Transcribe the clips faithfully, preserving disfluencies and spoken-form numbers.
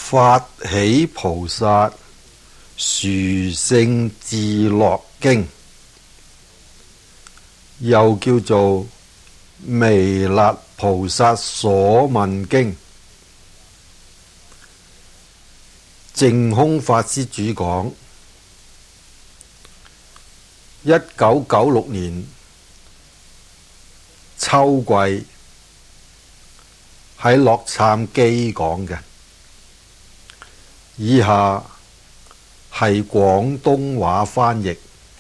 法喜菩薩殊勝智樂經，又叫做彌勒菩薩所問經。淨空法師主講，一九九六年秋季喺洛杉磯講嘅。以下係廣東話翻譯。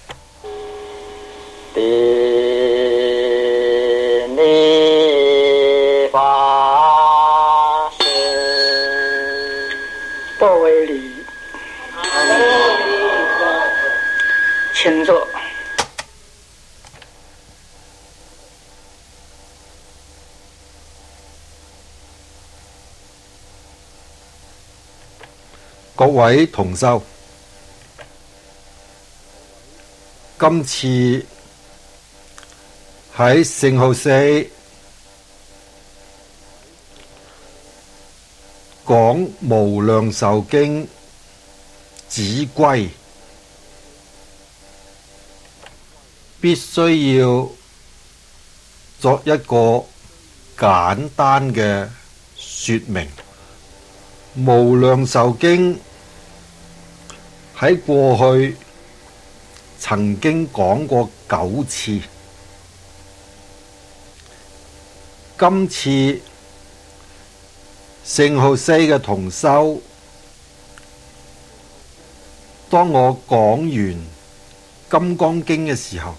多為禮，請坐。 各位同修，今次喺聖號四講無量壽經指歸，必須要作一個簡單嘅說明。無量壽經喺過去曾經講過九次，今次聖號四嘅同修，當我講完金剛經嘅時候，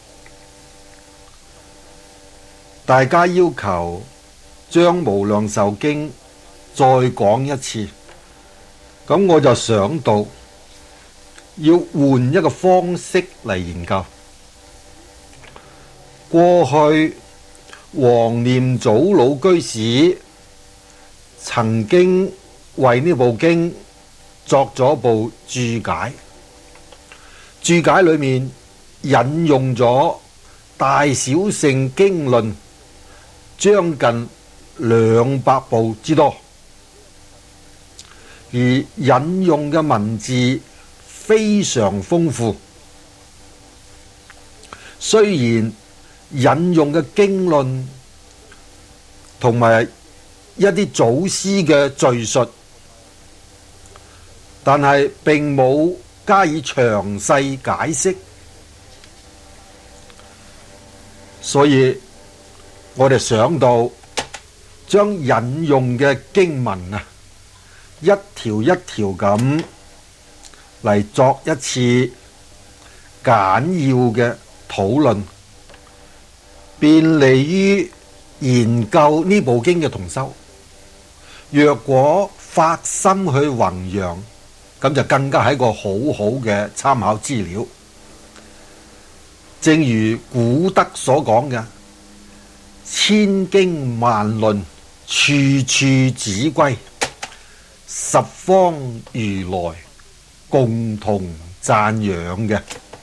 大家要求將無量壽經再講一次，咁我就想到要換一個方式嚟研究。過去黃念祖老居士曾經為呢部經作咗部注解，注解裏面引用咗大小乘經論將近兩百部之多，而引用嘅文字非常豐富。雖然引用嘅經論同埋一啲祖師嘅敘述，但係並冇加以詳細解釋，所以我哋想到將引用嘅經文啊，一條一條咁嚟作一次簡要嘅討論，便利於研究呢部經嘅同修。若果發心去弘揚，咁就更加係一個好好嘅參考資料。正如古德所講嘅，千經萬論，處處指歸，十方如來共同讚揚嘅。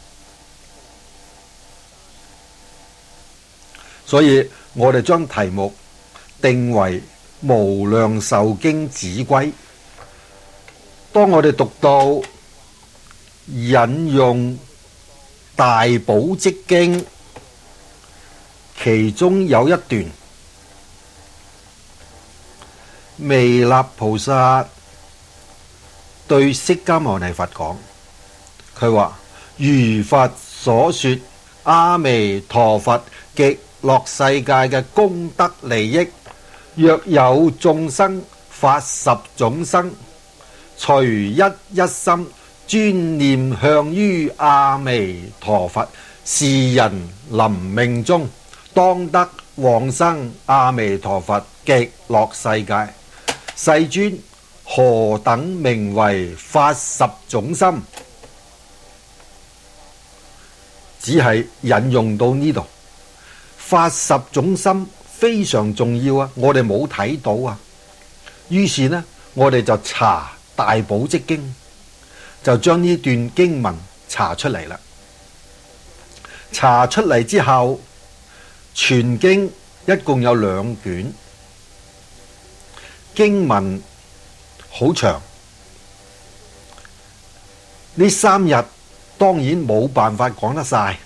所以我哋將題目定為無量壽經指歸。當我哋讀到引用大寶積經，其中有一段，彌勒菩薩對釋迦牟尼佛講，佢話：如佛所說，阿彌陀佛極樂世界嘅功德利益，若有眾生發十種生，隨一一心專念向於阿彌陀佛，是人臨命終當得往生阿彌陀佛極樂世界。世尊何等名為發十種心？只係引用到呢度，發十種心非常重要啊！我哋冇睇到啊，於是呢，我哋就查大寶積經，就將呢段經文查出嚟啦。查出嚟之後，全經一共有兩卷，經文好長，呢三日當然冇辦法講得晒，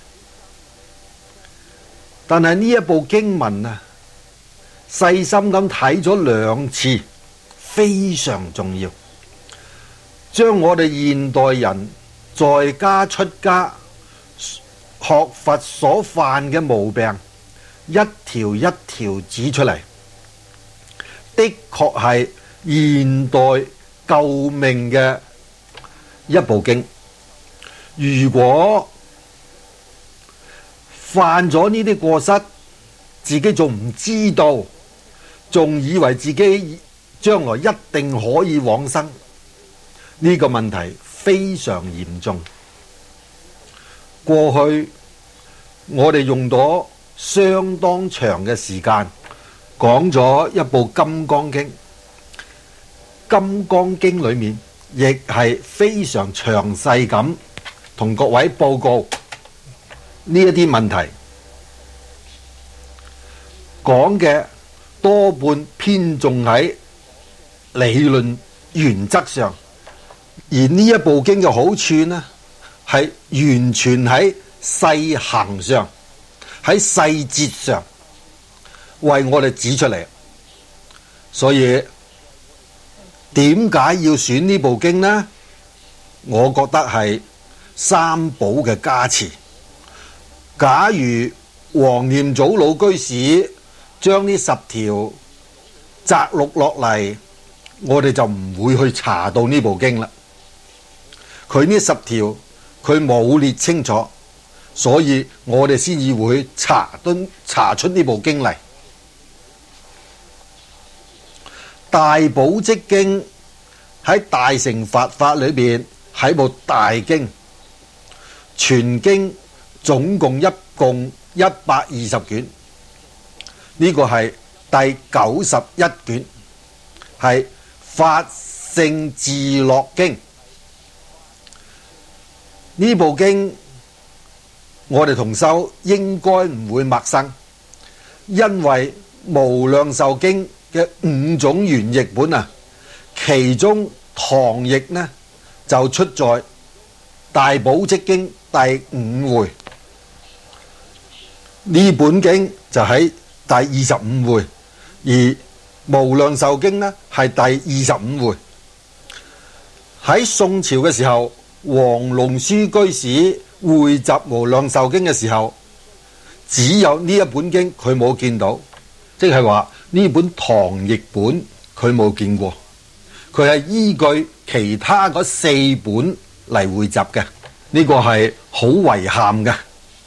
但係呢一部經文啊，細心咁睇咗兩次，非常重要，將我哋現代人在家出家學佛所犯嘅毛病一條一條指出嚟，的確係現代救命嘅一部經。如果犯咗呢啲過失，自己仲唔知道，仲以為自己將來一定可以往生，呢個問題非常嚴重。過去我哋用咗相當長嘅時間講咗一部《金剛經》，《金剛經》裏面亦係非常詳細咁同各位報告呢一啲問題，講嘅多半偏重喺理論原則上，而呢一部經嘅好處呢，係完全喺細行上，喺細節上為我哋指出嚟。所以點解要選呢部經呢？我覺得係三寶嘅加持。假如黃念祖老居士將呢十條摘錄落嚟，我哋就唔會去查到呢部經啦。佢呢十條佢冇列清楚，所以我哋先至會查敦查出呢部經嚟。大寶積經喺大乘佛法裏邊係部大經，全經總共一共一百二十卷，呢個係第九十一卷，係法性自樂經。呢部經我哋同修應該唔會陌生，因為無量壽經嘅五種原譯本啊，其中唐譯呢就出在大寶積經第五回，呢本經就喺第二十五回，而無量壽經呢係第二十五回。喺宋朝嘅時候，黃龍書居士匯集無量壽經嘅時候，只有呢一本經佢冇見到，即係話呢本唐譯本佢冇見過，佢係依據其他嗰四本嚟匯集嘅，呢個係好遺憾嘅。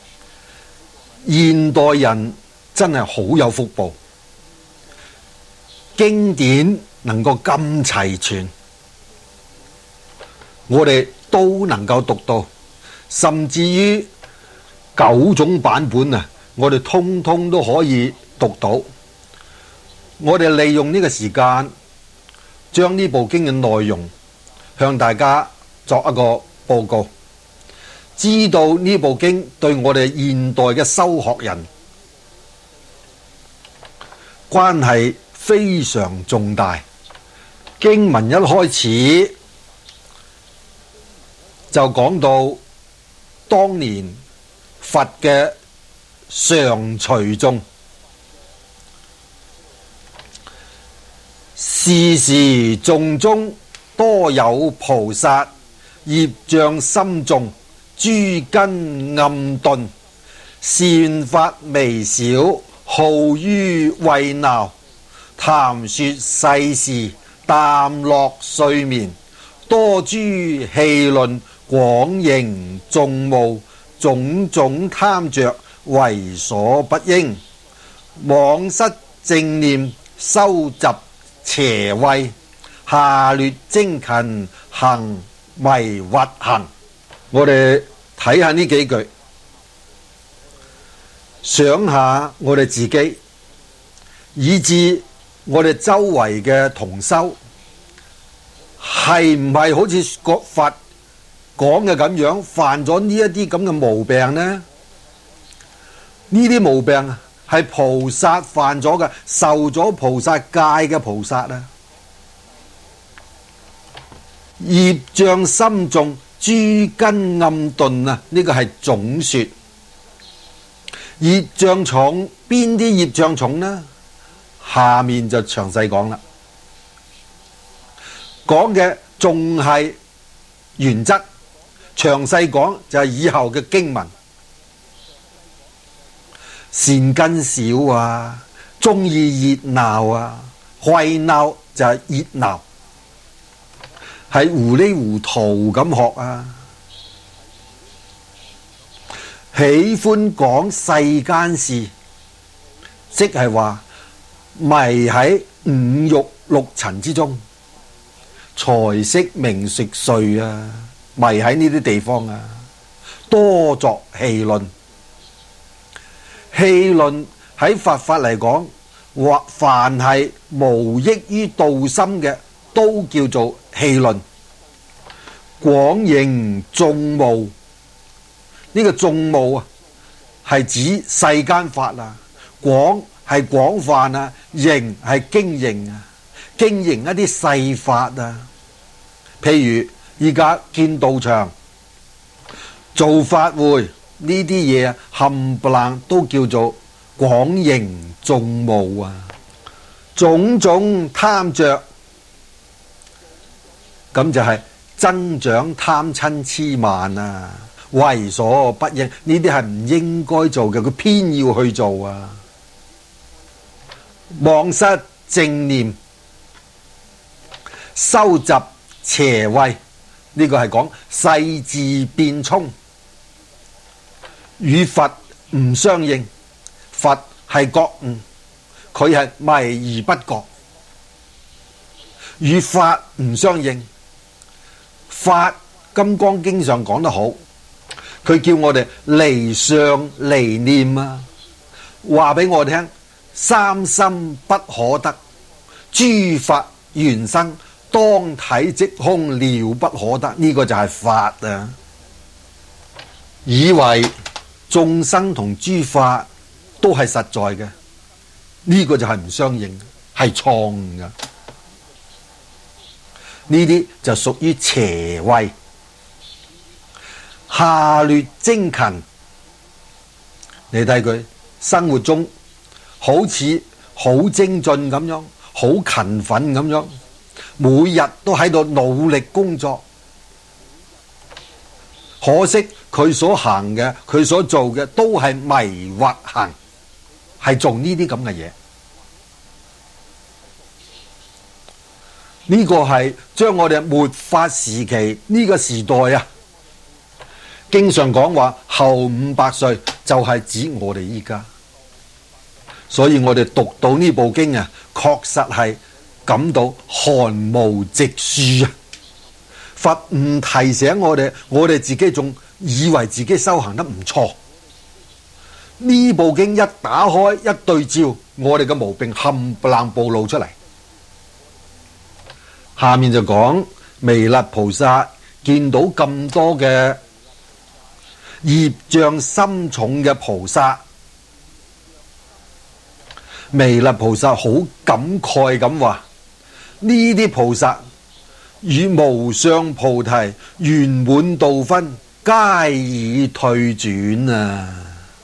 現代人真係好有福報，經典能夠咁齊全，我哋都能夠讀到，甚至於九種版本啊，我哋通通都可以讀到。我哋利用呢個時間，將呢部經嘅內容向大家作一個報告，知道呢部經對我哋現代嘅修學人關係非常重大。經文一開始就講到當年佛嘅常隨眾，時時眾中多有菩薩，業障深重，諸根暗頓，善法微小，好於慰鬧，談說世事，淡樂睡眠，多諸戲論，廣營眾務，種種貪着，為所不應，妄失正念，收集邪慧，下劣精勤，行迷惑行。我哋睇下呢幾句，想下我哋自己，以至我哋周圍嘅同修，係唔係好似國法講嘅咁樣，犯咗呢一啲咁嘅毛病呢？呢啲毛病係菩薩犯咗嘅，受咗菩薩戒嘅菩薩啊！ 業障深重，諸根暗頓啊，呢個係總說。業障重，邊啲業障重呢？下面就詳細講啦。講嘅仲係原則，詳細講就係以後嘅經文。善根少啊，中意熱鬧啊，喧鬧就係熱鬧，係糊裡糊塗咁學啊，喜歡講世間事，即係話迷喺五欲六塵之中，財色名食睡啊，迷喺呢啲地方啊，多作戲論。戲論喺佛法嚟講，或凡係無益於道心嘅，都叫做戲論。廣營眾務，呢個眾務啊，係指世間法啊，廣係廣泛啊，營係經營啊，經營一啲細法啊。譬如而家建道場、做法會呢啲嘢啊，冚唪唥都叫做廣營眾務啊，種種貪着，咁就係增長貪嗔癡慢啊，為所不應，呢啲係唔應該做嘅，佢偏要去做啊。忘失正念，收集邪慧，呢個係講細緻變聰。與佛唔相應，佛係覺悟，佢係迷而不覺。與法唔相應，法金剛經上講得好，佢叫我哋離相離念啊，話俾我哋聽，三心不可得，諸法緣生，當體即空，了不可得。呢、這個就係法啊！以為眾生同諸法都係實在嘅，呢、這個就係唔相應，係錯誤噶。呢啲就屬於邪慧。下劣精勤，你睇佢生活中好似好精進咁樣，好勤奮咁樣，每日都喺度努力工作。可惜佢所行嘅，佢所做嘅都係迷惑行，係做呢啲咁嘅嘢。呢個係將我哋末法時期呢個時代啊，經常講話後五百歲就係指我哋依家。所以我哋讀到呢部經啊，確實係感到寒毛直豎啊！佛唔提醒我哋，我哋自己仲以為自己修行得唔錯。呢部經一打開一對照，我哋嘅毛病冚唪唥暴露出嚟。下面就講彌勒菩薩見到咁多嘅業障深重嘅菩薩，彌勒菩薩好感慨咁話：呢啲菩薩與無上菩提圓滿道分，皆已退轉啊！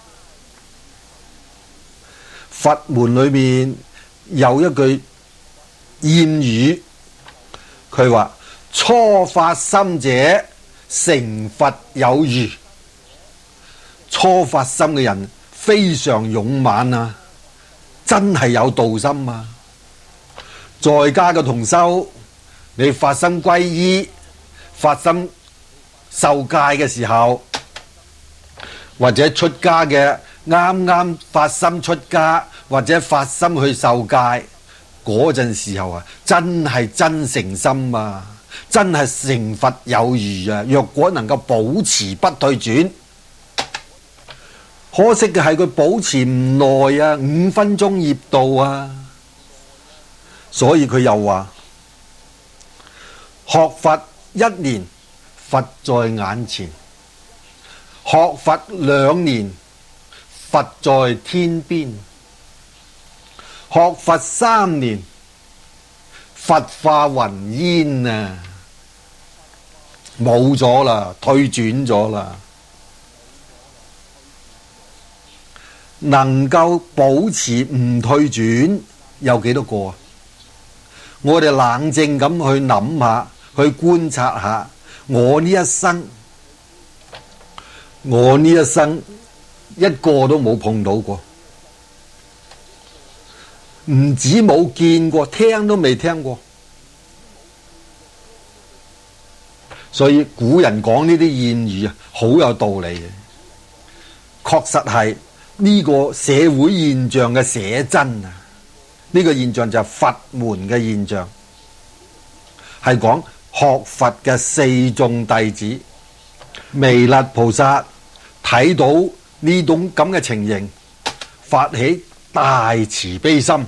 佛門裏面有一句諺語，佢話：初發心者成佛有餘。初發心嘅人非常勇猛啊，真係有道心啊！在家嘅同修，你發心皈依、發心受戒嘅時候，或者出家嘅啱啱發心出家，或者發心去受戒嗰陣時候啊，真係真誠心啊，真係成佛有餘啊！若果能夠保持不退轉，可惜嘅係佢保持唔耐啊，五分鐘業道啊，所以佢又話：學佛一年，佛在眼前；學佛兩年，佛在天邊；學佛三年，佛化雲煙啊！ 冇咗啦，退轉咗啦。能夠保持唔退轉有幾多個啊？我哋冷靜咁去諗下，去觀察下，我呢一生，我呢一生一個都冇碰到過，唔止冇見過，聽都未聽過。所以古人講呢啲諺語啊，好有道理嘅，確實係呢個社會現象嘅寫真啊！呢個現象就係佛門嘅現象，係講學佛嘅四眾弟子，彌勒菩薩睇到呢種咁嘅情形，發起大慈悲心。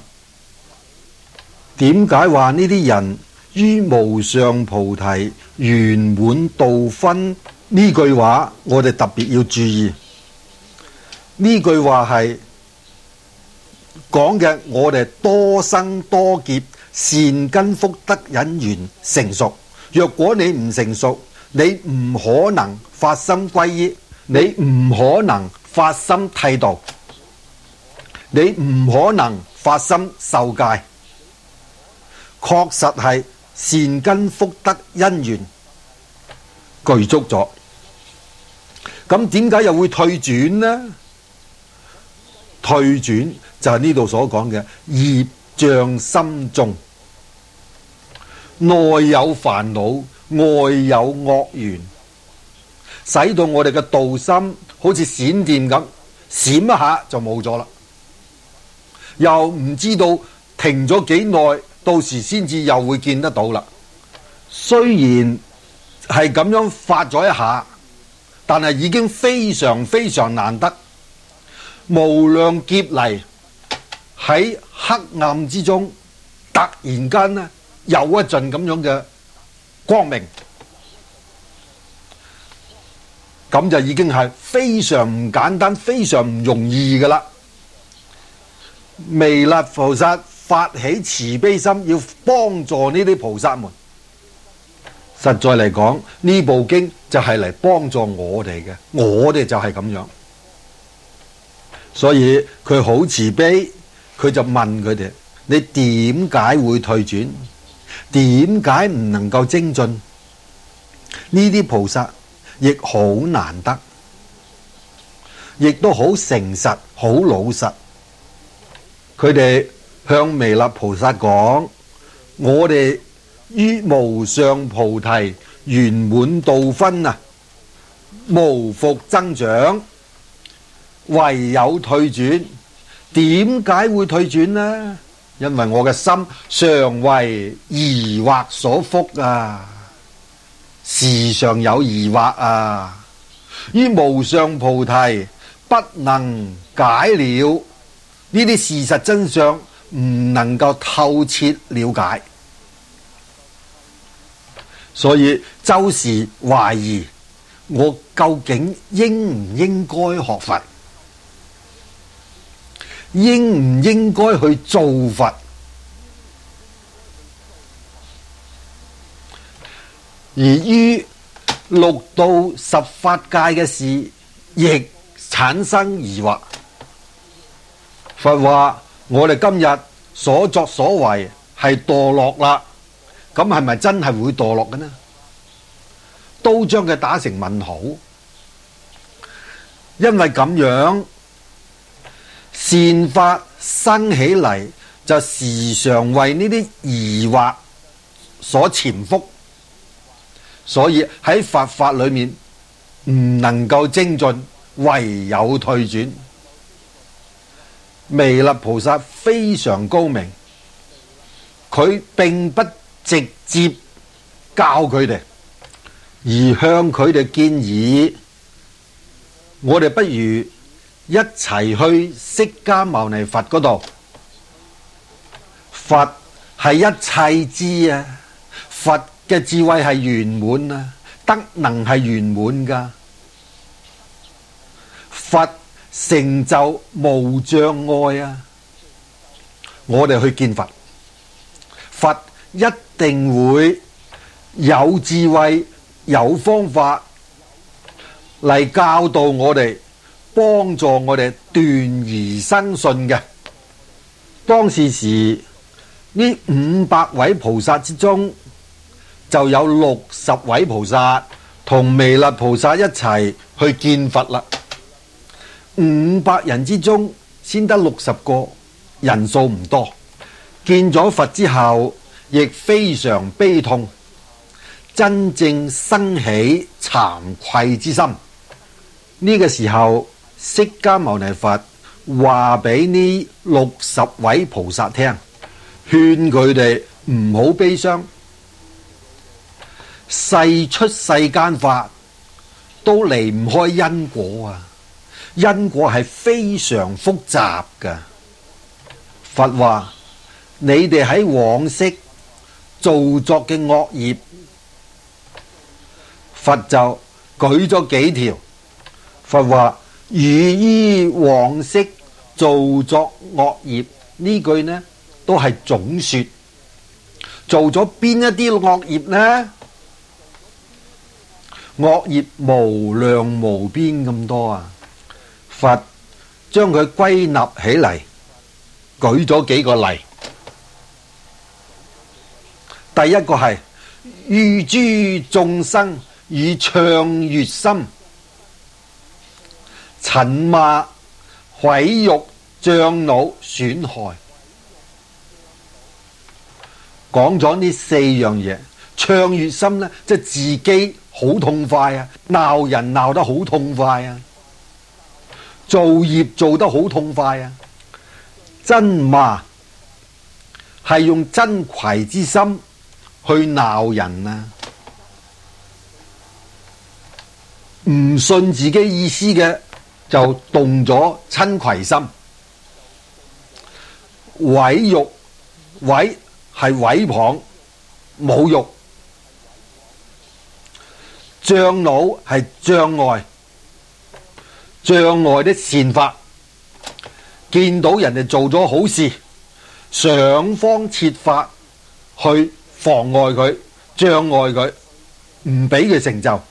點解話呢啲人於無上菩提圓滿道分？呢句話我哋特別要注意。呢句話係講嘅我哋多生多劫善根福德因緣成熟。若果你唔成熟，你唔可能發心皈依，你唔可能發心剃度，你唔可能發心受戒。確實係善根福德因緣具足咗，咁點解又會退轉呢？退轉就係呢度所講嘅業障深重，內有煩惱，外有惡緣，使到我哋嘅道心好似閃電咁，閃一下就冇咗啦，又唔知道停咗幾耐，到時先至又會見得到啦。雖然係咁樣發咗一下，但係已經非常非常難得。無量劫嚟喺黑暗之中，突然間呢有一陣咁樣嘅光明，咁就已經係非常唔簡單，非常唔容易噶啦。彌勒菩薩發起慈悲心，要幫助呢啲菩薩們。實在嚟講，呢部經就係嚟幫助我哋嘅，我哋就係咁樣。所以佢好慈悲，佢就問佢哋：你點解會退轉？點解唔能夠精進？呢啲菩薩亦好難得，亦都好誠實、好老實。佢哋向彌勒菩薩講：我哋於無上菩提圓滿道分啊，無復增長，唯有退轉。點解會退轉呢？因為我嘅心常為疑惑所覆啊，時常有疑惑啊，於無上菩提不能解了呢啲事實真相，唔能夠透徹了解，所以周時懷疑我究竟應唔應該學佛，應唔應該去做佛？而於六道十法界嘅事，亦產生疑惑。佛話：我哋今日所作所為係墮落啦，咁係咪真係會墮落嘅呢？都將佢打成問號，因為咁樣善法生起嚟，就時常為呢啲疑惑所潛伏，所以喺佛法裏面唔能夠精進，唯有退轉。彌勒菩薩非常高明，佢並不直接教佢哋，而向佢哋建議：我哋不如一齊去釋迦牟尼佛嗰度。佛係一切知啊，佛嘅智慧係圓滿啊，德能係圓滿噶，佛成就無障礙啊！我哋去見佛，佛一定會有智慧有方法嚟教導我哋，幫助我哋斷而生信嘅。當時時呢五百位菩薩之中，就有六十位菩薩同彌勒菩薩一齊去見佛啦。五百人之中先得六十個，人數唔多。見咗佛之後，亦非常悲痛，真正生起慚愧之心。呢個時候，釋迦牟尼佛話俾呢六十位菩薩聽，勸佢哋唔好悲傷。世出世間法都離唔開因果啊！因果係非常複雜㗎。佛話：你哋喺往昔造作嘅惡業，佛就舉咗幾條。佛話：如依往昔造作惡業，呢句呢都係總說。做咗邊一啲惡業呢？惡業無量無邊咁多啊！佛將佢歸納起嚟，舉咗幾個例。第一個係於諸眾生以唱悅心，陳罵、毀辱、障惱、損害。講咗呢四樣嘢。唱悅心呢，即係自己好痛快啊，鬧人鬧得好痛快啊，做業做得好痛快啊。真罵係用真愧之心去鬧人啊，唔信自己意思嘅就動咗親愧心。毀辱，毀係毀謗侮辱。障惱係障礙，障礙的善法。見到人哋做咗好事，想方設法去妨礙佢、障礙佢，唔俾佢成就，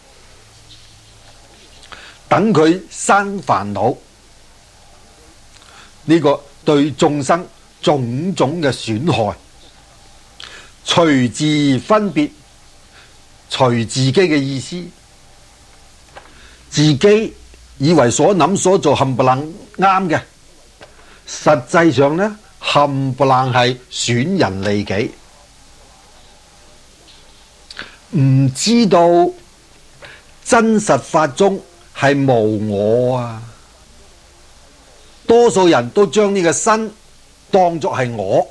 等佢生煩惱。呢、這個對眾生種種嘅損害，隨自分別。隨自己嘅意思，自己以為所諗所做冚唪唥啱嘅，實際上呢，冚唪唥係損人利己，唔知道真實法中係無我啊！多數人都將呢個身當作係我，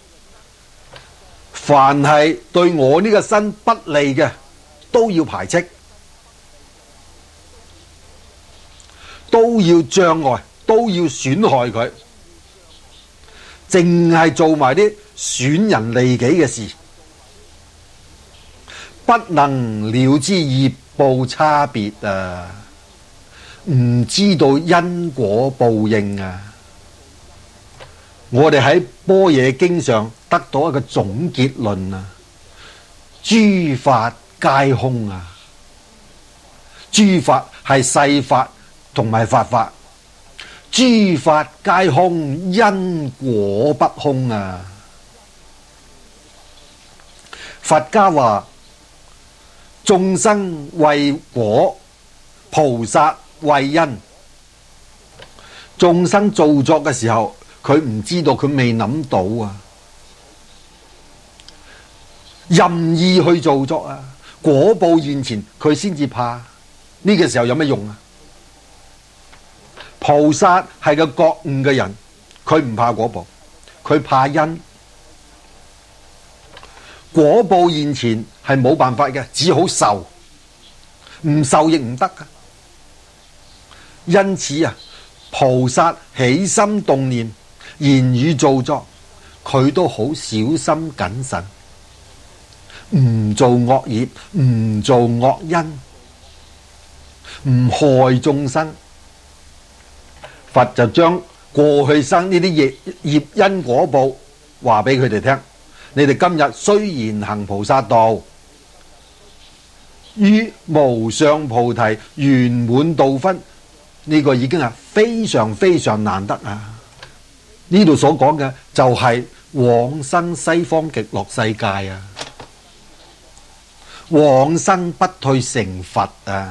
凡係對我呢個身不利嘅，都要排斥，都要障礙，都要損害佢，淨係做埋啲損人利己嘅事，不能了知業報差別啊！唔知道因果報應啊！我哋喺般若經上得到一個總結論啊！諸法皆空啊！諸法係世法同埋法法，諸法皆空，因果不空啊！佛家話眾生為果，菩薩為因。眾生造作嘅時候，佢唔知道，佢未諗到啊！任意去造作啊！果報現前，佢先至怕。呢個時候有咩用啊？菩薩係個覺悟嘅人，佢唔怕果報，佢怕因。果報現前係冇辦法嘅，只好受，唔受亦唔得噶。因此啊，菩薩起心動念、言語造作，佢都好小心謹慎。唔做惡業，唔做惡因，唔害眾生。佛就將過去生呢啲業業因果報話俾佢哋聽。你哋今日雖然行菩薩道， 於無上菩提圓滿道分，呢、這個已經係非常非常難得啊！呢度所講嘅就係往生西方極樂世界啊，往生不退成佛啊！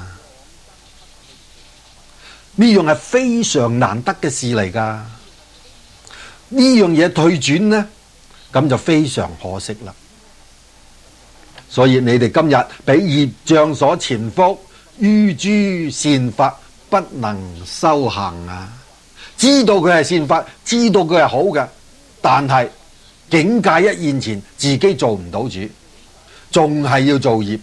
呢樣係非常難得嘅事嚟㗎，呢樣嘢退轉呢，咁就非常可惜啦。所以你哋今日俾業障所纏縛，於諸善法不能修行啊！知道佢係善法，知道佢係好嘅，但係境界一現前，自己做唔到主，仲係要做業。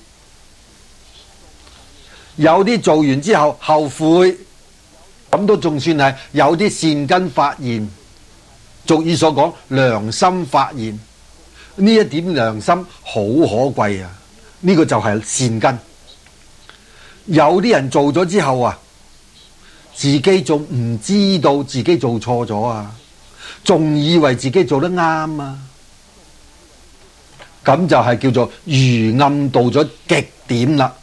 有啲做完之後後悔，咁都仲算係有啲善根發現。俗語所講良心發現，呢一點良心好可貴啊！呢個就係善根。有啲人做咗之後啊，自己仲唔知道自己做錯咗啊，仲以為自己做得啱啊，咁就係叫做愚暗到咗極點啦。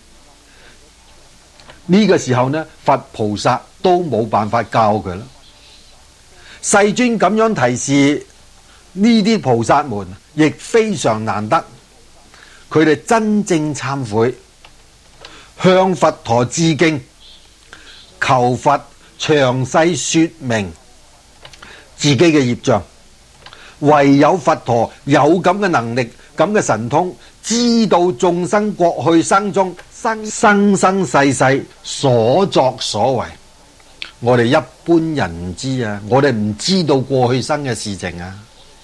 呢個時候呢，佛菩薩都冇辦法教佢啦。世尊咁樣提示呢啲菩薩們，亦非常難得。佢哋真正懺悔，向佛陀致敬，求佛詳細說明自己嘅業障。唯有佛陀有咁嘅能力、咁嘅神通，知道眾生過去生中生生生世世所作所為。我哋一般人唔知啊，我哋唔知道過去生嘅事情啊。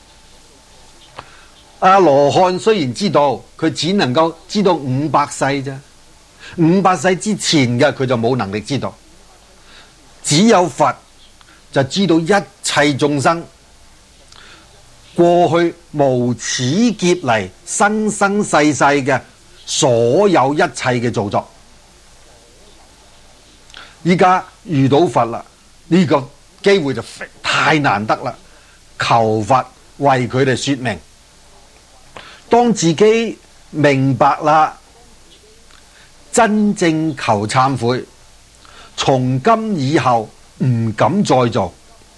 阿羅漢雖然知道，佢只能夠知道五百世啫，五百世之前嘅佢就冇能力知道。只有佛就知道一切眾生過去無始劫嚟生生世世嘅所有一切嘅造作。依家遇到佛啦，呢個機會就太難得啦。求佛為佢哋說明，當自己明白啦，真正求懺悔，從今以後唔敢再做。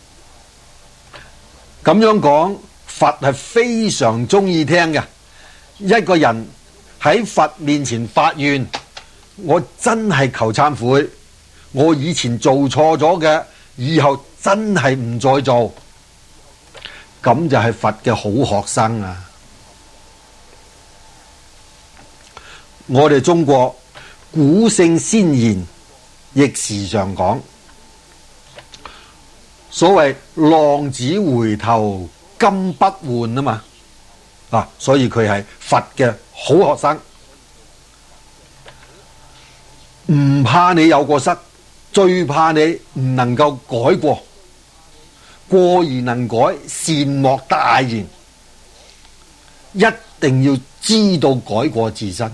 咁樣講，佛係非常中意聽嘅。一個人喺佛面前發願，我真係求懺悔，我以前做錯咗嘅，以後真係唔再做，咁就係佛嘅好學生啊！我哋中國古聖先賢亦時常講，所謂浪子回頭金不換啊嘛，啊，所以佢係佛嘅好學生，唔怕你有過失，最怕你唔能夠改過，過而能改，善莫大焉。一定要知道改過自身。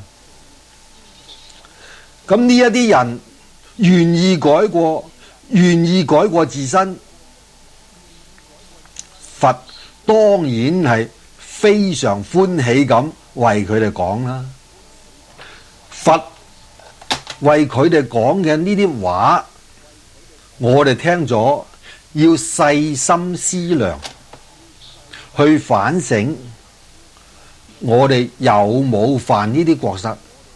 咁呢一啲人願意改過，願意改過自身，佛當然係非常歡喜咁為佢哋講啦。佛為佢哋講嘅呢啲話，我哋聽咗要細心思量，去反省我哋有冇犯呢啲過失。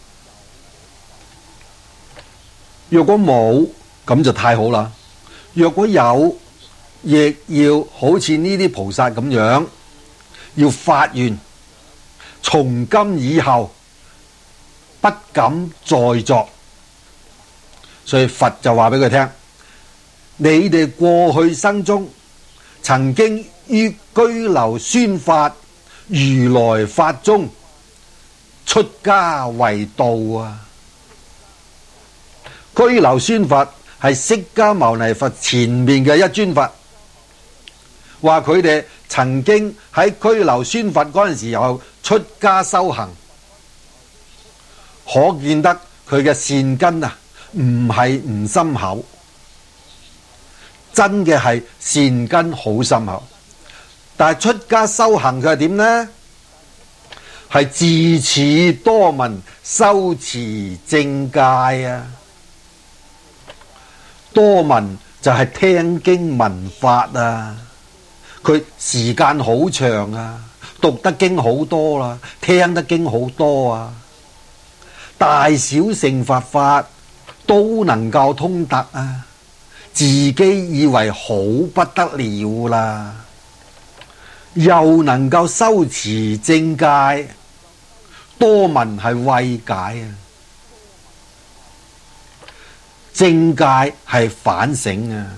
若果冇，咁就太好啦。若果有，亦要好似呢啲菩薩咁樣，要發願，從今以後不敢再作。所以佛就話俾佢聽，你哋過去生中曾經於居留宣法如來法中出家為道啊！居留宣法係釋迦牟尼佛前面嘅一尊佛，話佢哋曾經喺居留宣法嗰陣時又出家修行，可見得佢嘅善根啊，唔係唔深厚，真嘅係善根好深厚。但係出家修行佢係點呢？ 係自恃多聞修持正戒啊！多聞就係聽經聞法啊，佢時間好長啊，讀得經好多啦，聽得經好多啊，大小乘佛法都能夠通達啊，自己以為好不得了啦，又能夠修持正戒，多聞係慧解啊，正戒係反省啊，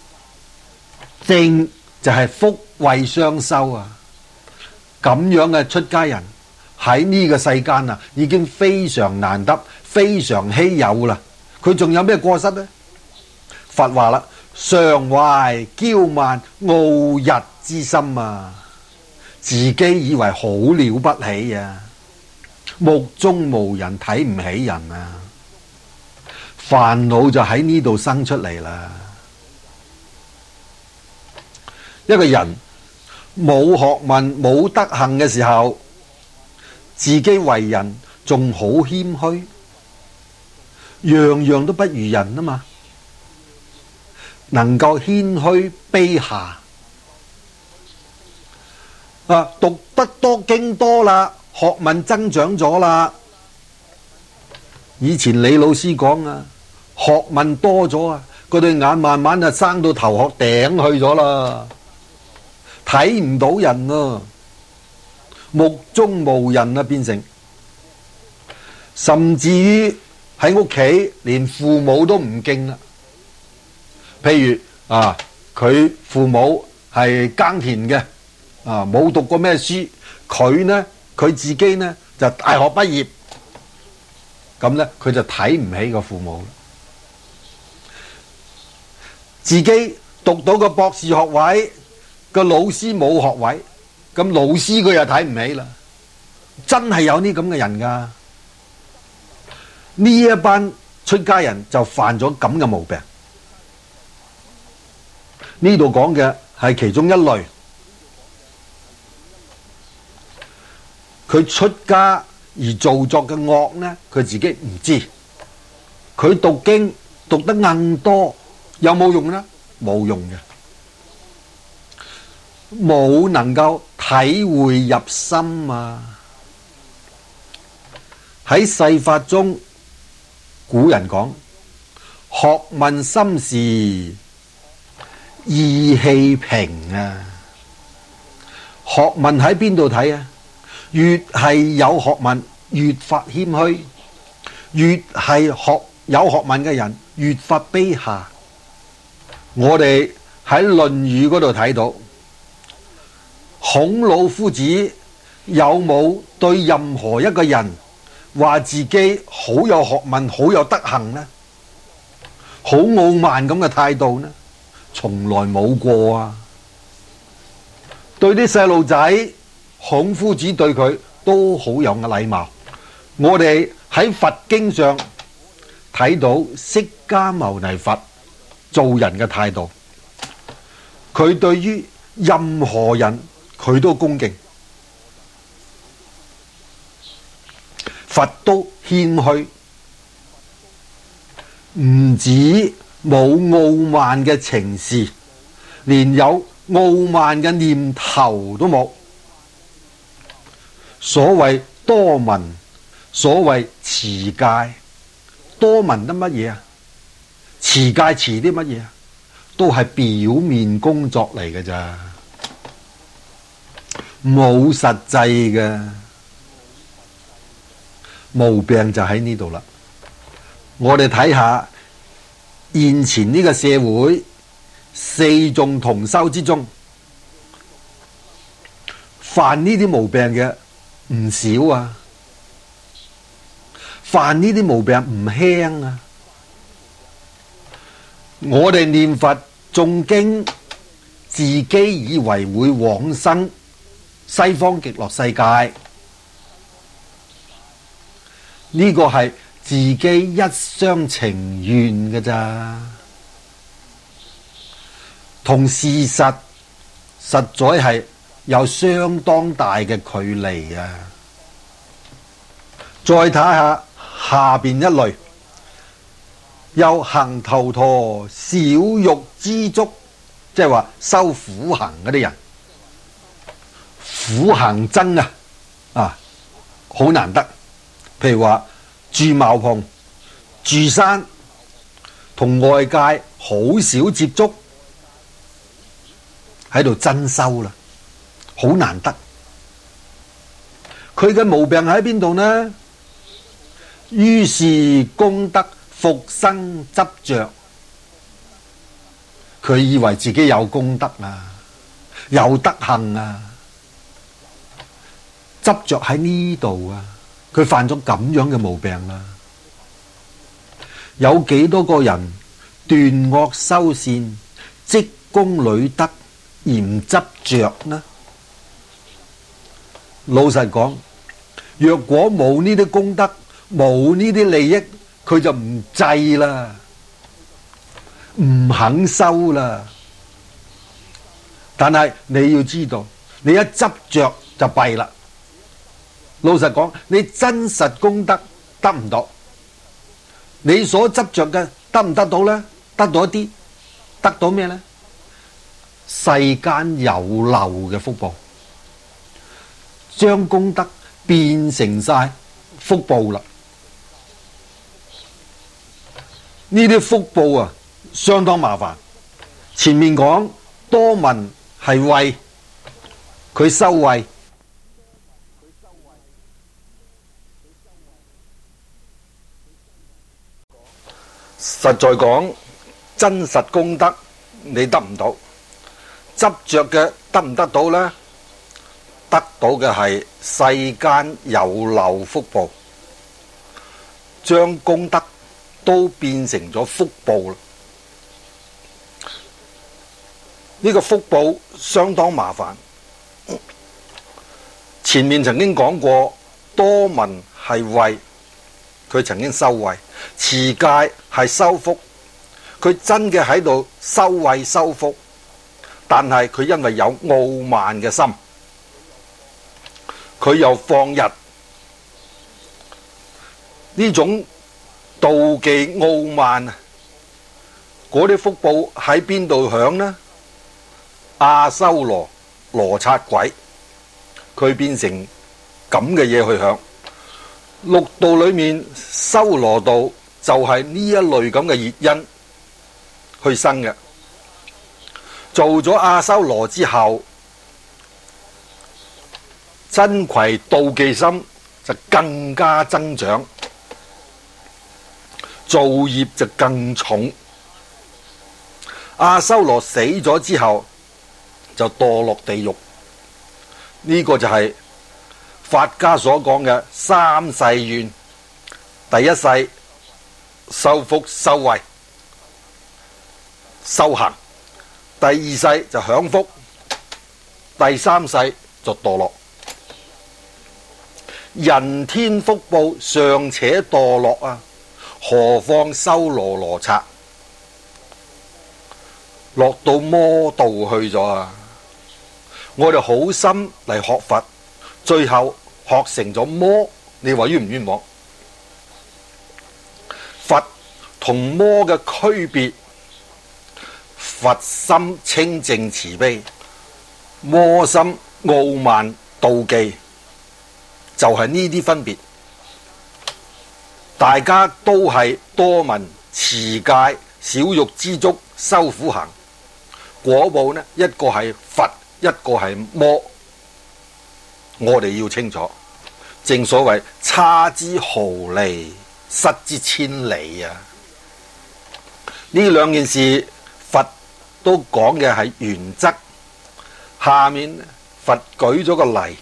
正就係福慧雙修啊，咁樣嘅出家人喺呢個世間啊，已經非常難得，非常稀有啦。佢仲有咩過失呢？佛話啦，常懷驕慢傲逸之心啊，自己以為好了不起啊，目中無人，睇唔起人啊，煩惱就喺呢度生出嚟啦。一個人冇學問冇德行嘅時候，自己為人仲好謙虛，樣樣都不如人啊嘛，能夠謙虛卑下啊，讀得多經多啦，學問增長咗啦。以前李老師講啊，學問多咗啊，嗰對眼慢慢就生到頭殼頂去咗啦，睇唔到人啊，目中無人啊，變成甚至於喺屋企連父母都唔敬啦。譬如啊，佢父母係耕田嘅，啊冇讀過咩書，佢呢佢自己呢就大學畢業，咁呢佢就睇唔起個父母。自己讀到個博士學位，個老師冇學位，咁老師佢又睇唔起啦。真係有呢咁嘅人噶，呢一班出家人就犯咗咁嘅毛病。呢度講嘅係其中一類，佢出家而造作嘅惡呢，佢自己唔知。佢讀經讀得更多，有冇用呢？冇用嘅，冇能夠體會入心啊！喺世法中，古人講學問深時意氣平啊！學問喺邊度睇啊？越係有學問，越發謙虛；越係學有學問嘅人，越發卑下。我哋喺《論語》嗰度睇到，孔老夫子有冇對任何一個人話自己好有學問、好有德行呢？好傲慢咁嘅態度呢？從來冇過啊！對啲細路仔，孔夫子對佢都好有禮貌。我哋喺佛經上睇到釋迦牟尼佛做人嘅態度，佢對於任何人佢都恭敬，佛都謙虛，唔止冇傲慢嘅情事，連有傲慢嘅念頭都冇。所謂多聞，所謂持戒，多聞得乜嘢啊？持戒持啲乜嘢啊？都係表面工作嚟嘅咋，冇實際嘅。毛病就喺呢度啦。我哋睇下現前呢個社會四眾同修之中，犯呢啲毛病嘅唔少啊，犯呢啲毛病唔輕啊。我哋念佛誦經，自己以為會往生西方極樂世界，呢個係自己一廂情願嘅咋，同事實實在係有相當大嘅距離啊！ 再睇下下邊一類，有行頭陀少欲知足，即係話修苦行嗰啲人，苦行僧啊，啊，好難得。譬如話住茅棚、住山，同外界好少接觸，喺度真修啦，好難得。佢嘅毛病喺邊度呢？於是功德復生執着，佢以為自己有功德啊，有德行啊，執着喺呢度啊，佢犯咗咁樣嘅毛病啦。有幾多個人斷惡修善，積功累德而唔執着呢？老實講，若果冇呢啲功德，冇呢啲利益，佢就唔制啦，唔肯修啦。但係你要知道，你一執着就弊啦。老實講，你真實功德得唔到，你所執着嘅得唔得到呢？得到一啲，得到咩呢？世間有漏嘅福報，將功德變成晒福報啦。呢啲福報啊，相當麻煩。前面講多聞係慧，佢修慧，實在講真實功德你得唔到，執着嘅得唔得到呢？得到嘅係世間有漏福報，將功德都變成咗福報啦。呢個福報相當麻煩。前面曾經講過，多聞係慧，佢曾經修慧；持戒係修福，佢真嘅喺度修慧修福，但係佢因為有傲慢嘅心，佢又放逸，呢種妒忌傲慢啊，嗰啲福報喺邊度響呢？阿修羅羅剎鬼，佢變成咁嘅嘢去響。六道裏面，修羅道就係呢一類咁嘅業因去生嘅。做咗阿修羅之後，嗔恚妒忌心就更加增長，造業就更重。阿修羅死咗之後就墮落地獄，呢、這個就係法家所講嘅三世怨。第一世修福修慧修行，第二世就享福，第三世就墮落。人天福報尚且墮落啊，何況修羅羅剎，落到魔道去咗啊！我哋好心嚟學佛，最後學成咗魔，你話冤唔冤枉？佛同魔嘅區別，佛心清淨慈悲，魔心傲慢妒忌，就係呢啲分別。大家都係多聞持戒少欲知足修苦行，果報呢，一個係佛，一個係魔，我哋要清楚。正所謂差之毫厘，失之千里啊！呢兩件事佛都講嘅係原則。下面佛舉咗個例，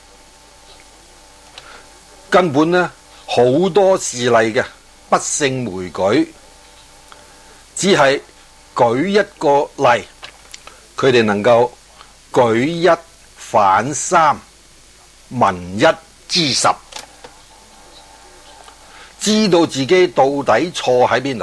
根本呢好多事例嘅，不勝枚舉，只係舉一個例，佢哋能夠舉一反三，聞一知十，知道自己到底錯喺邊度。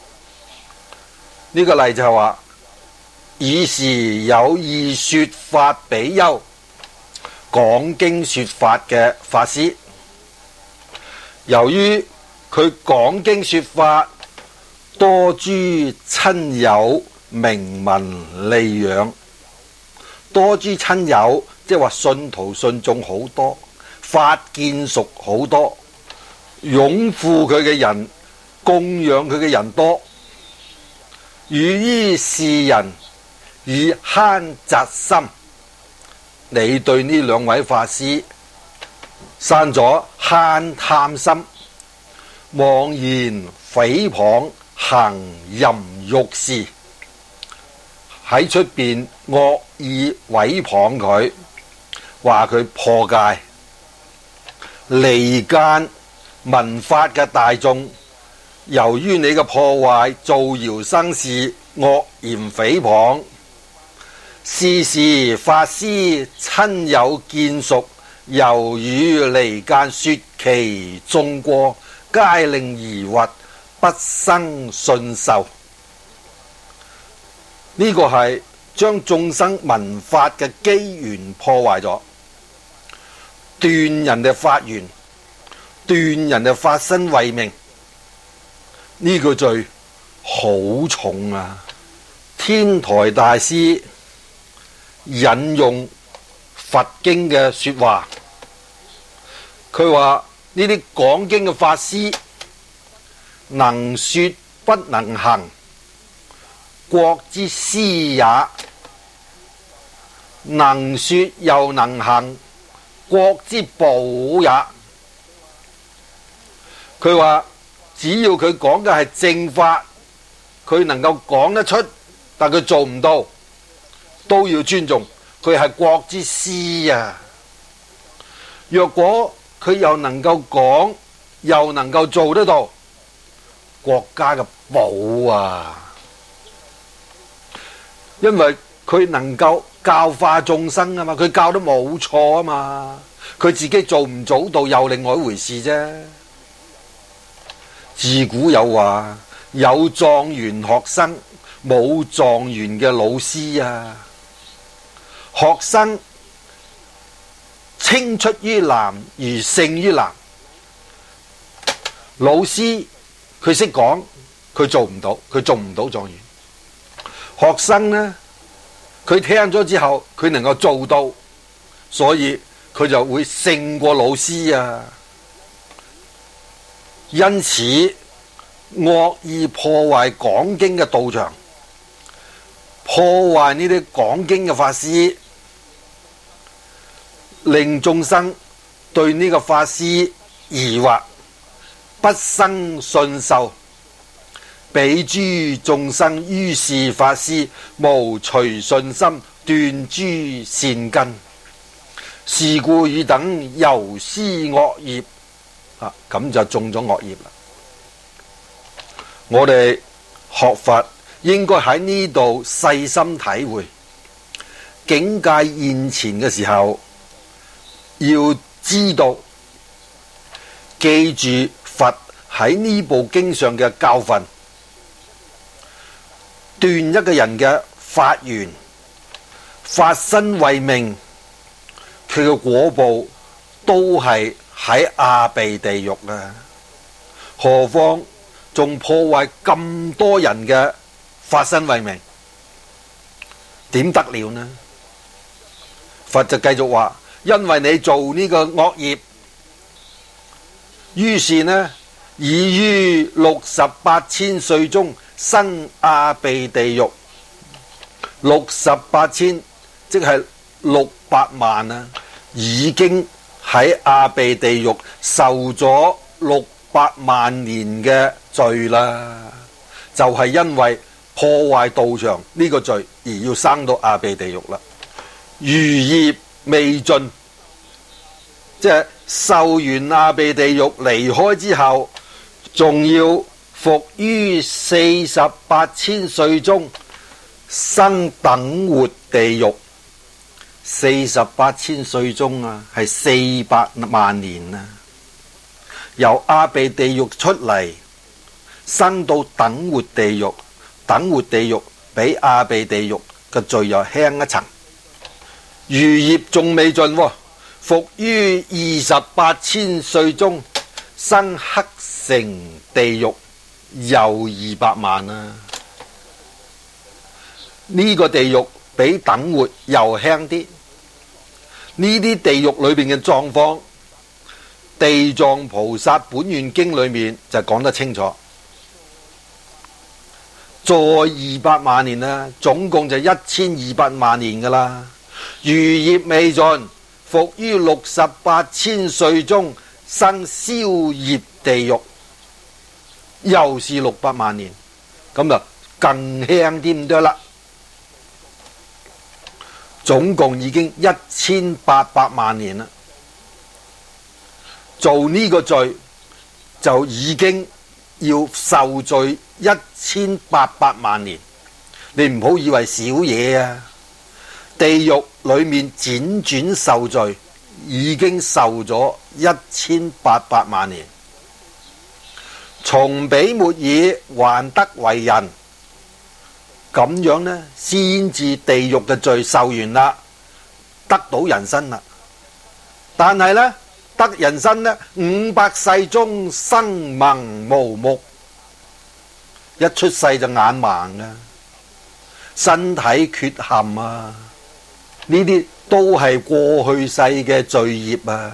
呢、這個例就係話，爾時有意說法比丘，講經說法嘅法師， 由於佢講經說法，多諸親友名聞利養，多諸親友即係話信徒信眾好多，法見屬好多，擁護佢嘅人、供養佢嘅人多，與於是人以慳嫉心。你對呢兩位法師生咗慳貪心，妄言誹謗，行淫辱事，喺出邊惡意毀謗佢，話佢破戒，離間聞法嘅大眾。由於你嘅破壞，造謠生事，惡言誹謗，是時法師親友見屬，猶與離間，說其眾過，皆令疑惑，不生信受。呢、這個係將眾生聞法嘅機緣破壞咗，斷人哋法緣，斷人哋法身慧命，呢、這個罪好重啊！天台大師引用佛經嘅說話，佢話呢啲講經嘅法師能說不能行，國之師也；能說又能行，國之寶也。佢話只要佢講嘅係正法，佢能夠講得出，但佢做唔到，都要尊重，佢係國之師啊！若果佢又能夠講，又能夠做得到，國家嘅寶啊！因為佢能夠教化眾生啊嘛，佢教得冇錯啊嘛，佢自己做唔做到又另外一回事啫。自古有話，有狀元學生，冇狀元嘅老師啊。學生青出於藍而勝於藍，老師佢識講，佢做唔到，佢做唔到狀元。學生呢，佢聽咗之後，佢能夠做到，所以佢就會勝過老師啊。因此惡意破壞講經嘅道場，破壞呢啲講經嘅法師，令眾生對呢個法師疑惑，不生信受，彼諸眾生於是法師無隨信心，斷諸善根，是故汝等由施惡業。啊，咁就中咗惡業啦。我哋學佛應該喺呢度細心體會，境界現前嘅時候，要知道記住佛喺呢部經上嘅教訓，斷一個人嘅法緣，法身慧命，佢嘅果報都係喺阿鼻地獄啊！何況仲破壞咁多人嘅法身慧命，點得了呢？佛就繼續話：因為你做呢個惡業，於是呢，已於六十八千歲中生阿鼻地獄。六十八千即係六百萬啊，已經喺阿鼻地獄受咗六百萬年嘅罪啦，就係因為破壞道場呢個罪而要生到阿鼻地獄啦。餘業未盡，即係受完阿鼻地獄離開之後，仲要復於四十八千歲中生等活地獄。四十八千歲中啊，係四百萬年啊！由阿鼻地獄出嚟，生到等活地獄，等活地獄比阿鼻地獄嘅罪又輕一層。餘業仲未盡，復於二十八千歲中生黑成地獄又二百萬啊！呢、這個地獄比等活又輕啲。呢啲地獄裏邊嘅狀況，地藏菩薩本願經裏面就講得清楚。再二百萬年啦，總共就一千二百萬年噶啦。餘業未盡，復於六十八千歲中生消業地獄，又是六百萬年，咁就更輕啲咁多啦。總共已經一千八百萬年啦。做呢個罪就已經要受罪一千八百萬年。你唔好以為少嘢啊！地獄裏面輾轉受罪，已經受咗一千八百萬年。從彼末已還得為人，咁樣呢，先至地獄嘅罪受完啦，得到人身啦。但係呢，得人身呢，五百世中生盲無目，一出世就眼盲啊，身體缺陷啊，呢啲都係過去世嘅罪業啊。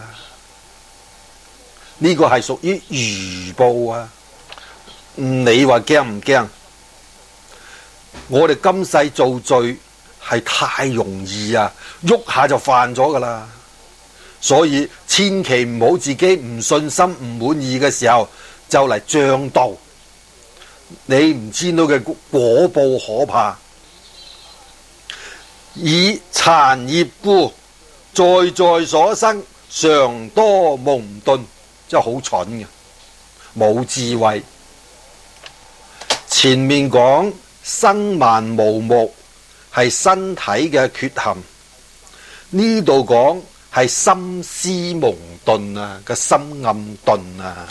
呢個係屬於餘報啊。你話驚唔驚？我哋今世做罪係太容易啊，喐下就犯咗噶啦。所以千祈唔好自己唔信心唔滿意嘅時候就嚟仗道。你唔知道嘅果報可怕。以殘業故，在在所生常多蒙頓，真係好蠢嘅，冇智慧。前面講生盲無目係身體嘅缺陷，呢度講係心思蒙頓啊，個心暗頓啊。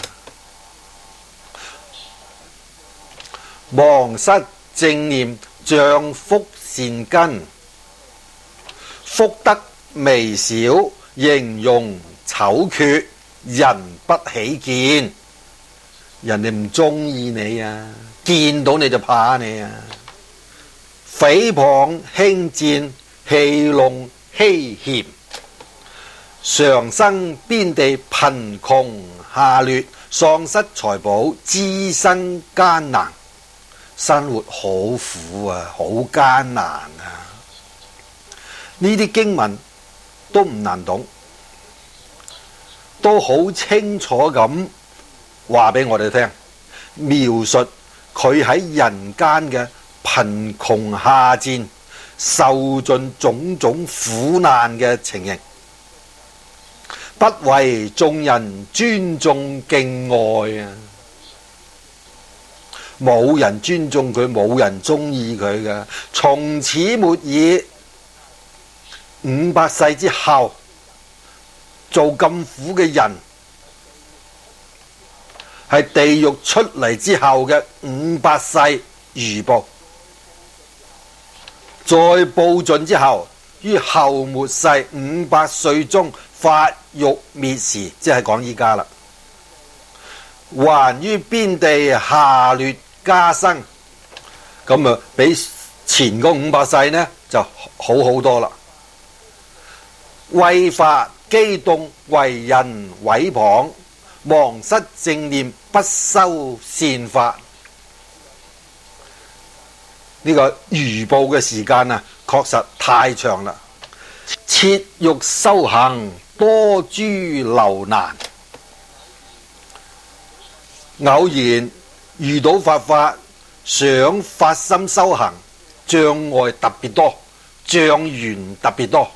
忘失正念障福善根，福德微小，形容醜缺，人不喜見。人哋唔中意你啊，見到你就怕你啊。誹謗輕賤，戲弄欺險，常生邊地貧窮下劣，喪失財寶，資身艱難，生活好苦啊，好艱難啊。呢啲經文都唔難懂，都好清楚咁話俾我哋聽，描述佢喺人間嘅貧窮下賤，受盡種種苦難嘅情形，不為眾人尊重敬愛啊！冇人尊重佢，冇人中意佢嘅。從此末已，五百世之後，做咁苦嘅人，係地獄出嚟之後嘅五百世餘報，再報盡之後，於後末世五百歲中發欲滅時，即係講依家啦，還於邊地下劣加生，咁啊比前嗰五百世呢就好好多啦。為法激動，為人毀謗，忘失正念，不修善法。呢、這個餘報嘅時間啊，確實太長啦。切欲修行，多諸流難。偶然遇到佛法，想發心修行，障礙特別多，障緣特別多。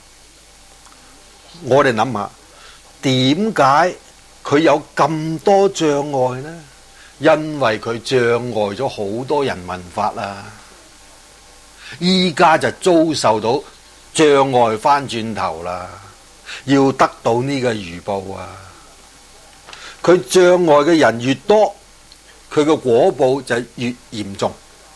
我哋諗下，點解佢有咁多障礙呢？因為佢障礙咗好多人聞法啦，依家就遭受到障礙翻轉頭啦，要得到呢個餘報啊！佢障礙嘅人越多，佢個果報就越嚴重。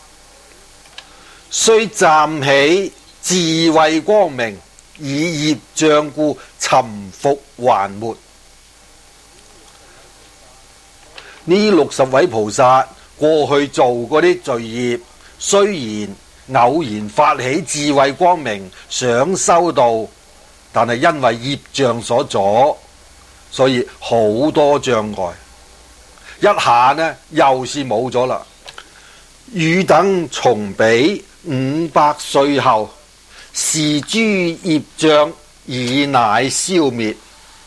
雖暫起智慧光明，以業障故，沉伏還沒。 呢六十位菩薩過去做嗰啲罪業，雖然偶然發起智慧光明，想修道，但係因為業障所阻，所以好多障礙，一下呢又是冇咗啦。汝等從彼五百歲後，是諸業障已乃消滅。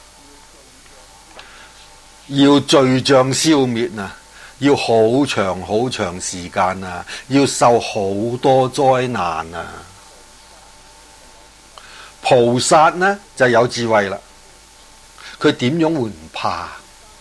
要罪障消滅啊，要好長好長時間啊，要受好多災難啊。菩薩呢就有智慧啦，佢點樣會唔怕？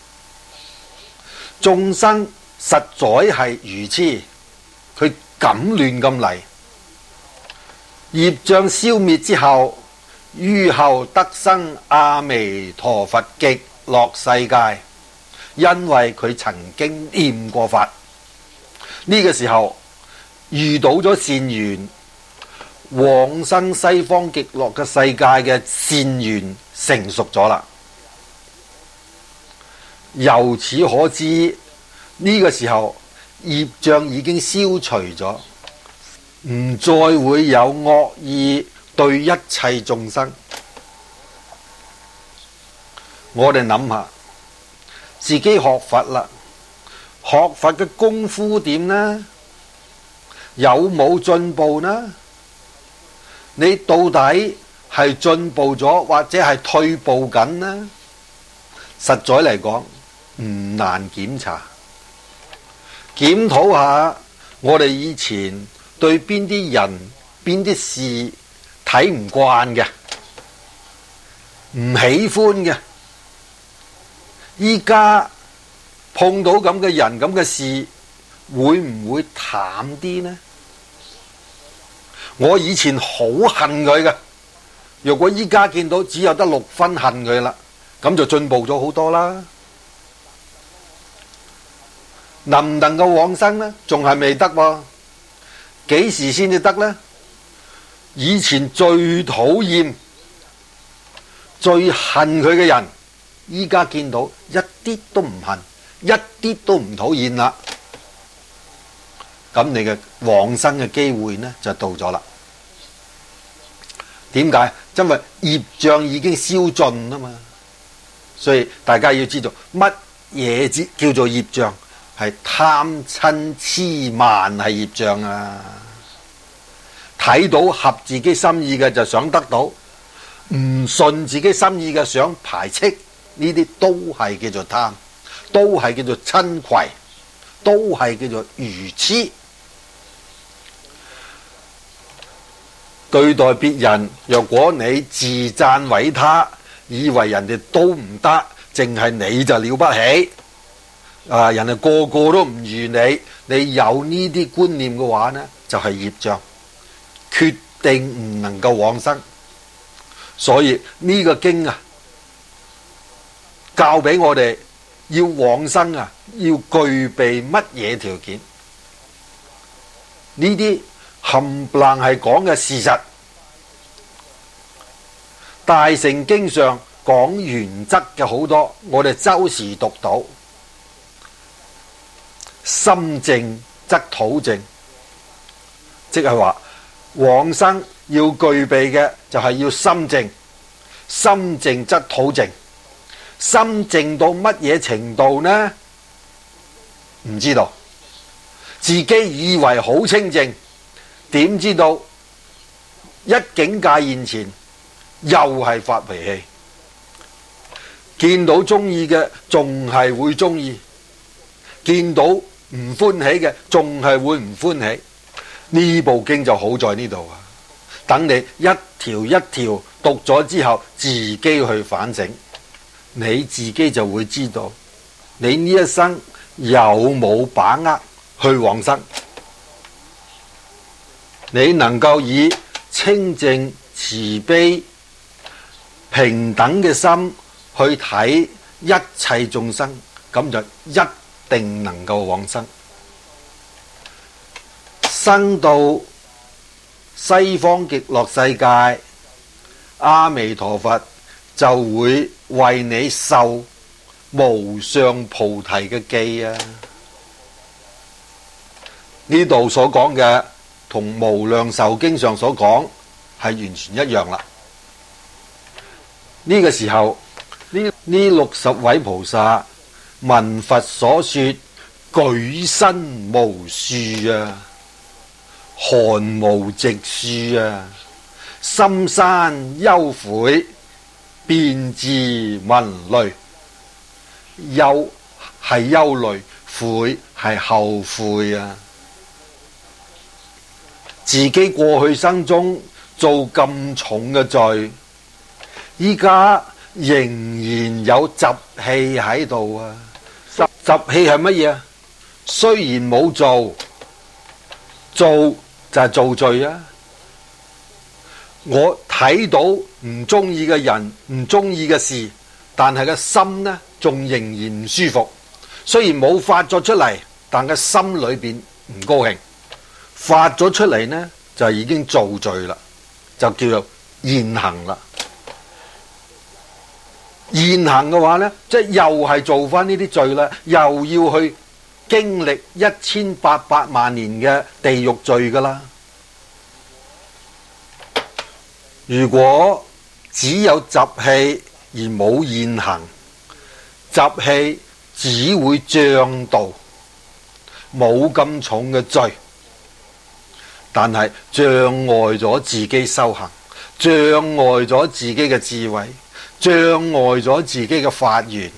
眾生實在係愚痴，佢敢亂咁嚟。業障消滅之後，於後得生阿彌陀佛極樂世界。因為佢曾經念過法，呢、這個時候遇到咗善緣，往生西方極樂嘅世界嘅善緣成熟咗啦。由此可知，呢、這個時候業障已經消除咗，唔再會有惡意對一切眾生。我哋諗下。自己學佛啦，學佛嘅功夫點呢？有冇進步呢？你到底係進步咗，或者係退步緊呢？實在嚟講，唔難檢查。檢討下我哋以前對邊啲人、邊啲事睇唔慣嘅，唔喜歡嘅。依家碰到咁嘅人咁嘅事，會唔會淡啲呢？我以前好恨佢嘅，如果依家見到只有得六分恨佢啦，咁就進步咗好多啦。能唔能夠往生呢？仲係未得喎，幾時先至得呢？以前最討厭、最恨佢嘅人，依家見到一啲都唔恨，一啲都唔討厭啦，咁你嘅往生嘅機會呢就到咗啦。點解？因為業障已經消盡啊嘛，所以大家要知道乜嘢之叫做業障，係貪嗔癡慢係業障啊。睇到合自己心意嘅就想得到，唔順自己心意嘅想排斥。呢啲都係叫做貪，都係叫做嗔恚，都係叫做愚痴。對待別人，若果你自讚毀他，以為人哋都唔得，淨係你就了不起，啊！人哋個個都唔如你，你有呢啲觀念嘅話呢，就係業障，決定唔能夠往生。所以呢個經啊，教俾我哋要往生啊，要具備乜嘢條件？呢啲冚唪唥係講嘅事實。大乘經上講原則嘅好多，我哋周時讀到。心淨則土淨，即係話往生要具備嘅就係要心淨，心淨則土淨。心淨到乜嘢程度呢？唔知道，自己以為好清淨，點知道一境界現前又係發脾氣，見到中意嘅仲係會中意，見到唔歡喜嘅仲係會唔歡喜。呢部經就好在呢度啊，等你一條一條讀咗之後，自己去反省。你自己就會知道，你呢一生有冇把握去往生？你能夠以清淨、慈悲、平等嘅心去睇一切眾生，咁就一定能夠往生。生到西方極樂世界，阿彌陀佛就會為你受無上菩提嘅記啊！呢度所講嘅同無量壽經上所講係完全一樣啦。呢個時候，呢呢六十位菩薩聞佛所說，舉身無樹啊，寒無直樹啊，深山憂悔，便自聞淚。憂係憂慮，悔係後悔啊！自己過去生中做咁重嘅罪，依家仍然有習氣喺度啊！習習氣係乜嘢啊？雖然冇做，做就係做罪啊！我睇到唔中意嘅人，唔中意嘅事，但係個心呢，仲仍然唔舒服。雖然冇發咗出嚟，但個心裏邊唔高興。發咗出嚟呢，就已經造罪啦，就叫做現行啦。現行嘅話呢，即係又係做翻呢啲罪啦，又要去經歷一千八百萬年嘅地獄罪噶啦。如果只有習氣而冇現行，習氣只會漲道，冇咁重嘅罪。但係障礙咗自己修行，障礙咗自己嘅智慧，障礙咗自己嘅發願。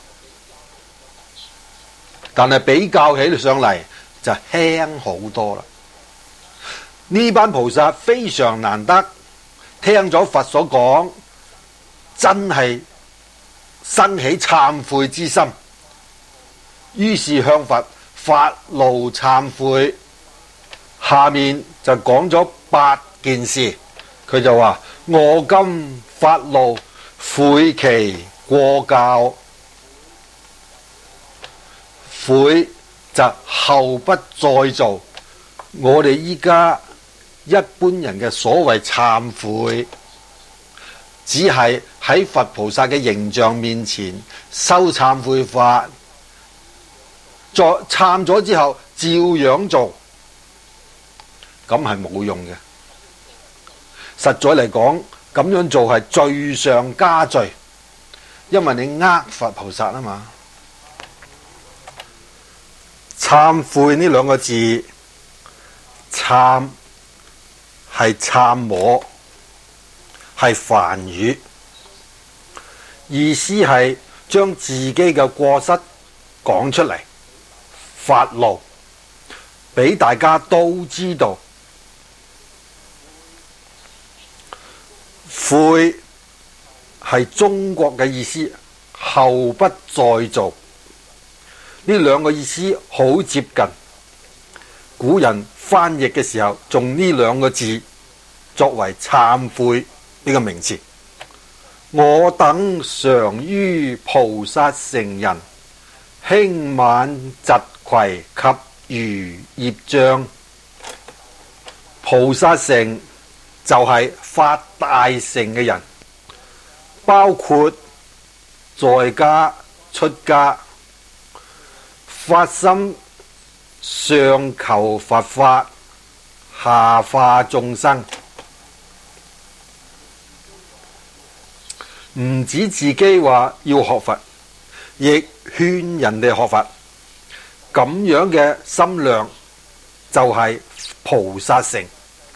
但係比較起上嚟就輕好多啦。呢班菩薩非常難得，聽咗佛所講，真係生起懺悔之心，於是向佛發怒懺悔。下面就講咗八件事，佢就話：我今發怒，悔其過教，悔就後不再做。我哋依家一般人嘅所謂懺悔，只係喺佛菩薩嘅形象面前修懺悔法，再懺咗之後照樣做。咁係冇用嘅。實在嚟講，咁樣做係罪上加罪，因為你呃佛菩薩啊嘛。懺悔呢兩個字，懺係參摸，係梵語，意思係將自己嘅過失講出嚟，發怒，俾大家都知道。悔係中國嘅意思，後不再做。呢兩個意思好接近。古人翻譯嘅時候，用呢兩個字作為懺悔呢個名詞。我等常於菩薩成人，輕慢疾愧及餘業障。菩薩成就係發大乘嘅人，包括在家出家，發心上求佛法，下化眾生，唔止自己話要學佛，亦勸人哋學佛。咁樣嘅心量就係菩薩成。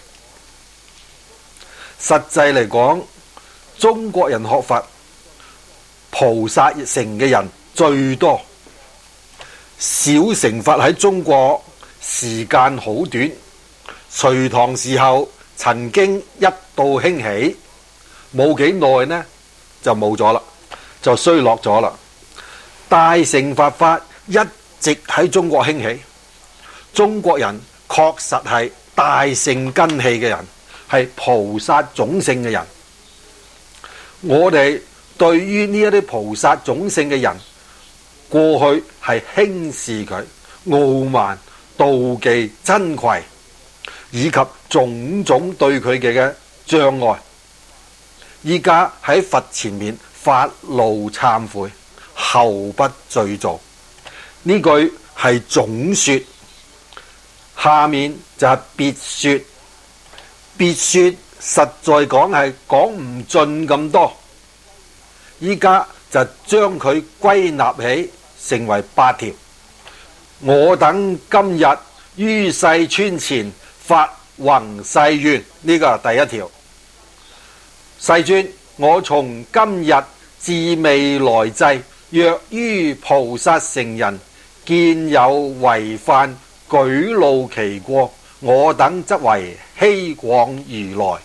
實際嚟講，中國人學佛，菩薩成嘅人最多。小乘佛喺中國時間好短，隋唐時候曾經一度興起，冇幾耐呢就冇咗啦，就衰落咗啦。大乘佛法一直喺中國興起，中國人確實係大乘根器嘅人，係菩薩種性嘅人。我哋對於呢一啲菩薩種性嘅人，過去係輕視佢、傲慢、妒忌、嗔恚，以及種種對佢嘅嘅障礙。依家喺佛前面發怒懺悔， 後不贅造。呢句係總說，下面就係別說。別說實在講係講唔盡咁多，依家就將佢歸納起成為八條。我等今日於世尊前發弘誓願，呢個係第一條。世尊，我從今日至未來際，若於菩薩成人見有違犯，舉露其過，我等則為希廣如來。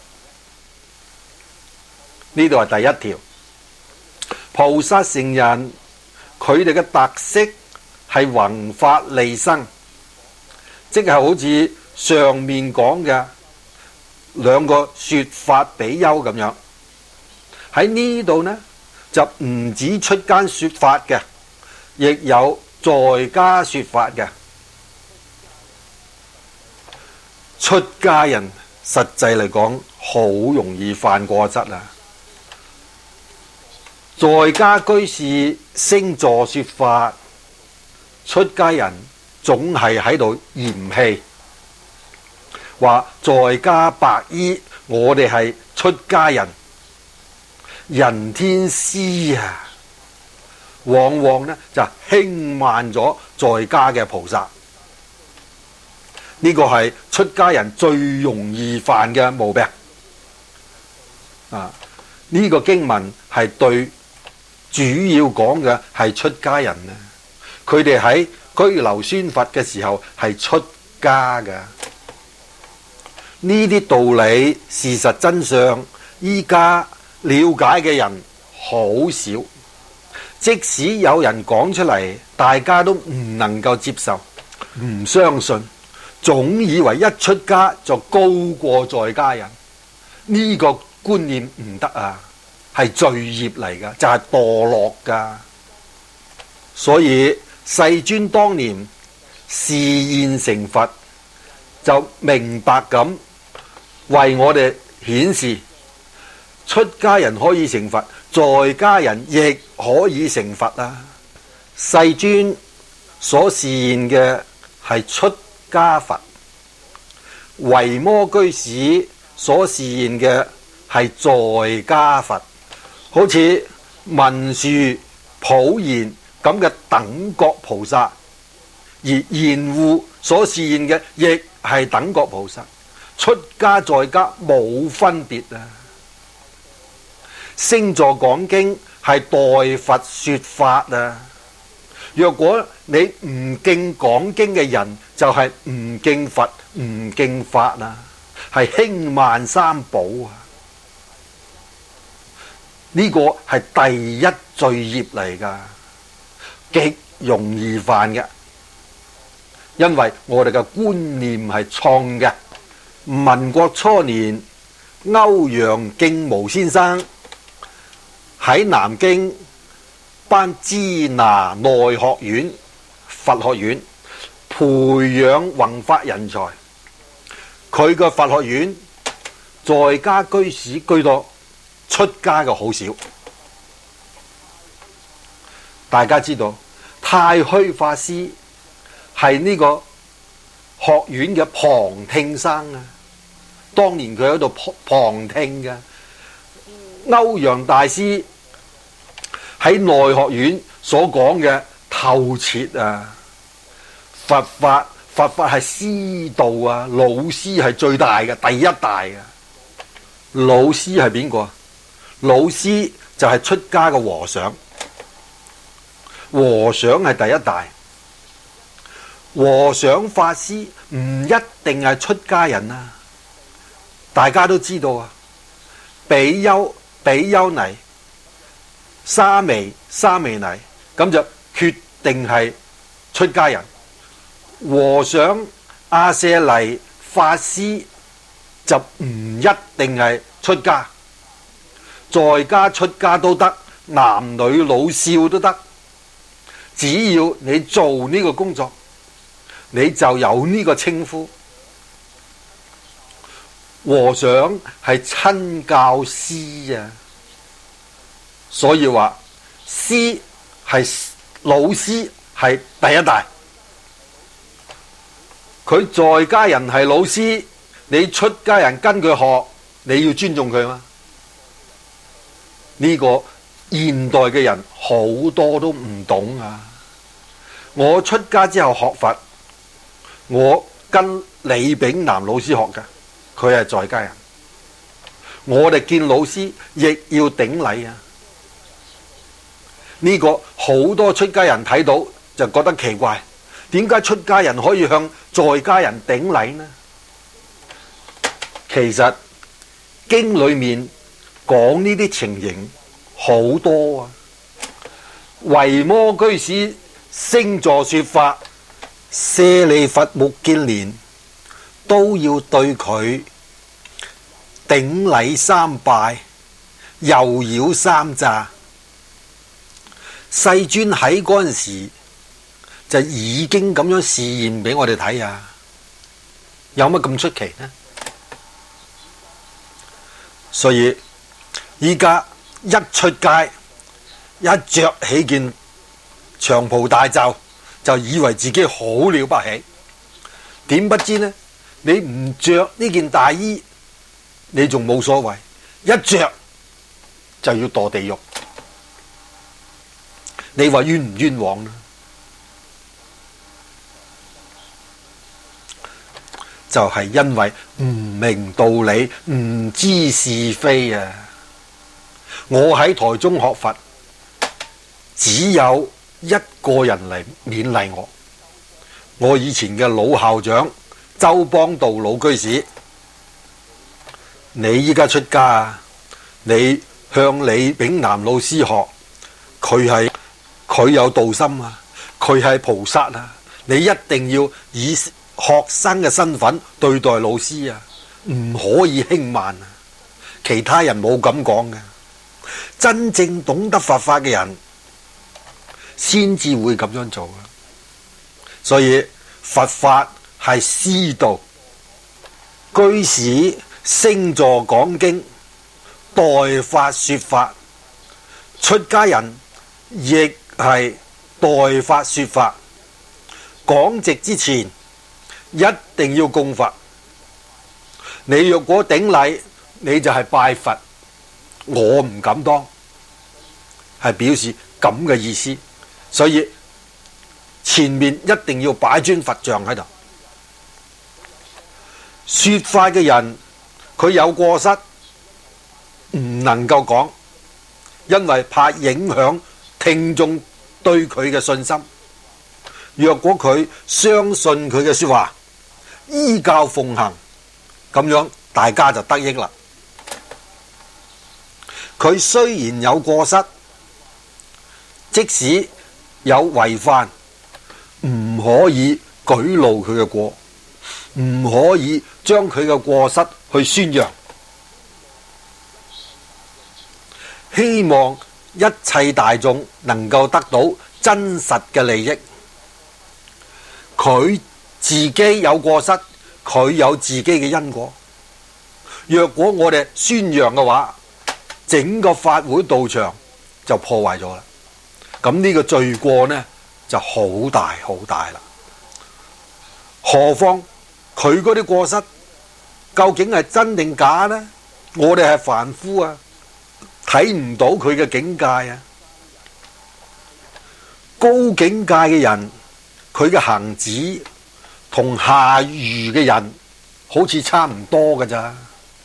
呢度係第一條。菩薩成人佢哋嘅特色係弘法利生，即係好似上面講嘅兩個說法比丘咁樣。喺呢度呢，就唔止出家說法嘅，亦有在家說法嘅。出家人實際嚟講好容易犯過失啊！在家居士升座說法，出家人總係喺度嫌棄，話在家白衣，我哋係出家人，人天師啊，往往呢就輕慢咗在家嘅菩薩。呢個係出家人最容易犯嘅毛病啊！呢個經文係對主要講嘅係出家人啊，佢哋喺居留宣佛嘅時候係出家嘅。呢啲道理事實真相，依家了解嘅人好少。即使有人講出嚟，大家都唔能夠接受，唔相信。總以為一出家就高過在家人，呢個觀念唔得啊，係罪業嚟噶，就係墮落噶。所以世尊當年示現成佛，就明白咁為我哋顯示，出家人可以成佛，在家人亦可以成佛啊。世尊所示現嘅係出家佛，維摩居士所示現嘅係在家佛，好似文殊、普賢咁嘅等覺菩薩，而賢護所示現嘅亦係等覺菩薩，出家在家冇分別啊！升座講經係代佛說法啊！若果你唔敬講經嘅人，就係唔敬佛、唔敬法啊，係輕慢三寶啊！呢個係第一罪業嚟噶，極容易犯嘅，因為我哋嘅觀念係錯嘅。民國初年，歐陽敬無先生喺南京班支那內學院佛學院培養弘法人才，佢個佛學院在家居士居多，出家嘅好少。大家知道太虛法師係呢個學院嘅旁聽生啊，當年佢喺度旁聽嘅。歐陽大師喺內學院所講嘅透徹啊，佛法佛法係師道啊，老師係最大嘅，第一大嘅。老師係邊個？老師就係出家嘅和尚，和尚係第一大。和尚法師唔一定係出家人啊，大家都知道啊。比丘、比丘尼、沙彌、沙彌尼，咁就決定係出家人。和尚、阿舍尼法師就唔一定係出家，在家出家都得，男女老少都得，只要你做呢個工作，你就有呢個稱呼。和尚係親教師啊，所以話師係老師係第一大。佢在家人係老師，你出家人跟佢學，你要尊重佢嘛？呢個現代嘅人好多都唔懂啊！我出家之後學佛，我跟李炳南老師學嘅，佢係在家人。我哋見老師亦要頂禮啊！呢個好多出家人睇到就覺得奇怪，點解出家人可以向在家人頂禮呢？其實經裏面講呢啲情形好多啊。維摩居士升座說法，舍利弗、目犍連都要對佢頂禮三拜，又繞三匝。世尊喺嗰陣時就已經咁樣示現俾我哋睇啊！有乜咁出奇呢？所以依家一出街，一着起件長袍大袖，就以為自己好了不起。點不知呢？你唔着呢件大衣，你仲冇所謂；一着就要墮地獄。你話冤唔冤枉呢？就係因為唔明道理，唔知是非啊！我喺台中學佛，只有一個人嚟勉勵我，我以前嘅老校長周邦道老居士。你依家出家啊，你向李炳南老師學，佢係佢有道心啊，佢係菩薩啊，你一定要以學生嘅身份對待老師啊，唔可以輕慢啊！其他人冇咁講嘅，真正懂得佛法嘅人先至會咁樣做啊！所以佛法係師道，居士升座講經，代法說法，出家人亦係代法說法。講席之前一定要供佛，你若果頂禮，你就係拜佛，我唔敢當，係表示咁嘅意思。所以前面一定要擺尊佛像喺度。說法嘅人佢有過失，唔能夠講，因為怕影響聽眾對佢嘅信心。若果佢相信佢嘅說話，依教奉行，咁樣大家就得益啦。佢雖然有過失，即使有違犯，唔可以舉露佢嘅過，唔可以將佢嘅過失去宣揚。希望一切大眾能夠得到真實嘅利益。佢自己有過失，佢有自己嘅因果。若果我哋宣揚嘅話，整個法會道場就破壞咗啦。咁呢個罪過呢就好大好大啦。何況佢嗰啲過失究竟係真定假呢？我哋係凡夫啊，睇唔到佢嘅境界啊。高境界嘅人，佢嘅行止同下愚嘅人好似差唔多㗎咋。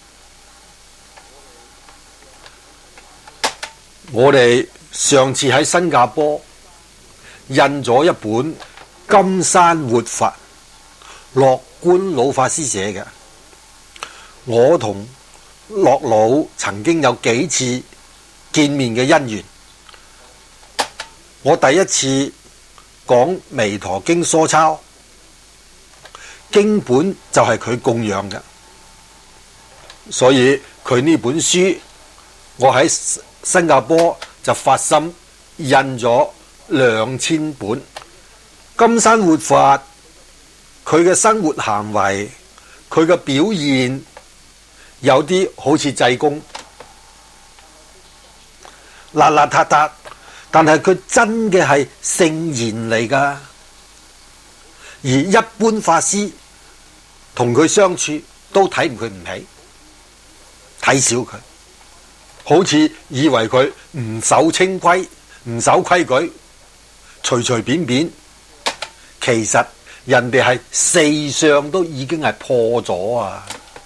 我哋上次喺新加坡印咗一本《金山活佛》，樂觀老法師寫嘅。我同樂老曾經有幾次見面嘅因緣。我第一次講《彌陀經》疏鈔，經本就係佢供養嘅，所以佢呢本書我喺新加坡就發心印咗兩千本。金山活佛佢嘅生活行為，佢嘅表現有啲好似濟公，邋邋遢遢， 但係佢真嘅係聖賢嚟㗎，而一般法師同佢相處都睇唔佢唔起，睇小佢，好似以為佢唔守清規、唔守規矩，隨隨便便。其實人哋係四相都已經係破咗啊！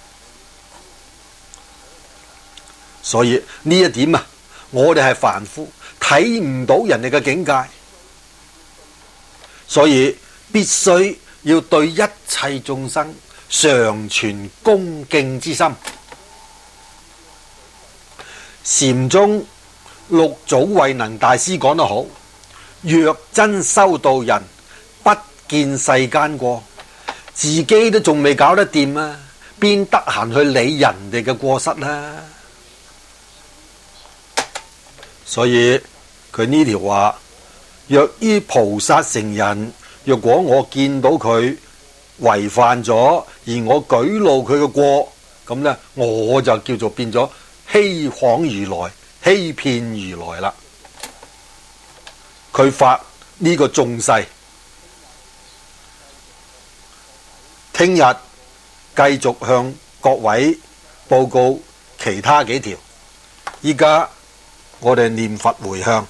所以呢一點啊，我哋係凡夫，睇唔到人哋嘅境界，所以必須要對一切眾生常存恭敬之心。禪宗六祖慧能大師講得好：若真修道人，不見世間過，自己都仲未搞得掂啊，邊得閒去理人哋嘅過失啦？所以佢呢條話，若於菩薩成人，若果我見到佢違犯咗，而我舉露佢嘅過，咁呢，我就叫做變咗欺誑如來、欺騙如來啦。佢發呢個眾誓，聽日繼續向各位報告其他幾條。依家我哋念佛回向。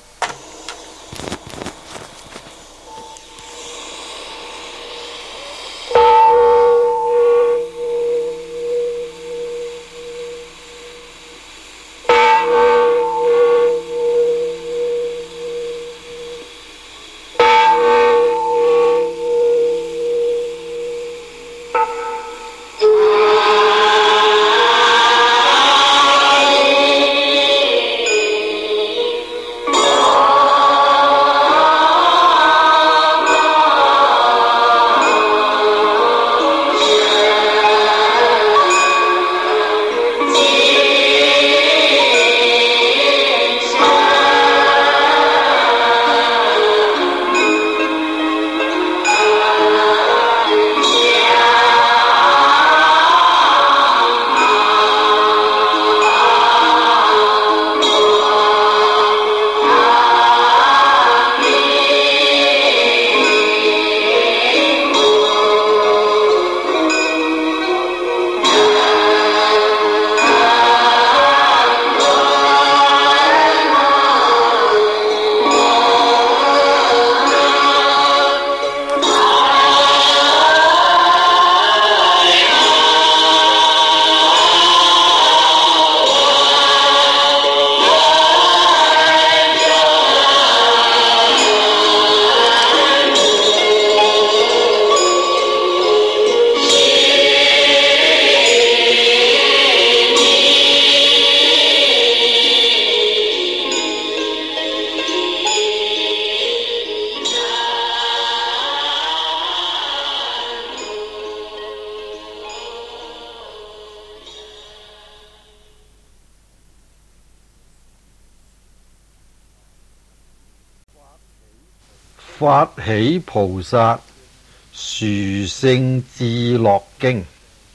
發起菩薩殊勝智樂經，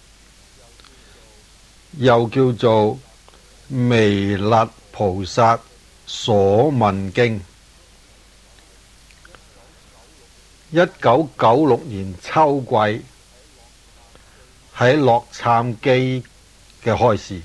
又叫做彌勒菩薩所問經。一九九六年秋季喺洛杉磯嘅開示，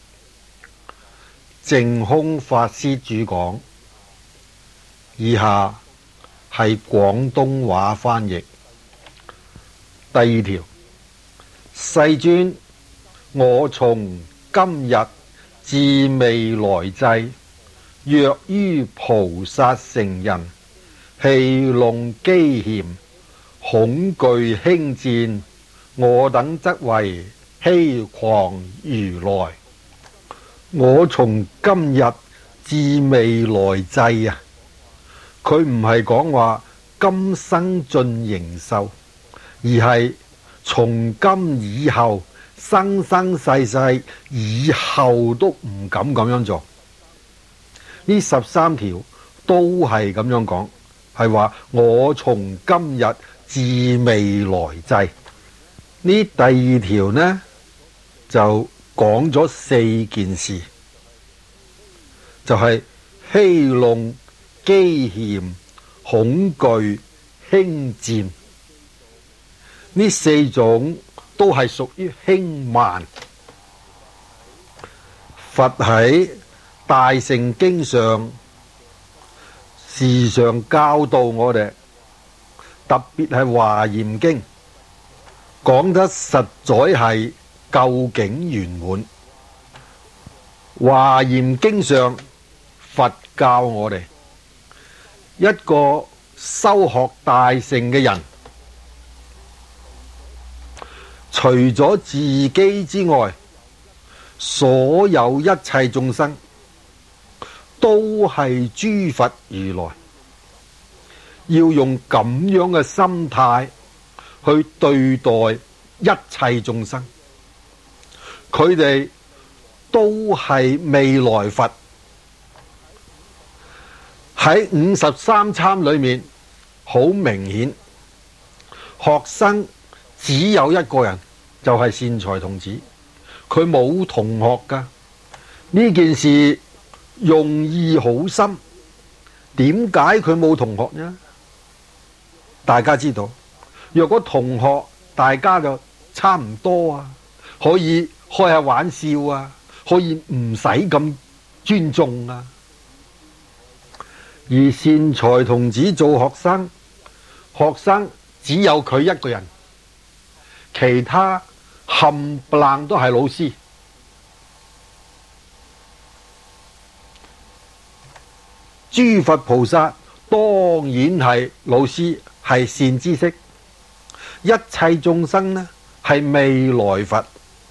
淨空法師主講，以下係廣東話翻譯。第二條，世尊，我從今日至未來際，若於菩薩成人，戲弄譏嫌，恐懼輕賤，我等則為欺誑如來。我從今日至未來際啊，佢唔係講話今生盡形壽，而係從今以後生生世世以後都唔敢咁樣做。呢十三條都係咁樣講，係話我從今日至未來際。呢第二條呢就講咗四件事，就係、是、戲弄飢嫌、恐懼、輕賤，呢四種都係屬於輕慢。佛喺大乘經上時常教導我哋，特別係華嚴經講得實在係究竟圓滿。華嚴經上佛教我哋，一個修學大乘嘅人，除咗自己之外，所有一切眾生都係諸佛如來，要用咁樣嘅心態去對待一切眾生。佢哋都係未來佛。喺五十三參裏面，好明顯，學生只有一個人，就係善財童子，佢冇同學噶。呢件事用意好深，點解佢冇同學呢？大家知道，若果同學大家就差唔多啊，可以開下玩笑啊，可以唔使咁尊重啊。而善財童子做學生，學生只有佢一個人，其他冚唪唥都係老師。諸佛菩薩當然係老師，係善知識。一切眾生呢，係未來佛，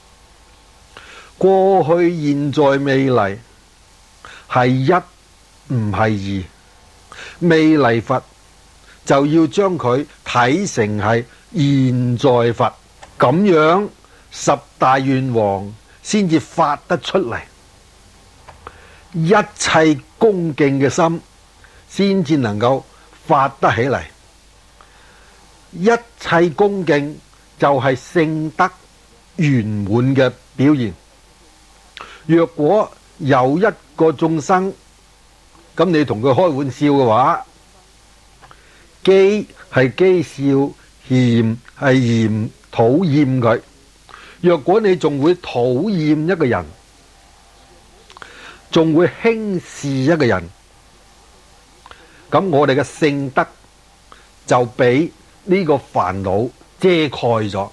過去、現在、未來係一，唔係二。未來佛就要將佢睇成係現在佛，咁樣十大願王先至發得出嚟，一切恭敬嘅心先至能夠發得起嚟。一切恭敬就係聖德圓滿嘅表現。若果有一個眾生，咁你同佢開玩笑嘅話，譏係譏笑，嫌係嫌討厭佢。若果你仲會討厭一個人，仲會輕視一個人，咁我哋嘅聖德就俾呢個煩惱遮蓋咗。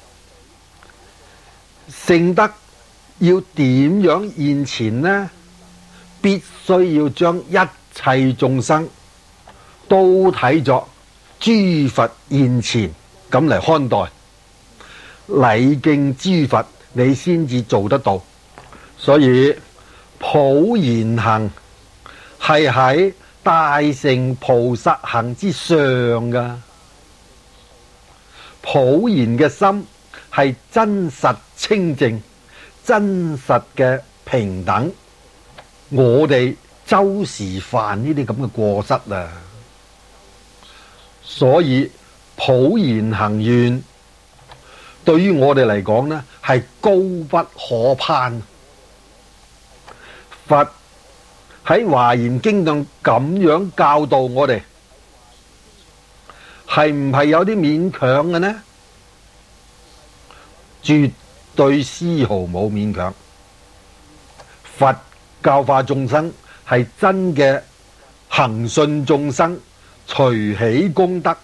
聖德要點樣現前呢？必須要將一切眾生都睇作諸佛現前咁嚟看待，禮敬諸佛，你先至做得到。所以普賢行係喺大乘菩薩行之上噶。普賢嘅心係真實清淨、真實嘅平等。我哋周時犯呢啲咁嘅過失啊，所以普賢行願對於我哋嚟講呢，係高不可攀。佛喺華嚴經中咁樣教導我哋，係唔係有啲勉強嘅呢？絕對絲毫冇勉強。佛教化眾生係真嘅恒順眾生，隨喜功德，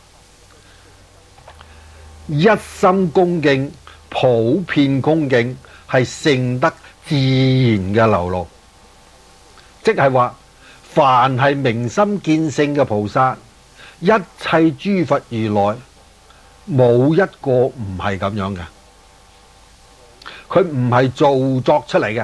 一心恭敬，普遍恭敬，係聖德自然嘅流露。即係話，凡係明心見性嘅菩薩，一切諸佛如來，冇一個唔係咁樣嘅。佢唔係造作出嚟嘅。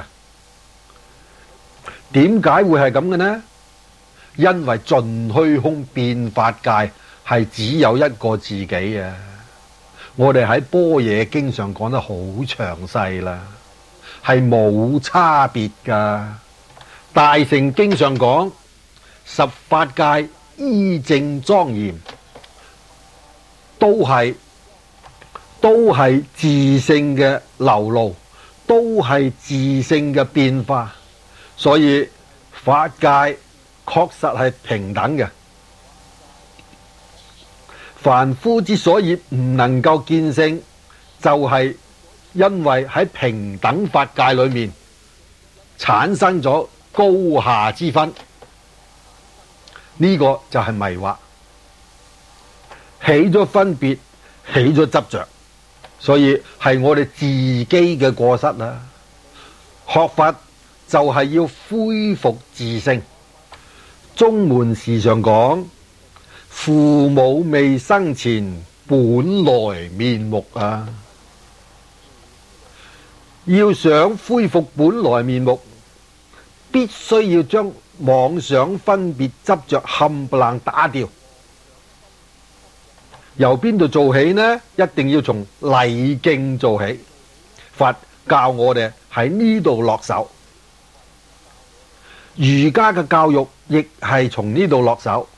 點解會係咁嘅呢？因為盡虛空變法界係只有一個自己啊！我哋喺般若經上講得好詳細啦，係冇差別噶。大乘經上講十法界依正莊嚴，都係都係自性嘅流露，都係自性嘅變化。所以法界確實係平等嘅， 凡夫之所以唔能夠見性，就係因為喺平等法界裏面產生咗高下之分，呢個就係迷惑，起咗分別，起咗執着，所以係我哋自己嘅過失啦。學法就係要恢復自性。宗門時常講，父母未生前本來面目啊，要想恢復本來面目，必須要將妄想分別執着冚唪唥打掉。由邊度做起呢？一定要從禮敬做起。佛教我哋喺呢度落手，儒家嘅教育亦係從呢度落手。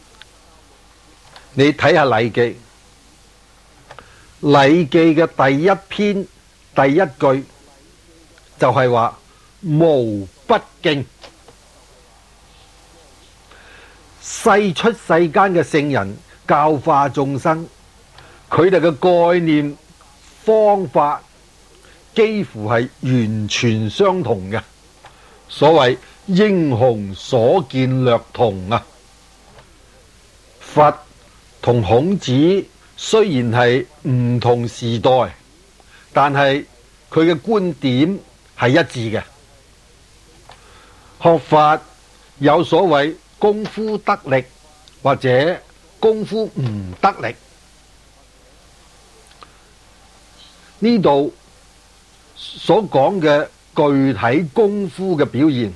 你睇下《禮記》，《禮記》嘅第一篇第一句就係話無不敬。世出世間嘅聖人教化眾生，佢哋嘅概念方法幾乎係完全相同嘅。所謂英雄所見略同啊！佛同孔子雖然係唔同時代，但係佢嘅觀點係一致嘅。學法有所謂功夫得力或者功夫唔得力，呢度所講嘅具體功夫嘅表現，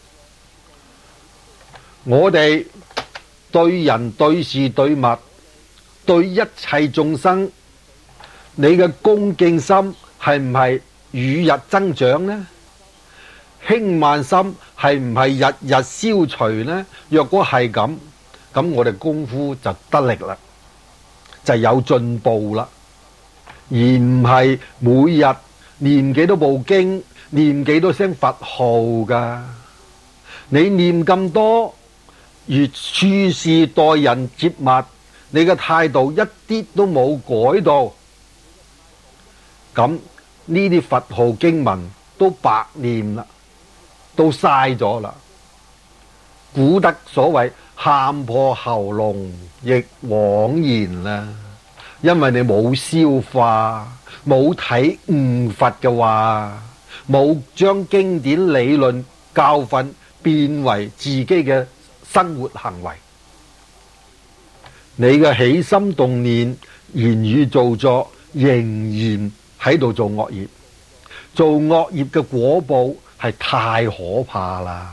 我哋對人對事對物對一切眾生，你嘅恭敬心係唔係與日增長呢？輕慢心係唔係日日消除呢？若果係咁，咁我哋功夫就得力啦，就有進步啦，而唔係每日念幾多部經，念幾多聲佛號噶。你念咁多，越處事待人接物，你嘅態度一啲都冇改到，咁呢啲佛號經文都白念啦，都嘥咗啦。古德所謂喊破喉嚨亦枉然啦，因為你冇消化，冇體悟佛嘅話，冇將經典理論教訓變為自己嘅生活行為，你嘅起心動念、言語造作仍然喺度做惡業，做惡業嘅果報係太可怕啦。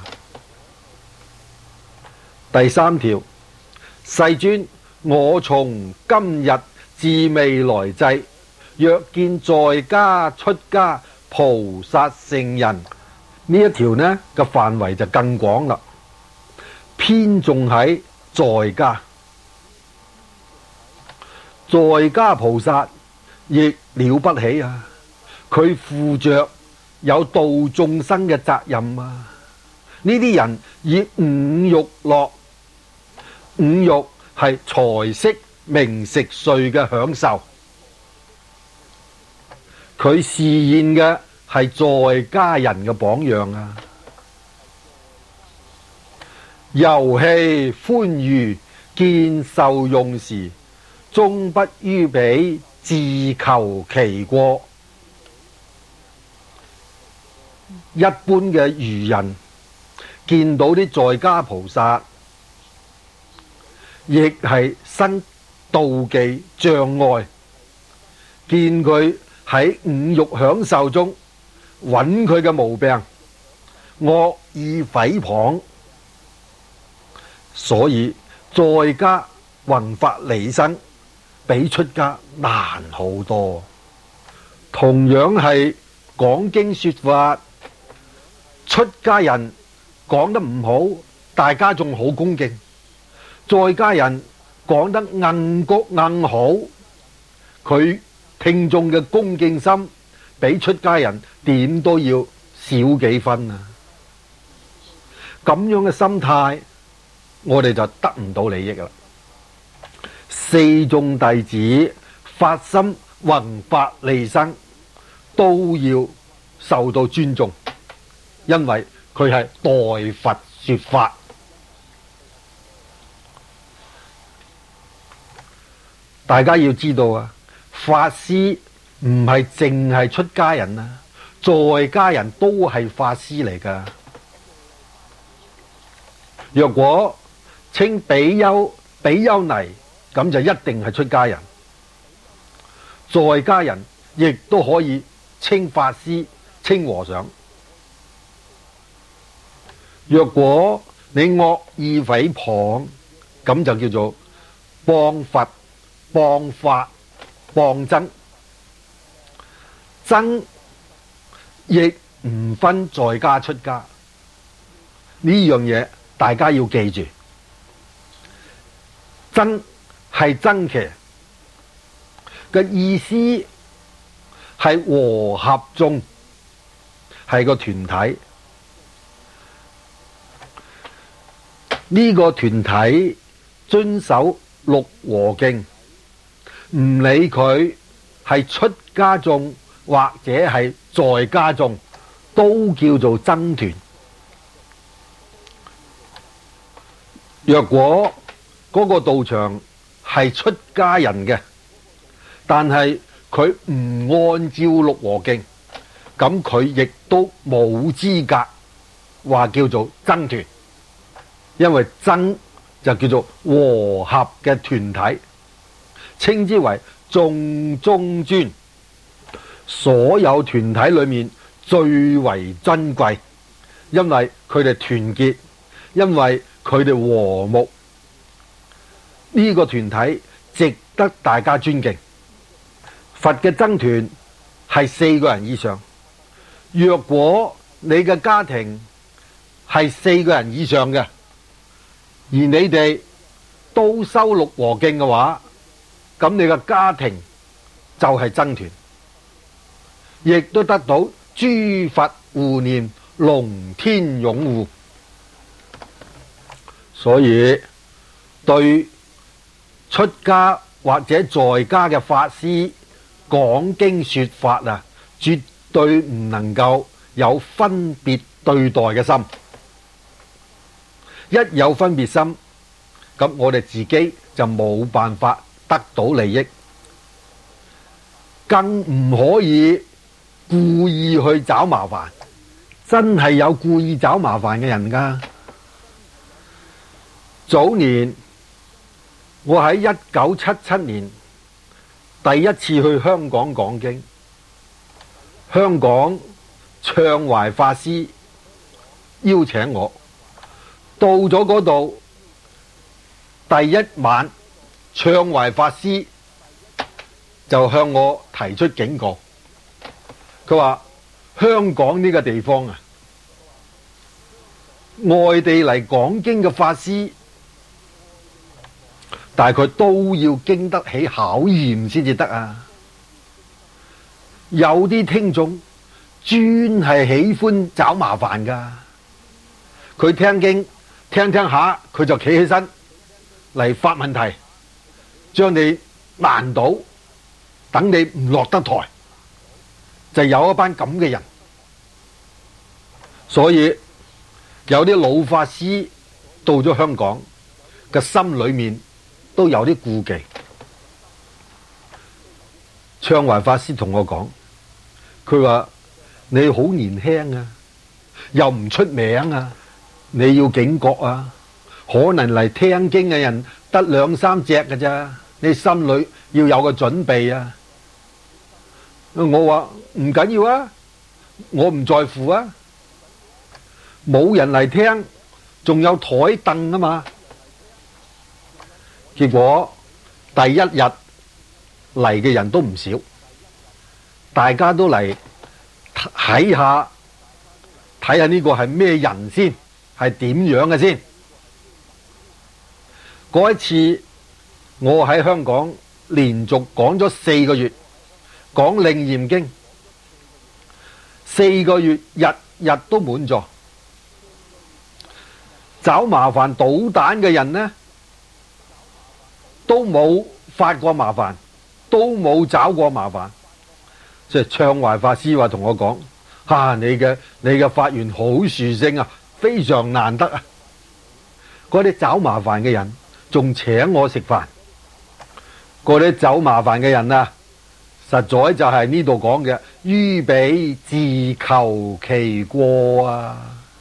第三條，世尊，我從今日至未來際，若見在家出家菩薩聖人，呢一條呢嘅範圍就更廣啦，偏重喺在家。在家菩薩亦了不起啊，佢負着有度眾生嘅責任啊。呢啲人以五欲樂，五欲係財色名食睡嘅享受，佢示現嘅係在家人嘅榜樣啊。遊戲歡愉見受用時，終不於彼自求其過。一般嘅愚人見到啲在家菩薩，亦係生妒忌障礙，見佢喺五欲享受中揾佢嘅毛病，惡意誹謗，所以在家宏法利生比出家難好多。同樣係講經說法，出家人講得唔好，大家仲好恭敬；在家人講得硬谷硬好，佢聽眾嘅恭敬心比出家人點都要少幾分啊！咁樣嘅心態，我哋就得唔到利益啦。 四眾弟子發心弘法利生，都要受到尊重，因為佢係代佛說法。大家要知道啊，法師唔係淨係出家人啊，在家人都係法師嚟㗎。若果稱比丘、比丘尼，咁就一定係出家人。在家人亦都可以稱法師、稱和尚。若果你惡意誹謗，咁就叫做謗佛、謗法、謗僧。僧亦唔分在家出家，呢樣嘢大家要記住。僧係僧伽嘅意思，係和合眾，係個團體。呢個團體遵守六和敬，唔理佢係出家眾或者係在家眾，都叫做僧團。若果嗰個道場係出家人嘅，但係佢唔按照六和敬，咁佢亦都冇資格話叫做僧團，因為僧就叫做和合嘅團體，稱之為眾中尊，所有團體裏面最為珍貴，因為佢哋團結，因為佢哋和睦。呢個團體值得大家尊敬。佛嘅僧團係四個人以上，若果你嘅家庭係四個人以上嘅，而你哋都修六和敬嘅話，咁你嘅家庭就係僧團，亦都得到諸佛護念、龍天擁護。所以對出家或者在家嘅法師講經說法啊，絕對唔能夠有分別對待嘅心。一有分別心，咁我哋自己就冇辦法得到利益，更唔可以故意去找麻煩。真係有故意找麻煩嘅人㗎。早年我喺一九七七年第一次去香港講經，香港暢懷法師邀請我到咗嗰度，第一晚暢懷法師就向我提出警告，佢話香港呢個地方啊，外地嚟講經嘅法師大概都要經得起考驗先至得啊！有啲聽眾專係喜歡找麻煩噶，佢聽經聽聽下，佢就企起身嚟發問題，將你難倒，等你唔落得台，就有一班咁嘅人。所以有啲老法師到咗香港嘅心裏面都有啲顧忌。暢懷法師同我講，佢話你好年輕啊，又唔出名啊，你要警覺啊，可能嚟聽經嘅人得兩三隻㗎咋，你心裏要有個準備啊。我話唔緊要啊，我唔在乎啊，冇人嚟聽，仲有台凳啊嘛。結果第一日嚟嘅人都唔少，大家都嚟睇下睇下呢個係咩人先，係點樣嘅先。嗰一次我喺香港連續講咗四個月，講楞嚴經，四個月日日都滿座。找麻煩搗蛋嘅人呢， 都冇發過麻煩，都冇找過麻煩。即係暢懷法師話同我講：啊，你嘅你嘅法緣好殊勝啊，非常難得啊！嗰啲找麻煩嘅人仲請我食飯，嗰啲找麻煩嘅人啊，實在就係呢度講嘅於彼自求其過啊！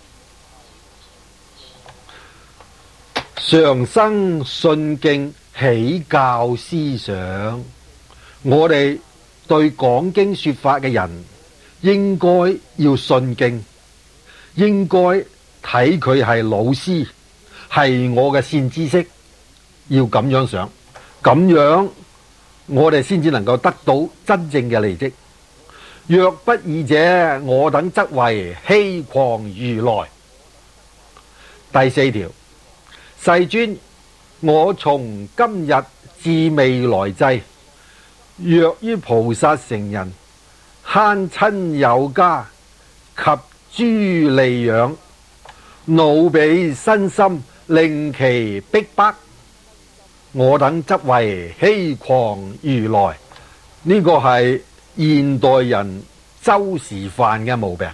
常生信敬起教思想，我哋對講經說法嘅人應該要信敬，應該睇佢係老師，係我嘅善知識，要咁樣想，咁樣我哋先至能夠得到真正嘅利益。若不爾者，我等則為欺誑如來。第四條，世尊，我從今日至未來際，若於菩薩成人，慳親友家及諸利養，惱彼身心，令其逼迫，我等則為欺誑如來。呢個係現代人周時犯嘅毛病。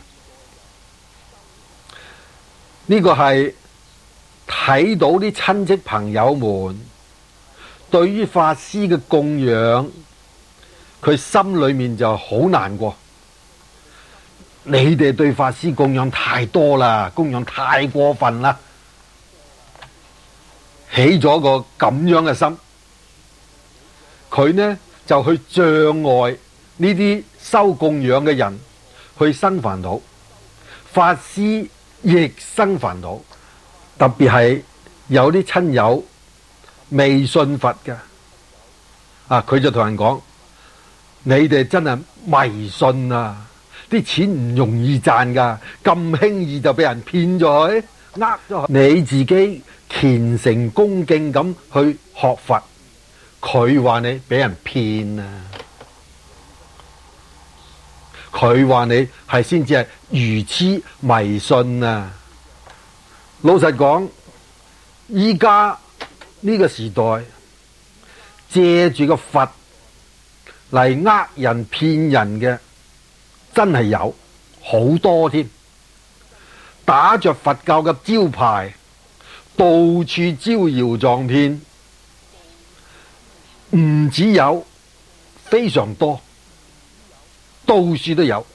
呢個係睇到啲親戚朋友們對於法師嘅供養，佢心裏面就好難過。你哋對法師供養太多啦，供養太過分啦，起咗個咁樣嘅心，佢呢就去障礙呢啲收供養嘅人去生煩惱，法師亦生煩惱。特別係有啲親友未信佛嘅，啊，佢就同人講：你哋真係迷信啊！啲錢唔容易賺噶，咁輕易就俾人騙咗去，呃咗去。你自己虔誠恭敬咁去學佛，佢話你俾人騙啊！佢話你係先至係愚痴迷信啊！老實講，依家呢個時代借住個佛嚟呃人騙人嘅，真係有好多添。打着佛教嘅招牌，到處招搖撞騙，唔只有，非常多，到處都有。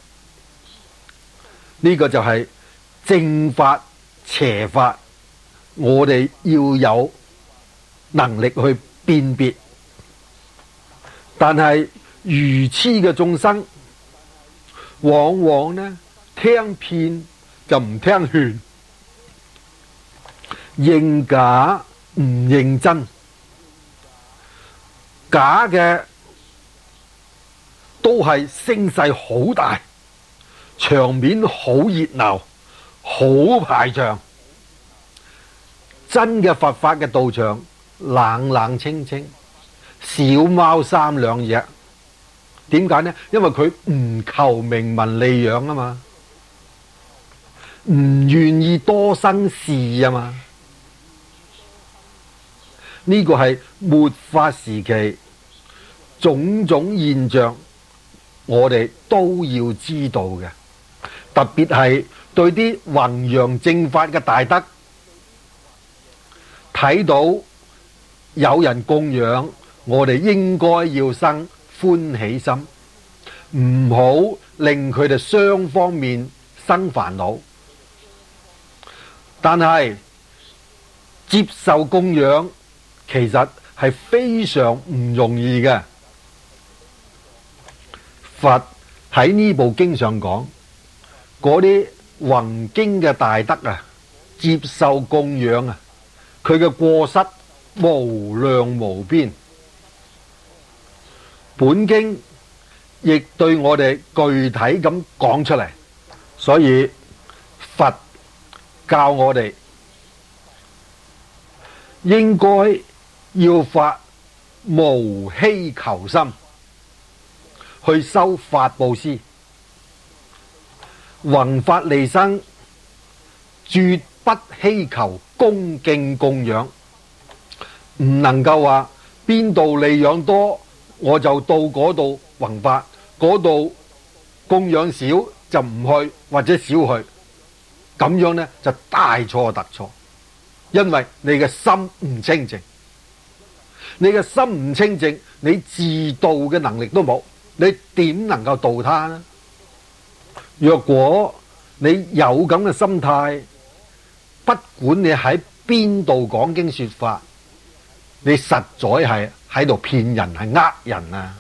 呢個就係正法邪法，我哋要有能力去辨別。但係愚痴嘅眾生，往往呢聽騙就唔聽勸，認假唔認真，假嘅都係聲勢好大，場面好熱鬧，好排場。真嘅佛法嘅道場冷冷清清，小貓三兩隻。點解呢？因為佢唔求名聞利養啊嘛，唔願意多生事啊嘛。呢個係末法時期種種現象，我哋都要知道嘅。特別係對啲弘揚正法嘅大德，睇到有人供養，我哋應該要生歡喜心，唔好令佢哋雙方面生煩惱。但係接受供養其實係非常唔容易嘅。佛喺呢部經上講，嗰啲弘經嘅大德啊，接受供養啊，佢嘅過失無量無邊。本經亦對我哋具體咁講出嚟，所以佛教我哋應該要發無希求心，去修法布施，弘法利生，絕不希求恭敬供養。 唔能夠話邊度利養多我就到嗰度弘法，嗰度供養少就唔去或者少去，咁樣呢，就大錯特錯，因為你嘅心唔清淨，你嘅心唔清淨，你自度嘅能力都冇，你點能夠度他呢？若果你有咁嘅心態，不管你喺邊度講經說法，你實在係喺度騙人，係呃人啊！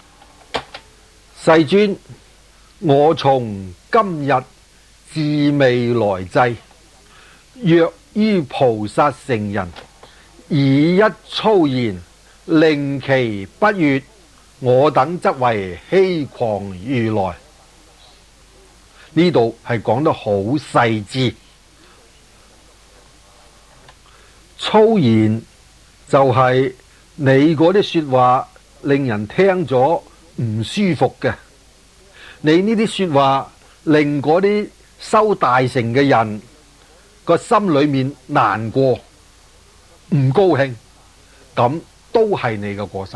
世尊，我從今日至未來際，若於菩薩成人，以一粗言令其不悅，我等則為虛誑如來。呢度係講得好細緻，粗言就係你嗰啲說話令人聽咗唔舒服嘅，你呢啲說話令嗰啲修大乘嘅人個心裏面難過唔高興，咁都係你嘅過失。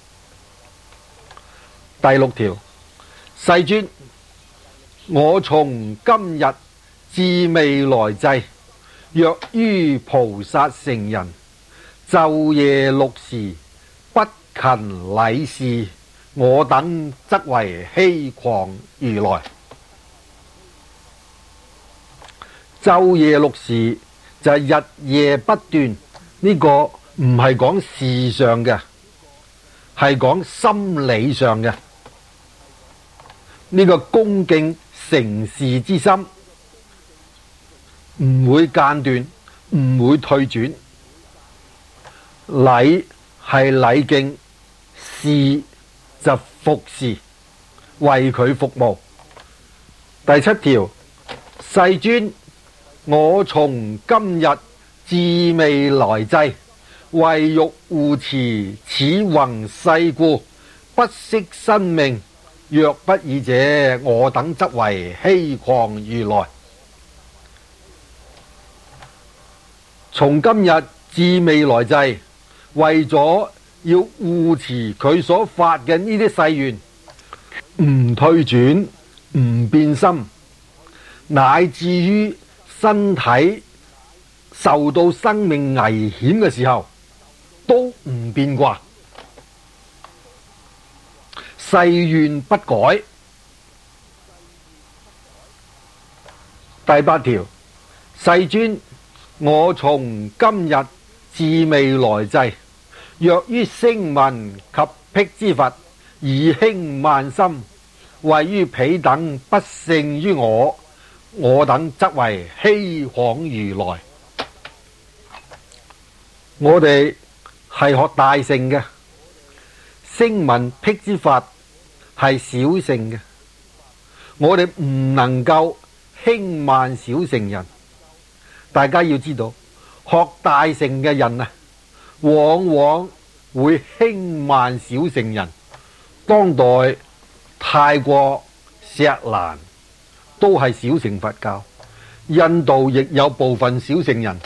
第六條，世尊，我從今日至未來際，若於菩薩成人，晝夜六時不勤禮事，我等則為虛誑如來。晝夜六時就係日夜不斷，呢個唔係講事上嘅，係講心理上嘅。呢個恭敬承事之心唔會間斷，唔會退轉。禮係禮敬，事就服侍，為佢服務。第七條，世尊，我從今日至未來際，為欲護持此宏誓故，不惜生命。若不爾者，我等則為虛誑如來。從今日至未來際，為咗要護持佢所發嘅呢啲誓願，唔退轉，唔變心，乃至於身體受到生命危險嘅時候，都唔變卦。誓願不改。第八條，世尊，我從今日至未來際，若於聲聞及辟支佛，以輕慢心，謂於彼等不勝於我，我等則為虛誑如來。我哋係學大乘嘅，聲聞辟支佛係小乘嘅，我哋唔能夠輕慢小乘人。大家要知道，學大乘嘅人啊，往往會輕慢小乘人。當代泰國、錫蘭都係小乘佛教，印度亦有部分小乘人。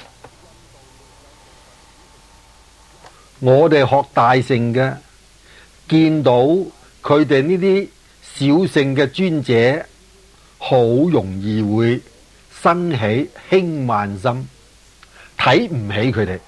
我哋學大乘嘅，見到佢哋呢啲小乘嘅尊者，好容易會生起輕慢心，睇唔起佢哋。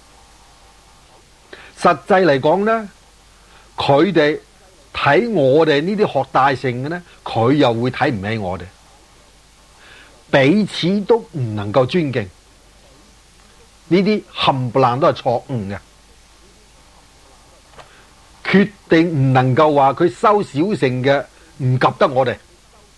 實際嚟講呢，佢哋睇我哋呢啲學大乘嘅呢，佢又會睇唔起我哋，彼此都唔能夠尊敬。呢啲冚唪唥都係錯誤嘅。決定唔能夠話佢修小乘嘅唔及得我哋。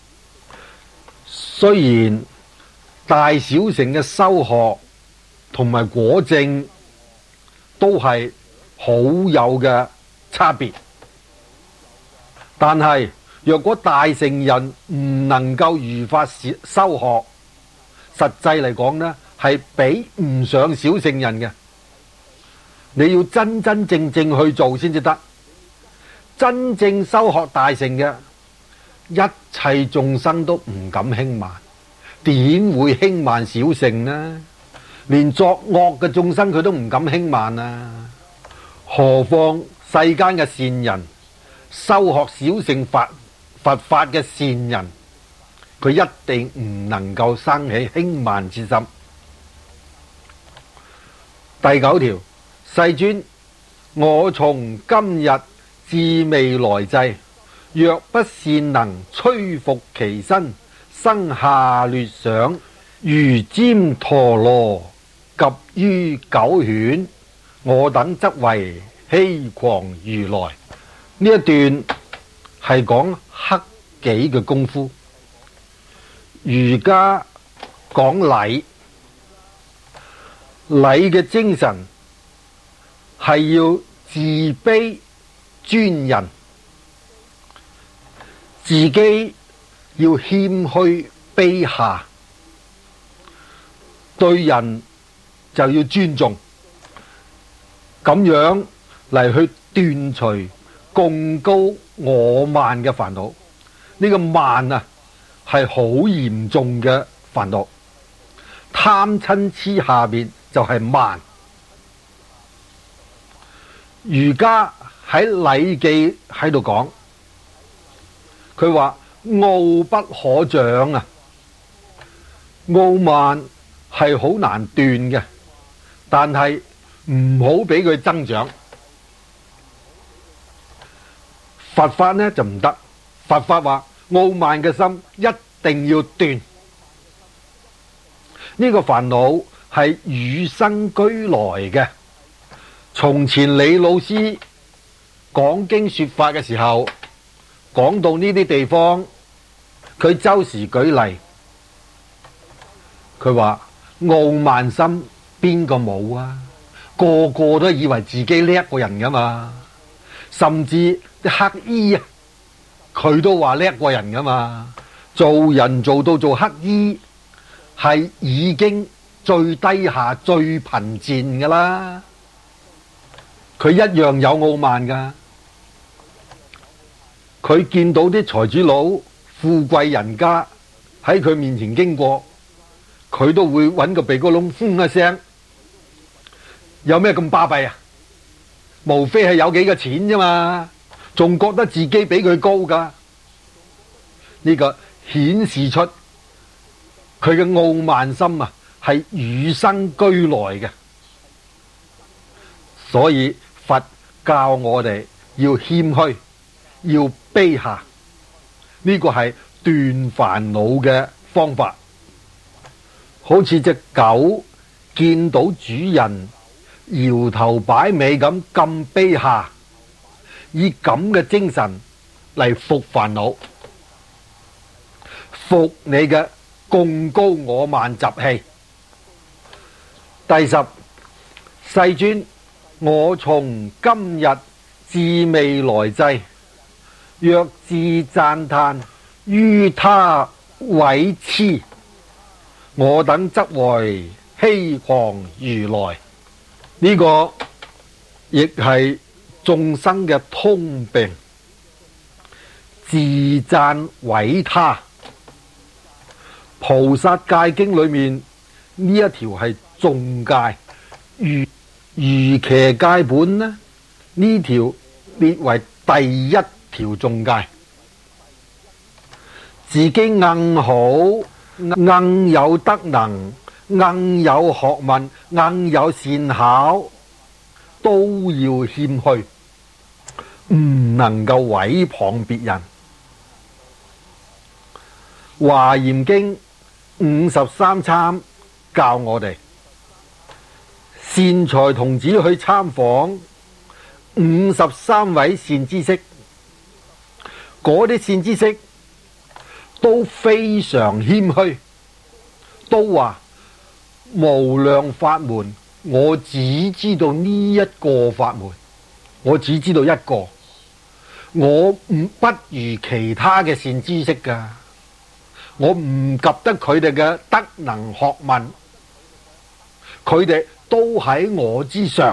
雖然大小乘嘅修學同埋果證都係好有嘅差別，但係若果大乘人唔能夠如法修學，實際嚟講呢，係比唔上小乘人嘅。你要真真正正去做先至得。真正修學大乘嘅，一切眾生都唔敢輕慢，點會輕慢小乘呢？連作惡嘅眾生佢都唔敢輕慢啊！ 何況世間嘅善人，修學小乘法佛法嘅善人，佢一定唔能夠生起輕慢之心。第九條，世尊，我從今日至未來際，若不善能摧伏其身，生下劣想，如旃陀羅及於狗犬，我等則為欺誑如來。呢一段係講克己嘅功夫。儒家講禮，禮嘅精神係要自卑尊人，自己要謙虛卑下，對人就要尊重，咁樣嚟去斷除貢高我慢嘅煩惱。呢個慢啊係好嚴重嘅煩惱，貪嗔痴下邊就係慢。儒家喺《禮記》喺度講，佢話傲不可長啊，傲慢係好難斷嘅，但係唔好俾佢增長。佛法呢就唔得，佛法話傲慢嘅心一定要斷。呢個煩惱係與生俱來嘅。從前李老師講經說法嘅時候，講到呢啲地方，佢周時舉例，佢話傲慢心邊個冇啊？個個都以為自己叻一個人噶嘛，甚至啲乞衣啊，佢都話叻一個人噶嘛。做人做到做乞衣，係已經最低下最貧賤噶啦，佢一樣有傲慢噶。佢見到啲財主佬、富貴人家喺佢面前經過，佢都會揾個鼻哥窿哼一聲，有咩咁巴閉啊？無非係有幾個錢啫嘛，仲覺得自己比佢高噶。呢個顯示出佢嘅傲慢心啊，係與生俱來嘅。所以佛教我哋要謙虛，要卑下，呢個係斷煩惱嘅方法。好似隻狗見到主人搖頭擺尾咁咁卑下，以咁嘅精神嚟伏煩惱，伏你嘅貢高我慢習氣。第十，世尊，我從今日至未來際，若自讚歎於他毀痴，我等則為欺誑如來。呢、這個亦係眾生嘅通病，自讚毀他。菩薩戒經裏面呢一條係重戒，如瑜伽戒本呢，呢條列為第一條重戒。自己硬好，硬有德能，硬有學問，硬有善巧，都要謙虛，唔能夠毀謗別人。華嚴經五十三參教我哋，善財童子去參訪五十三位善知識，嗰啲善知識都非常謙虛，都話無量法門，我只知道呢一個法門，我只知道一個，我唔不如其他嘅善知識噶，我唔及得佢哋嘅德能學問，佢哋都喺我之上，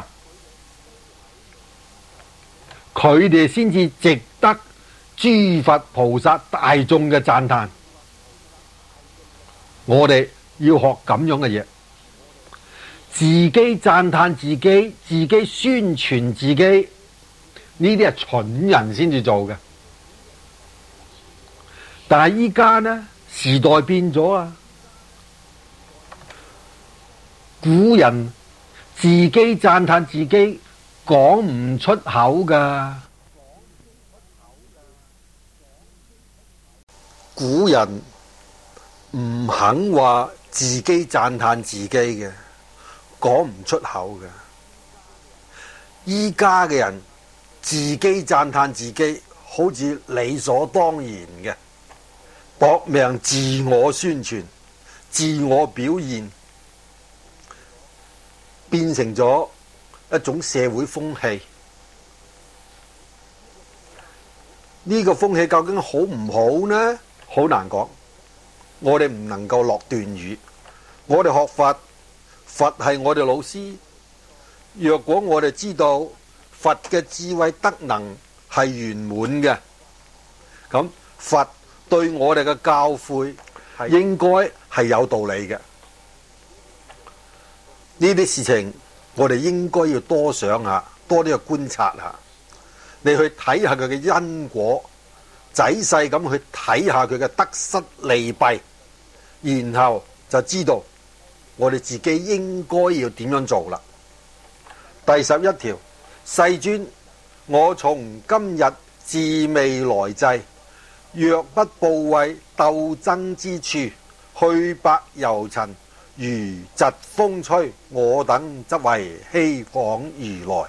佢哋先至值得諸佛菩薩大眾嘅讚歎。我哋要學咁樣嘅嘢， 自己讚歎自己，自己宣傳自己，呢啲係蠢人先至做嘅。但係依家呢，時代變咗啊！古人自己讚歎自己，講唔出口噶。古人唔肯話自己讚歎自己嘅，講唔出口嘅。依家嘅人自己讚歎自己，好似理所當然嘅，搏命自我宣傳、自我表現，變成咗一種社會風氣。呢個風氣究竟好唔好呢？好難講。我哋唔能夠落斷語。我哋學佛，佛係我哋老師。若果我哋知道佛嘅智慧德能係圓滿嘅，咁佛對我哋嘅教誨應該係有道理嘅。呢啲事情我哋應該要多想下，多啲去觀察下。你去睇下佢嘅因果，仔細咁去睇下佢嘅得失利弊，然後就知道我哋自己應該要點樣做啦。第十一條，世尊，我從今日至未來際，若不怖畏鬥爭之處，去百由塵，如疾風吹，我等則為希訪如來。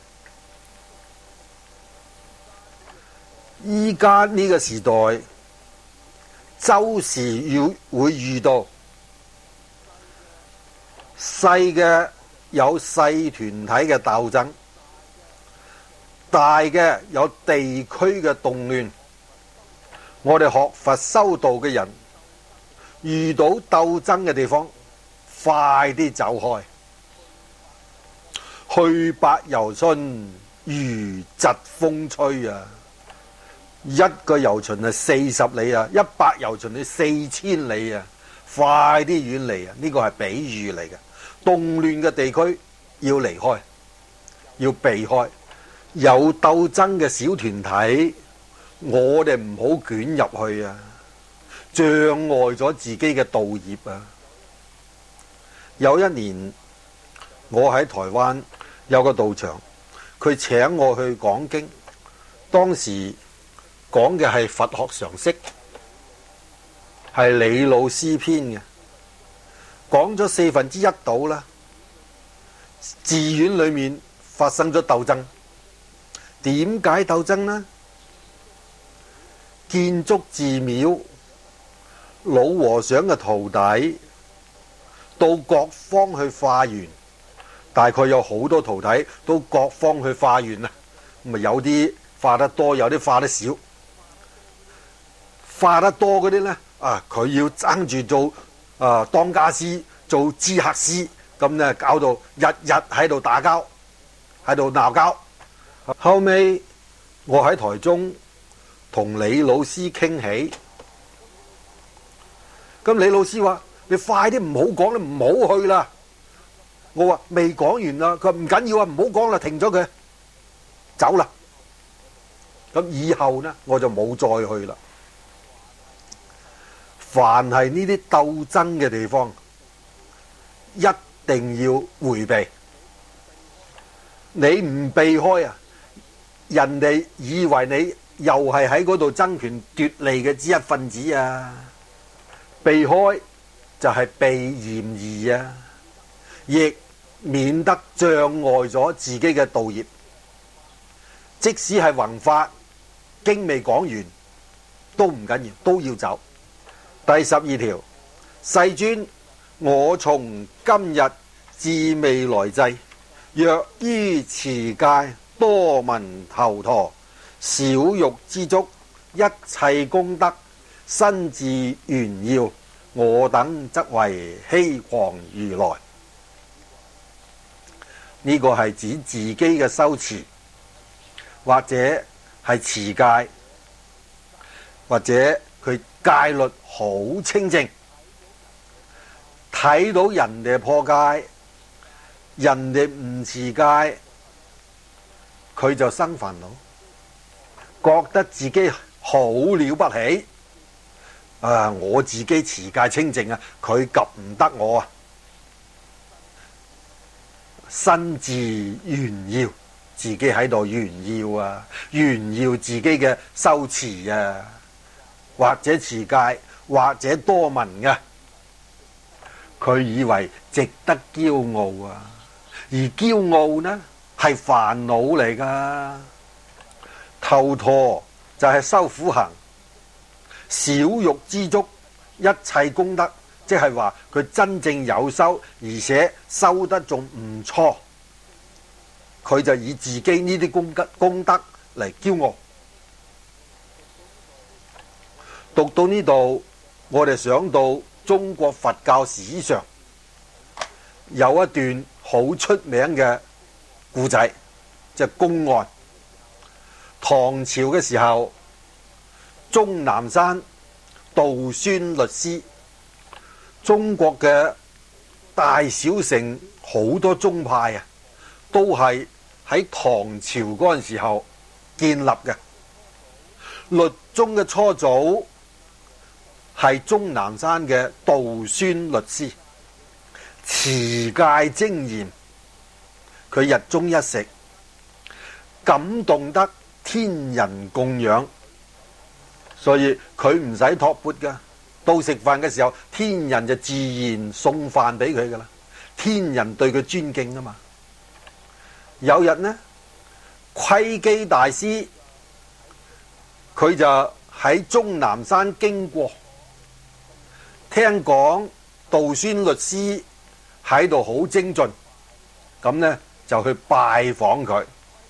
依家呢個時代，周時要會遇到細嘅有細團體嘅鬥爭，大嘅有地區嘅動亂。我哋學佛修道嘅人，遇到鬥爭嘅地方，快啲走開，去百由旬，如疾風吹啊！一個由旬係四十里啊，一百由旬係四千里啊！快啲遠離啊！呢個係比喻嚟嘅。動亂嘅地區要離開，要避開。有鬥爭嘅小團體，我哋唔好捲入去啊！障礙咗自己嘅道業啊！有一年，我喺台灣有個道場，佢請我去講經，當時講嘅係佛學常識，係李老師編嘅，講咗四分之一到啦。寺院裏面發生咗鬥爭，點解鬥爭呢？建築寺廟，老和尚嘅徒弟到各方去化緣，大概有好多徒弟到各方去化緣啊。咁啊，有啲化得多，有啲化得少。化得多嗰啲呢，啊，佢要爭住做啊當家師，做知客師，咁呢搞到日日喺度打交，喺度鬧交。後尾我喺台中同李老師傾起，咁李老師話：你快啲唔好講啦，唔好去啦。我話未講完啦，佢話唔緊要啊，唔好講啦，停咗佢，走啦。咁以後呢，我就冇再去啦。凡係呢啲鬥爭嘅地方，一定要迴避。你唔避開啊，人哋以為你又係喺嗰度爭權奪利嘅之一分子啊！避開就係避嫌疑啊，亦免得障礙咗自己嘅道業。即使係弘法經未講完，都唔緊要，都要走。第十二條，世尊，我從今日至未來際，若於持戒多聞頭陀，少欲知足，一切功德，身自炫耀，我等則為希訪如來。呢個係指自己嘅修持，或者係持戒，或者佢戒律好清淨，睇到人哋破戒， 人哋唔持戒，佢就生煩惱，覺得自己好了不起。啊！我自己持戒清淨啊，佢及唔得我啊！身自炫耀，自己喺度炫耀啊，炫耀自己嘅修持啊，或者持戒，或者多聞嘅，佢以為值得驕傲啊！而驕傲呢係煩惱嚟噶，頭陀就係修苦行。少欲知足，一切功德，即係話佢真正有修，而且修得仲唔錯，佢就以自己呢啲功德功德嚟驕傲。讀到呢度，我哋想到中國佛教史上有一段好出名嘅故仔，即係公案。唐朝嘅時候，終南山道宣律師，中國嘅大小乘好多宗派啊，都係喺唐朝嗰陣時候建立嘅。律宗嘅初祖係終南山嘅道宣律師，持戒精嚴，佢日中一食，感動得天人供養。所以佢唔使托缽噶，到食飯嘅時候，天人就自然送飯俾佢噶啦。天人對佢尊敬啊嘛。有日呢，窺基大師佢就喺終南山經過，聽講道宣律師喺度好精進，咁呢就去拜訪佢。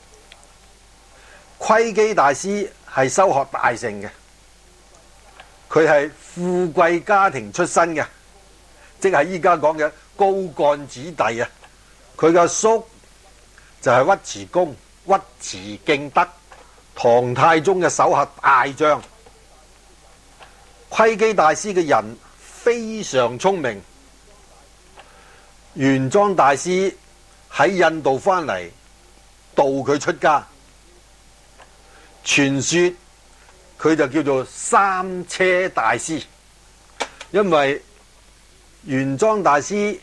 窺基大師係修學大乘嘅。佢係富貴家庭出身嘅，即係依家講嘅高幹子弟啊！佢嘅叔就係尉遲恭、尉遲敬德，唐太宗嘅手下大將。窺基大師嘅人非常聰明，玄奘大師喺印度翻嚟度佢出家，傳說佢就叫做三車大師，因為玄奘大師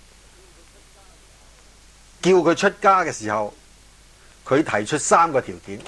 叫佢出家嘅時候，佢提出三個條件。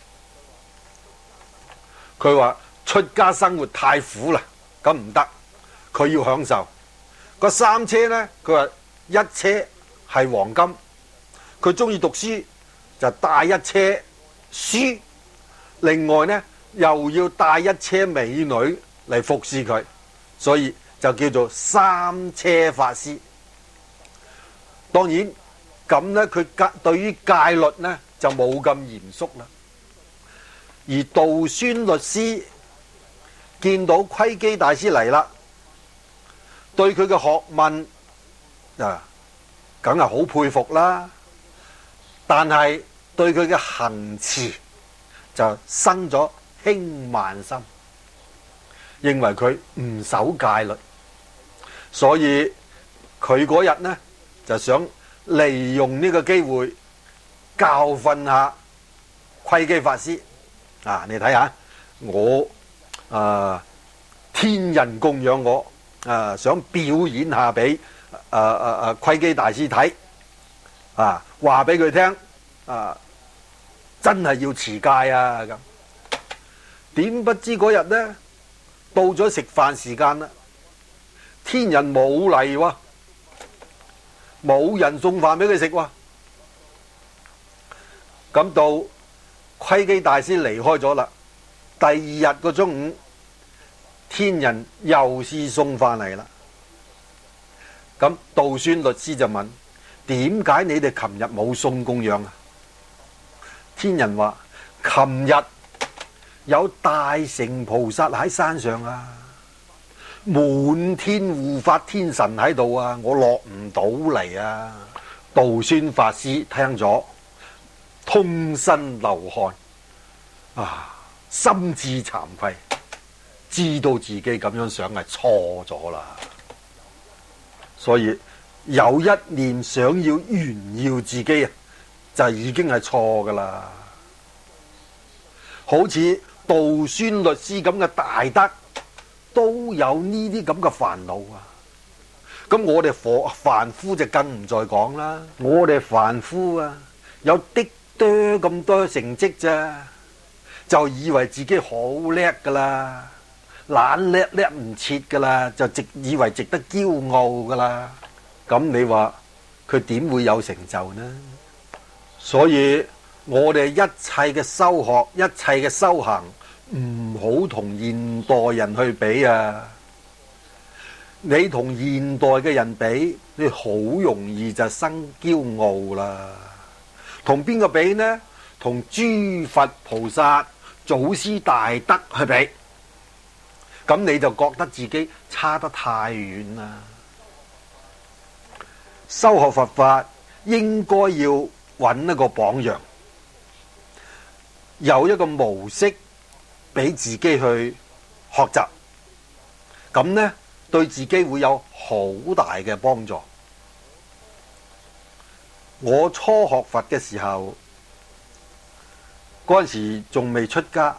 佢話出家生活太苦啦，咁唔得，佢要享受。個三車呢，佢話一車係黃金，佢中意讀書就帶一車書，另外呢，又要帶一車美女嚟服侍佢，所以就叫做三車法師。當然咁呢，佢戒對於戒律呢就冇咁嚴肅啦。而道宣律師見到窺基大師嚟啦，對佢嘅學問啊，梗係好佩服啦。但係對佢嘅行持就生咗輕慢心，認為佢唔守戒律，所以佢嗰日呢就想利用呢個機會教訓下窺基法師。啊，你睇下我啊，天人供養我啊，想表演下俾啊啊啊窺基大師睇，啊話俾佢聽啊，真係要持戒啊咁。點不知嗰日呢，到咗食飯時間啦，天人冇嚟喎，冇人送飯俾佢食喎。咁到窺基大師離開咗啦，第二日個中午，天人又是送飯嚟啦。咁道宣律師就問：點解你哋琴日冇送供養啊？天人話：琴日有大乘菩薩喺山上啊，滿天護法天神喺度啊，我落唔到嚟啊。道宣法師聽咗，通身流汗啊，心自慚愧，知道自己咁樣想係錯咗啦。所以有一念想要炫耀自己啊，就已經係錯噶啦。好似道宣律師咁嘅大德，都有呢啲咁嘅煩惱啊。咁我哋凡凡夫就更唔再講啦。我哋凡夫啊，有啲多咁多成績咋，就以為自己好叻噶啦，懶叻叻唔切噶啦，就直以為值得驕傲噶啦。咁你話佢點會有成就呢？所以我哋一切嘅修學，一切嘅修行，唔好同現代人去比啊！你同現代嘅人比，你好容易就生驕傲啦。同邊個比呢？同諸佛菩薩、祖師大德去比，咁你就覺得自己差得太遠啦。修學佛法應該要揾一個榜樣，有一個模式俾自己去學習，咁呢對自己會有好大嘅幫助。我初學佛嘅時候，嗰陣時仲未出家，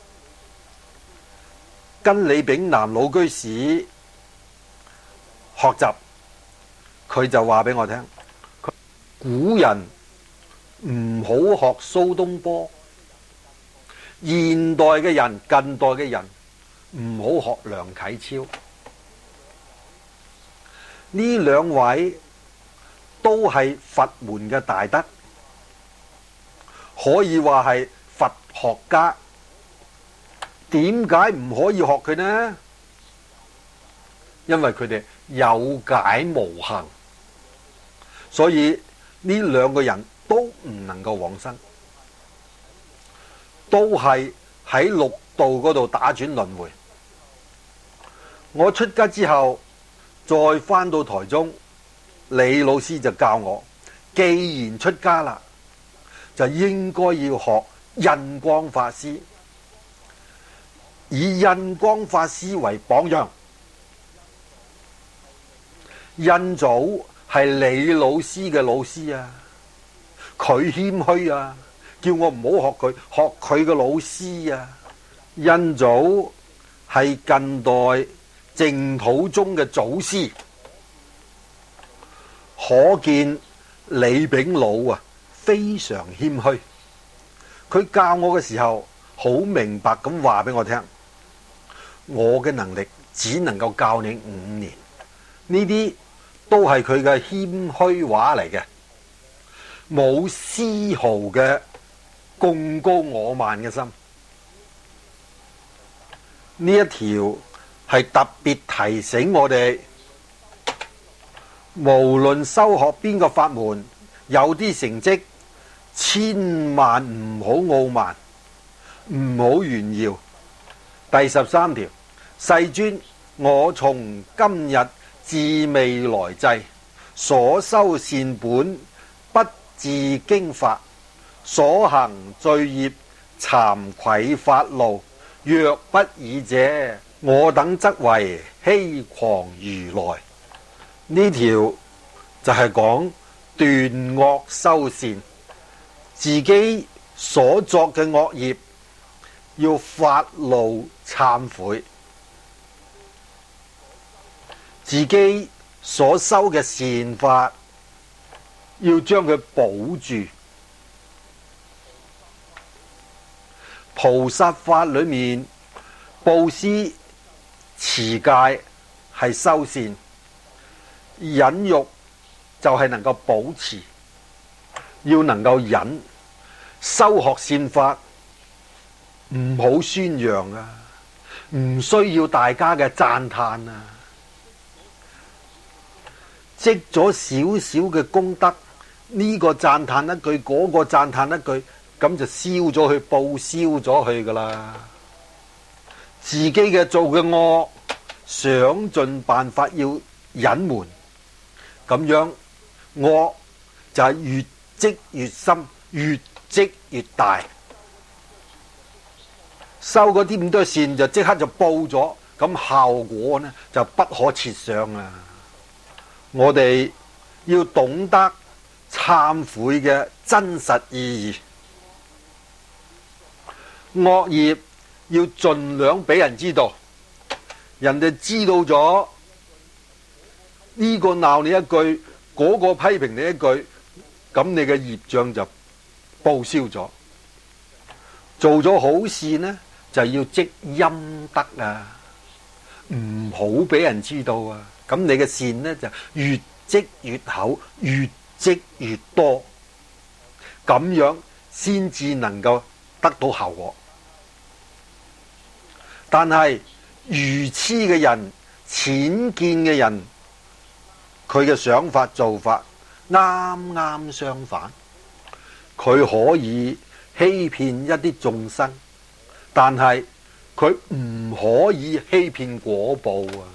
跟李炳南老居士學習，佢就話俾我聽，古人唔好學蘇東坡，現代嘅人、近代嘅人唔好學梁啟超。呢兩位都係佛門嘅大德，可以話係佛學家。點解唔可以學佢呢？因為佢哋有解無行，所以呢兩個人都唔能夠往生，都係喺六道嗰度打轉輪迴。我出家之後，再返到台中，李老師就教我，既然出家啦，就應該要學印光法師，以印光法師為榜樣。印祖係李老師嘅老師啊，佢謙虛啊，叫我唔好學佢，學佢嘅老師啊。印祖係近代淨土宗嘅祖師，可見李炳老啊非常謙虛。佢教我嘅時候，好明白咁話俾我聽，我嘅能力只能夠教你五年。呢啲都係佢嘅謙虛話嚟嘅，冇絲毫嘅貢高我慢嘅心。呢一條係特別提醒我哋，無論修學邊個法門，有啲成績，千萬唔好傲慢，唔好炫耀。第十三條，世尊，我從今日至未來際，所修善本不自經法，所行罪業慚愧發怒，若不爾者，我等則為欺誑如來。呢條就係講斷惡修善，自己所作嘅惡業要發怒懺悔，自己所修嘅善法要將佢保住。菩薩法裏面，布施、持戒係修善，忍辱就係能夠保持，要能夠忍。修學善法唔好宣揚啊，唔需要大家嘅讚嘆啊。積咗少少嘅功德，呢個讚嘆一句，嗰個讚嘆一句，咁就燒咗去，報銷咗去噶啦。自己嘅做嘅惡，想盡辦法要隱瞞，咁樣惡就係越積越深，越積越大。收嗰啲咁多善就即刻就報咗，咁效果呢就不可設想啊！我哋要懂得懺悔嘅真實意義，惡業要盡量俾人知道，人哋知道咗呢個鬧你一句，嗰個批評你一句，咁你嘅業障就報銷咗。做咗好事呢，就要積陰德啊，唔好俾人知道啊。咁你嘅善呢，就越積越厚，越積越多，咁樣先至能夠得到效果。但係愚痴嘅人、淺見嘅人，佢嘅想法做法啱啱相反，佢可以欺騙一啲眾生，但係佢唔可以欺騙果報啊！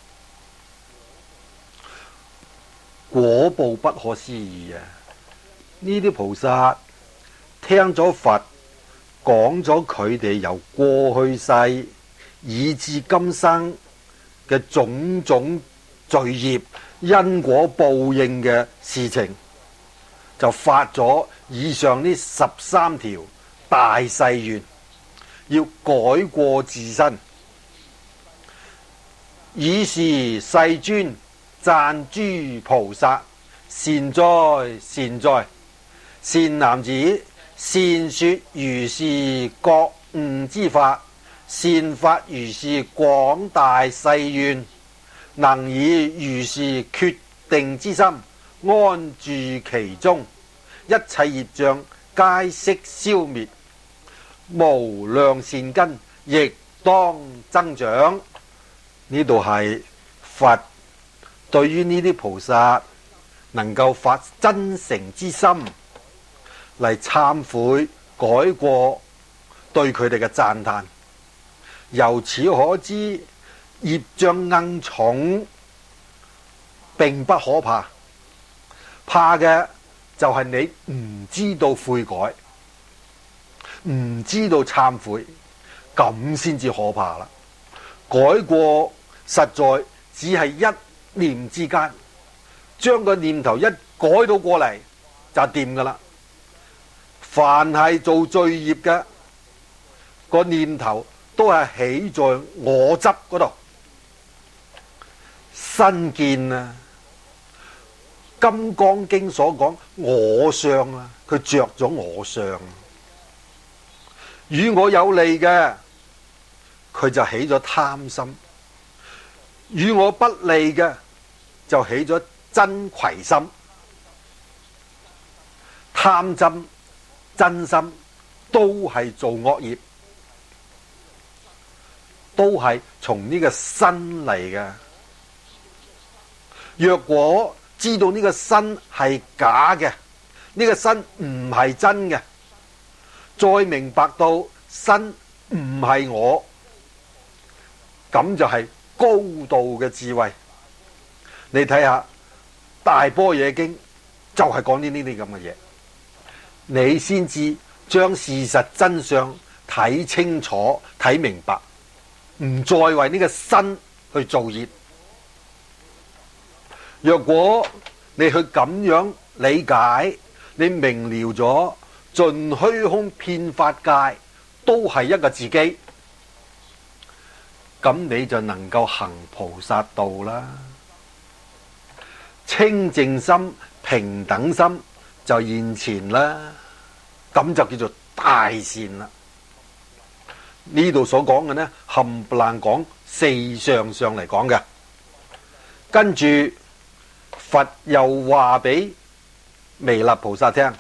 果報不可思議啊！呢啲菩薩聽咗佛講咗佢哋由過去世以至今生嘅種種罪業因果報應嘅事情，就發咗以上呢十三條大誓願，要改過自身。以是世尊讚諸菩薩，善哉善哉，善男子，善說如是覺悟之法，善發如是廣大誓願，能以如是決定之心安住其中，一切業障皆悉消滅，無量善根亦當增長。呢度係佛對於呢啲菩薩能夠發真誠之心嚟懺悔改過，對佢哋嘅讚嘆。由此可知，業障硬重並不可怕，怕嘅就係你唔知道悔改，唔知道懺悔，咁先至可怕啦。改過實在只係一念之間，將個念頭一改到過嚟就掂噶啦。凡係做罪業嘅個念頭，都係起在我執嗰度。身見啊，《金剛經》所講我相啊，佢着咗我相，與我有利嘅，佢就起咗貪心；與我不利嘅，就起咗瞋恚心。貪心、瞋心都係做惡業，都係從呢個身嚟嘅。若果知道呢個身係假嘅，呢個身唔係真嘅，再明白到身唔係我，咁就係高度嘅智慧。你睇下《大般若經》就係講呢呢啲咁嘅嘢，你先至將事實真相睇清楚睇明白，唔再為呢個身去造業。若果你去咁樣理解，你明了咗盡虛空遍法界都係一個自己，咁你就能夠行菩薩道啦。清淨心、平等心就現前啦，咁就叫做大善啦。呢度所講嘅呢，冚唪唥講四相上嚟講嘅。跟住佛又話俾彌勒菩薩聽，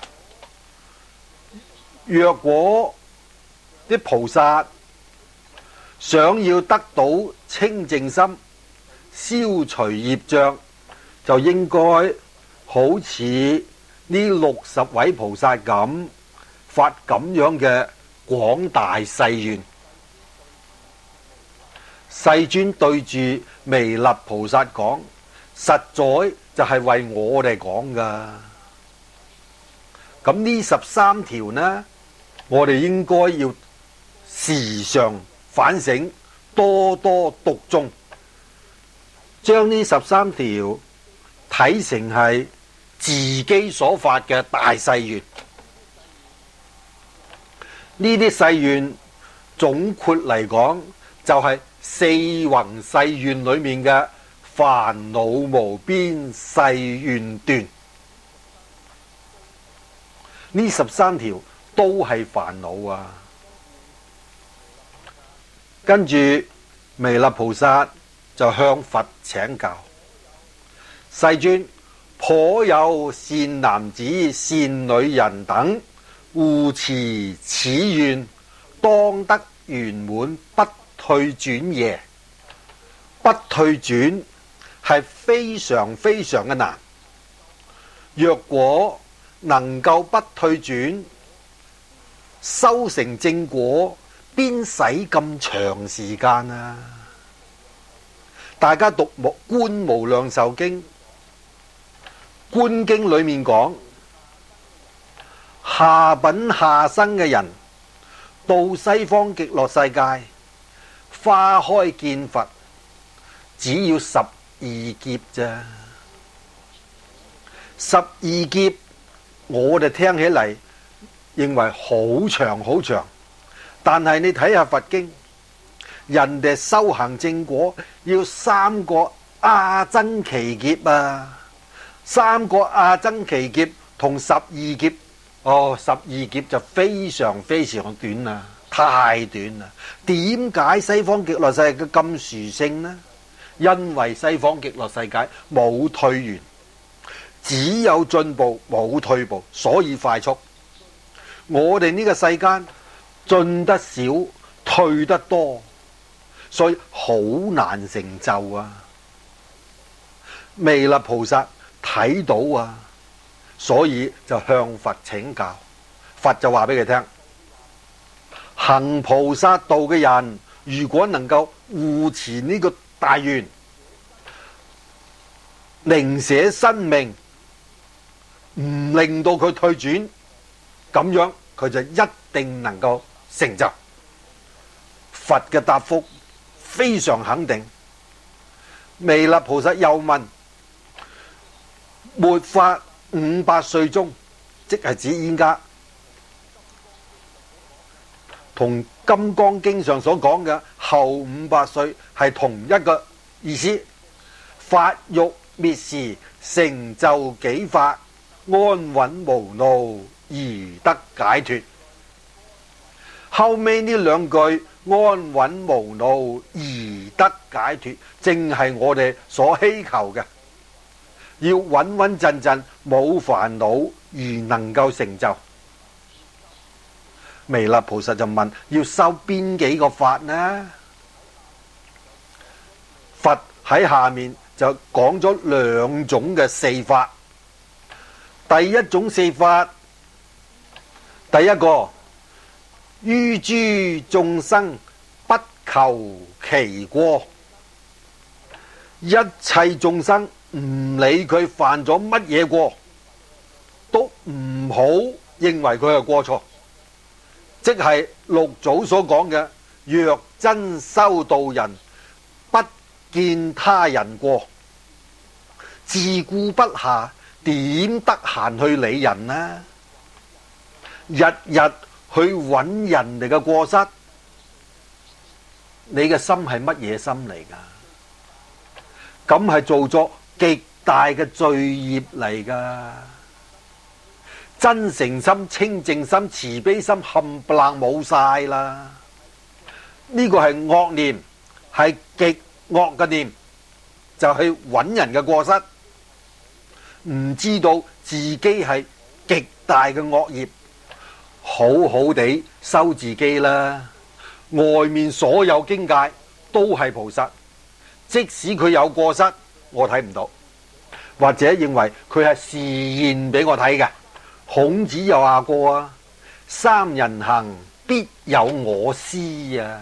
若果啲菩薩想要得到清淨心、消除業障，就應該好似呢六十位菩薩咁發咁樣嘅廣大誓願。世尊對住彌勒菩薩講，實在就係為我哋講噶。咁呢十三條呢，我哋應該要時常反省，多多讀誦，將呢十三條睇成係自己所發嘅大誓願。呢啲誓願總括嚟講，就係四弘誓願裏面嘅煩惱無邊誓願斷。呢十三條都係煩惱啊！跟住彌勒菩薩就向佛請教：世尊，頗有善男子、善女人等護持此願，當得圓滿，不退轉耶？不退轉係非常非常嘅難。若果能夠不退轉，修成正果，邊使咁長時間啊？大家讀《觀無量壽經》，《觀經》裏面講，下品下生嘅人到西方極樂世界花開見佛，只要十二劫啫。十二劫我哋聽起嚟認為好長好長，但係你睇下佛經，人哋修行正果要三個阿僧祇劫啊！三個阿僧祇劫同十二劫，哦，十二劫就非常非常短啦，太短啦。點解西方極樂世界咁殊勝呢？因為西方極樂世界冇退緣，只有進步冇退步，所以快速。我哋呢個世間進得少，退得多，所以好難成就啊！彌勒菩薩睇到啊，所以就向佛請教。佛就話俾佢聽：行菩薩道嘅人，如果能夠護持呢個大願，寧捨生命，唔令到佢退轉，咁樣佢就一定能夠成就。佛嘅答覆非常肯定。彌勒菩薩又問：末法五百歲中，即係指依家同《金剛經》上所講嘅後五百歲係同一個意思。法欲滅時，成就己法，安穩無怒而得解脫。後尾呢兩句安穩無怒而得解脫，正係我哋所希求嘅。要穩穩陣陣冇煩惱而能夠成就。彌勒菩薩就問：要修邊幾個法呢？佛喺下面就講咗兩種嘅四法。第一種四法，第一個，於諸眾生不求其過，一切眾生唔理佢犯咗乜嘢過，都唔好認為佢係過錯，即係六祖所講嘅：若真修道人，不見他人過，自顧不暇，點得閒去理人呢？日日去揾人哋嘅過失，你嘅心係乜嘢心嚟噶？咁係做咗極大嘅罪業嚟噶。真誠心、清淨心、慈悲心冚唪唥冇晒啦。呢個係惡念，係極惡嘅念，就去揾人嘅過失，唔知道自己係極大嘅惡業，好好地修自己啦。外面所有境界都係菩薩，即使佢有過失，我睇唔到，或者認為佢係示現俾我睇嘅。孔子又話過啊：三人行，必有我師啊。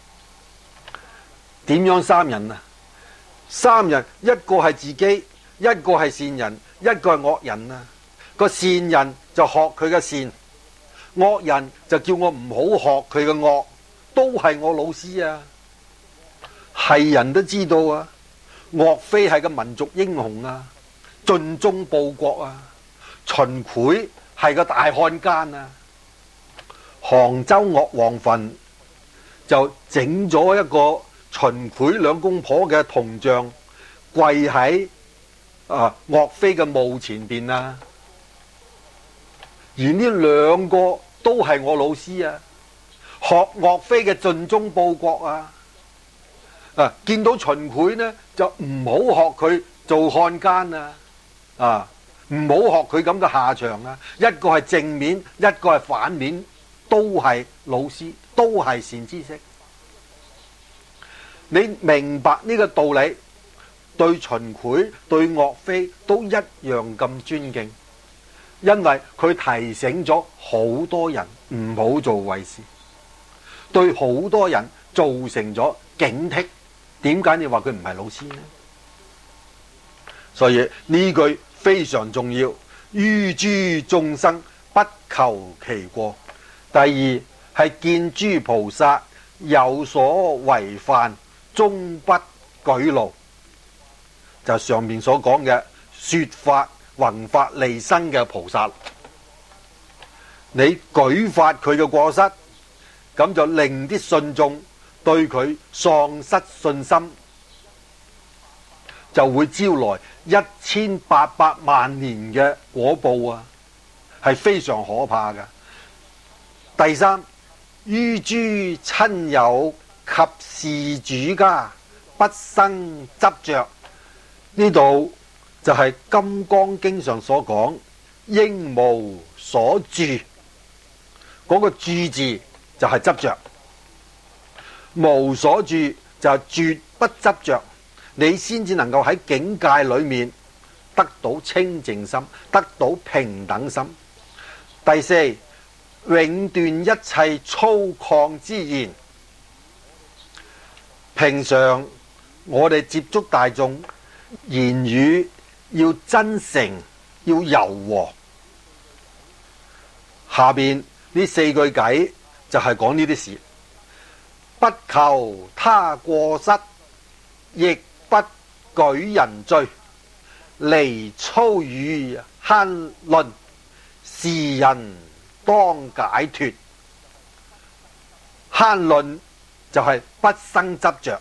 點樣三人啊？三人，一個係自己，一個係善人，一個係惡人啊。個善人就學佢嘅善，惡人就叫我唔好學佢嘅惡，都係我老師啊。係人都知道啊，岳飛係個民族英雄啊， 盡忠報國啊！秦檜係個大漢奸啊！杭州岳王墳就整咗一個秦檜兩公婆嘅銅像，跪喺啊岳飛嘅墓前邊啊！而呢兩個都係我老師啊！學岳飛嘅盡忠報國啊！啊，見到秦檜呢，就唔好學佢做漢奸啊！啊，唔好學佢咁嘅下場啊！一個係正面，一個係反面，都係老師，都係善知識。你明白呢個道理，對秦檜、對岳飛都一樣咁尊敬，因為佢提醒咗好多人唔好做壞事，對好多人造成咗警惕。點解你話佢唔係老師呢？所以呢句非常重要，於諸眾生不求其過。第二係見諸菩薩有所違犯，終不舉怒，就上面所講嘅說法弘法利生嘅菩薩，你舉發佢嘅過失，咁就令啲信眾對佢喪失信心，就會招來一千八百萬年嘅果報啊，係非常可怕嘅。第三，於諸親友及事主家不生執着，呢度就係《金剛經》上所講應無所住，嗰個住字就係執着。無所住就係絕不執着，你先至能夠喺境界裏面得到清淨心，得到平等心。第四，永斷一切粗獷之言。平常我哋接觸大眾，言語要真誠，要柔和。下邊呢四句偈就係講呢啲事。不求他過失，亦不舉人罪，離粗語慳論，是人當解脫。慳論就係不生執着。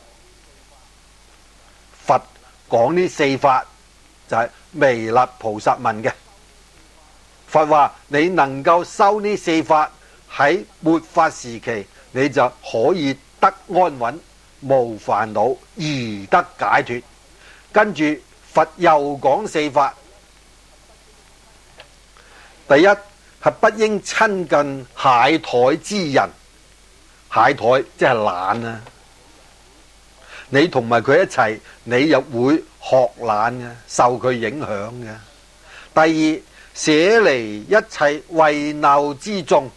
佛講呢四法就係彌勒菩薩問嘅。佛話你能夠修呢四法，喺末法時期你就可以得安穩，無煩惱而得解脫。跟住佛又講四法，第一係不應親近懈怠之人。懈怠即係懶啊！你同埋佢一齊，你又會學懶嘅，受佢影響嘅。第二，捨離一切違鬧之眾，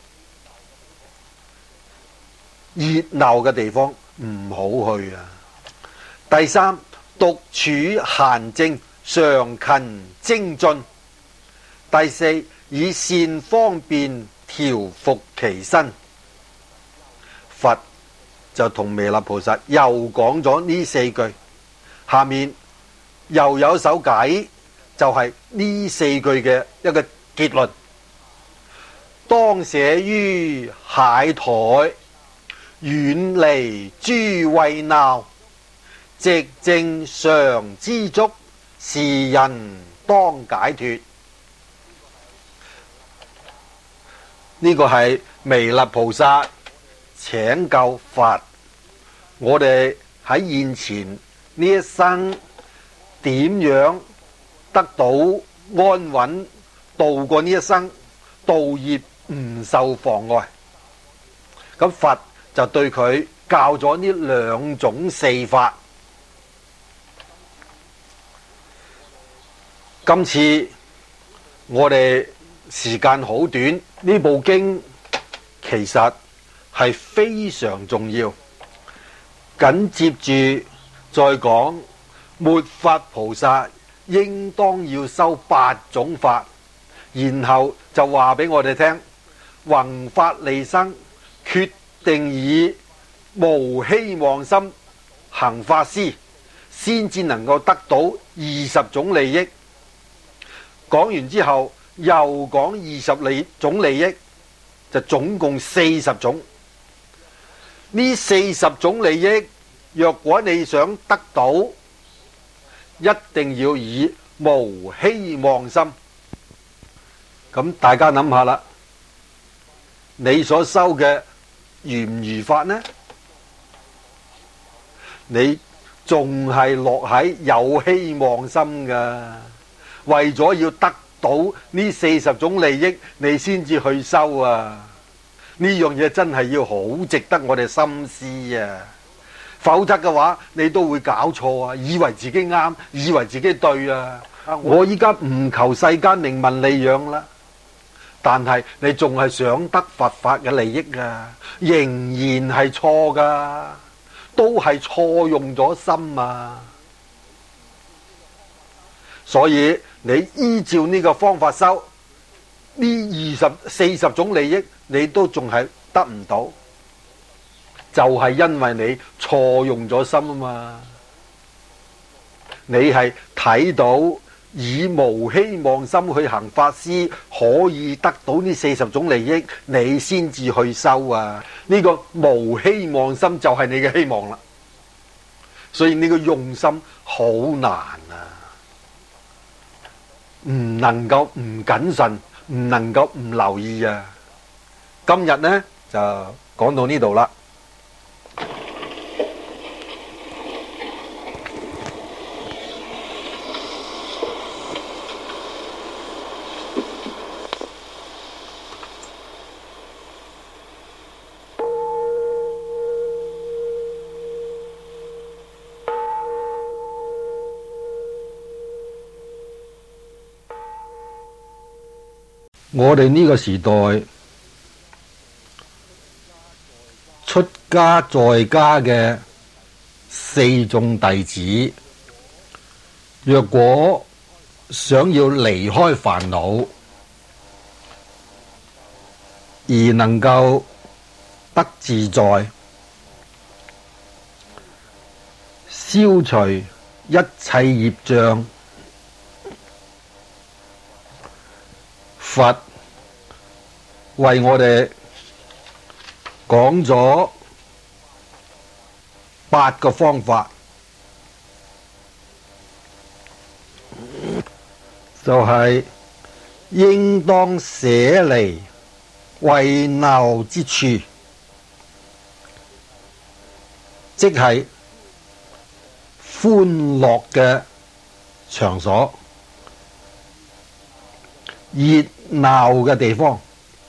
熱鬧嘅地方唔好去啊！第三，獨處閒靜，常勤精進。第四，以善方便調伏其身。佛就同彌勒菩薩又講咗呢四句，下面又有首偈，就係、是、呢四句嘅一個結論。當捨於懈怠，遠離諸違鬧，寂靜常知足，是人當解脫。呢個係彌勒菩薩請教佛，我哋喺現前呢一生點樣得到安穩，度過呢一生，道業唔受妨礙。咁佛就對佢教咗呢兩種四法。今次我哋時間好短，呢部經其實係非常重要。緊接住再講末法菩薩應當要修八種法，然後就話俾我哋聽，弘法利生，決定以無希望心行法施，先至能夠得到二十種利益。 講完之後又講二十利種利益，就總共四十種。呢四十種利益，若果你想得到，一定要以無希望心。咁大家諗下啦，你所修嘅如唔如法呢？你仲係落喺有希望心噶，為咗要得到呢四十種利益，你先至去修啊！呢樣嘢真係要好值得我哋深思啊！否則嘅話，你都會搞錯啊，以為自己啱，以為自己對啊！我依家唔求世間名聞利養啦，但係你仲係想得佛法嘅利益啊，仍然係錯噶，都係錯用咗心啊！所以你依照呢個方法修，呢二十四十種利益，你都仲係得唔到，就係因為你錯用咗心啊嘛！你係睇到以無希望心去行法施，可以得到呢四十種利益，你先至去修啊！呢個無希望心就係你嘅希望啦，所以呢個用心好難啊！唔能夠唔謹慎，唔能夠唔留意啊！今日呢就講到呢度啦。我哋呢個時代出家在家嘅四眾弟子，若果想要離開煩惱，而能夠得自在，消除一切業障，佛為我哋講咗八個方法，就係應當捨離慰鬧之處，即係歡樂嘅場所、熱鬧嘅地方。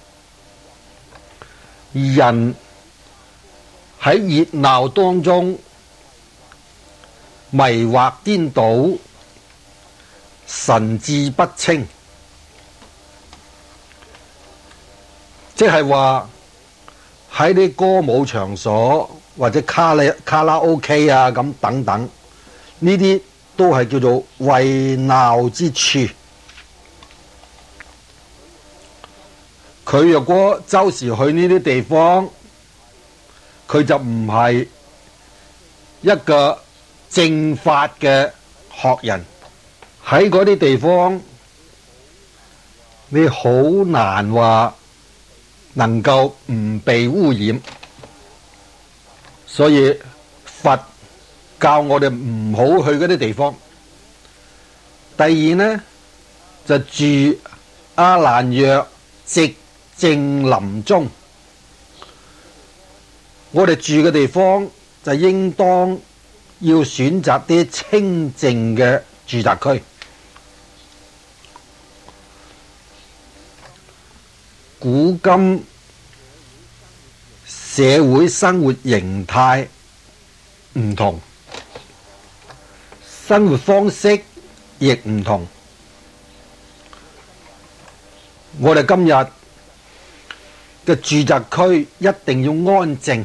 人喺熱鬧當中迷惑顛倒，神志不清，即係話喺啲歌舞場所或者卡拉卡拉 OK 啊咁等等，呢啲都係叫做慰鬧之處。佢若果周時去呢啲地方，佢就唔係一個正法嘅學人。喺嗰啲地方，你好難話能夠唔被污染。所以佛教我哋唔好去嗰啲地方。第二呢，就住阿蘭若寂靜林中，我哋住嘅地方就應當要選擇啲清靜嘅住宅區。古今社會生活形態唔同，生活方式亦唔同。我哋今日嘅住宅區一定要安靜，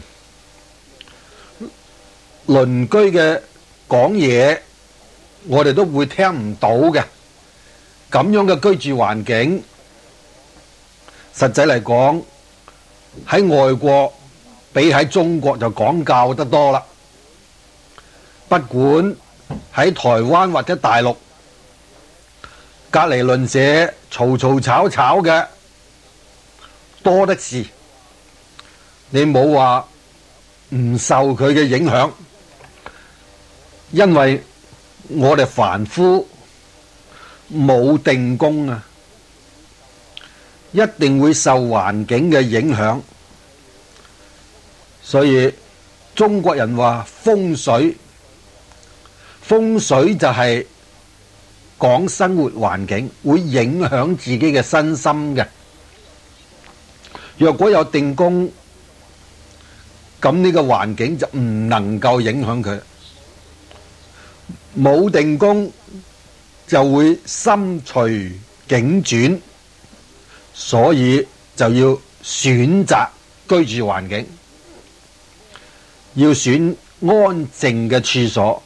鄰居嘅講嘢我哋都會聽唔到嘅。咁樣嘅居住環境，實際嚟講喺外國比喺中國就講究得多啦。不管喺台灣或者大陸， 隔離鄰舍嘈嘈吵吵嘅多的是，你冇話唔受佢嘅影響，因為我哋凡夫冇定功啊，一定會受環境嘅影響，所以中國人話風水，風水就係講生活環境會影響自己嘅身心嘅。若果有定功，咁呢個環境就唔能夠影響佢；冇定功就會心隨境轉，所以就要選擇居住環境，要選安靜嘅處所。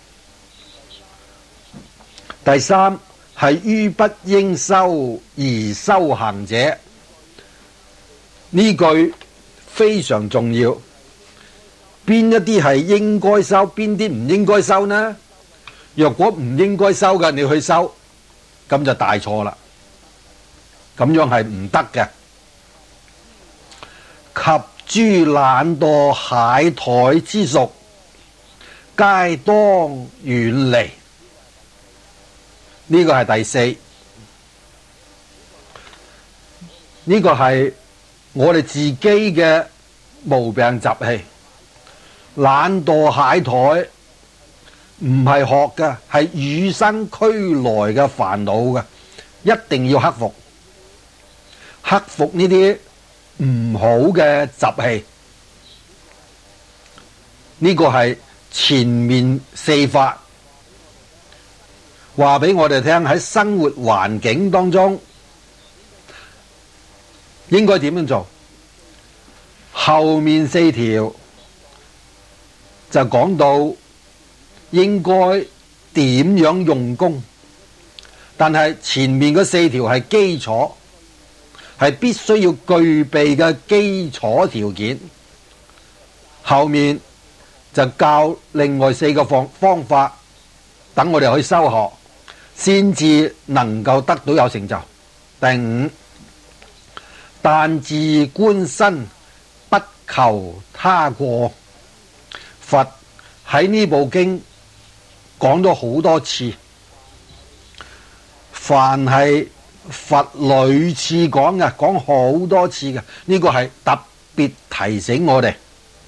第三係於不應修而修行者，呢句非常重要。邊一啲係應該修，邊啲唔應該修呢？若果唔應該修嘅，你去修，咁就大錯啦。咁樣係唔得嘅。及諸懶惰懈怠之屬，皆當遠離。呢個係第四，呢個係我哋自己嘅毛病習氣。懶惰懈怠唔係學嘅，係與生俱來嘅煩惱嘅，一定要克服，克服呢啲唔好嘅習氣。呢個係前面四法話俾我哋聽，喺生活環境當中應該點樣做。後面四條就講到應該點樣用功，但係前面嗰四條係基礎，係必須要具備嘅基礎條件。後面就教另外四個方方法，等我哋去修學，先至能夠得到有成就。第五，但自觀身，不求他過。佛喺呢部經講咗好多次，凡係佛屢次講嘅，講好多次嘅，呢個係特別提醒我哋。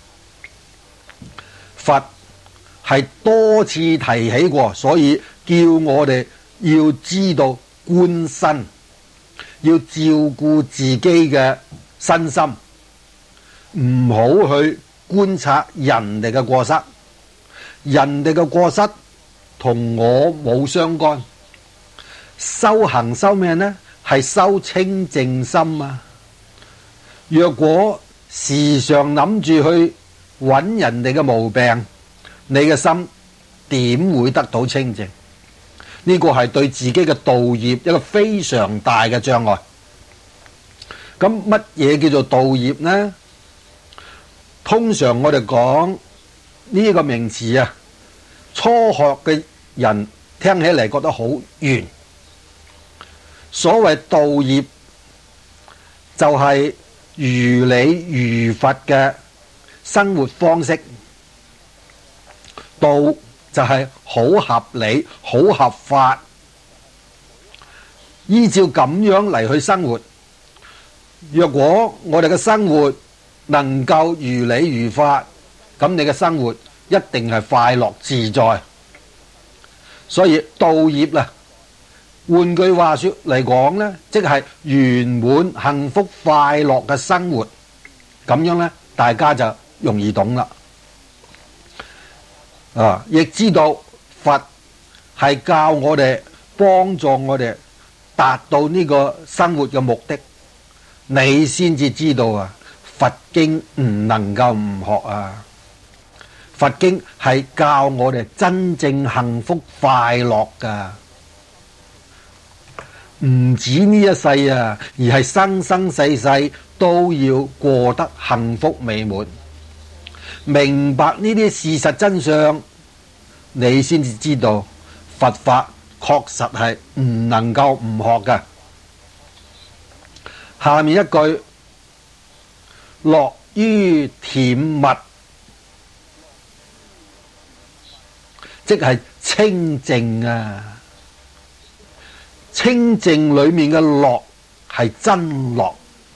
佛係多次提起過，所以叫我哋要知道觀身，要照顧自己嘅身心，唔好去觀察人哋嘅過失，人哋嘅過失同我冇相干。修行修咩呢？係修清淨心啊！若果時常諗住去揾人哋嘅毛病，你嘅心點會得到清淨？呢個係對自己嘅道業一個非常大嘅障礙。咁乜嘢叫做道業呢？通常我哋講呢個名詞啊，初學嘅人聽起嚟覺得好圓。所謂道業就係如理如法嘅生活方式，道就係好合理、好合法，依照咁樣嚟去生活。若果我哋嘅生活能夠如理如法，咁你嘅生活一定係快樂自在。所以道業啦，換句話說嚟講呢，即係圓滿幸福快樂嘅生活。咁樣呢，大家就容易懂啦。啊，亦知道佛係教我哋，幫助我哋達到呢個生活嘅目的，你先至知道啊。佛經唔能夠唔學啊！佛經係教我哋真正幸福快樂噶，唔止呢一世啊，而係生生世世都要過得幸福美滿。明白呢啲事實真相，你先至知道佛法確實係唔能夠唔學嘅。下面一句樂於恬默，即係清靜啊！清靜裏面嘅樂係真樂，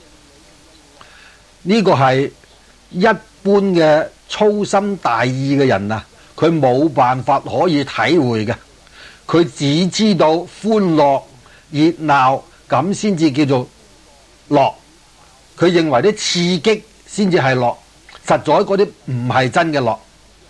呢個係一般嘅粗心大意嘅人啊，佢冇辦法可以體會嘅。佢只知道歡樂熱鬧咁先至叫做樂，佢認為啲刺激先至係樂，實在嗰啲唔係真嘅樂。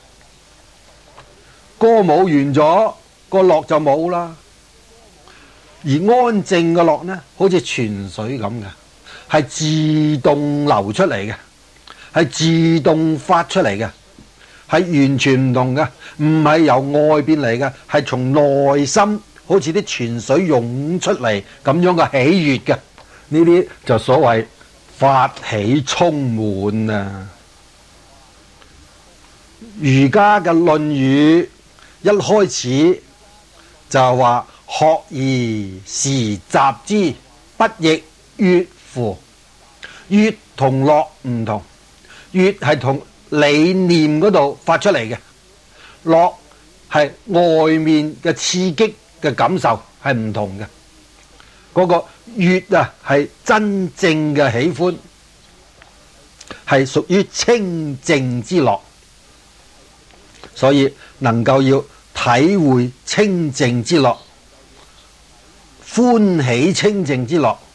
歌舞完咗，個樂就冇啦。而安靜嘅樂呢，好似泉水咁嘅，係自動流出嚟嘅，係自動發出嚟嘅，係完全唔同嘅，唔係由外邊嚟嘅，係從內心好似啲泉水湧出嚟咁樣嘅喜悅嘅。呢啲就所謂法喜充滿啊！儒家嘅《論語》一開始就係話：學而時習之，不亦樂乎？樂同樂唔同，樂係同理念嗰度發出嚟嘅，樂係外面嘅刺激嘅感受係唔同嘅。嗰個樂啊係真正嘅喜歡，係屬於清靜之樂，所以能夠要體會清靜之樂，歡喜清靜之樂。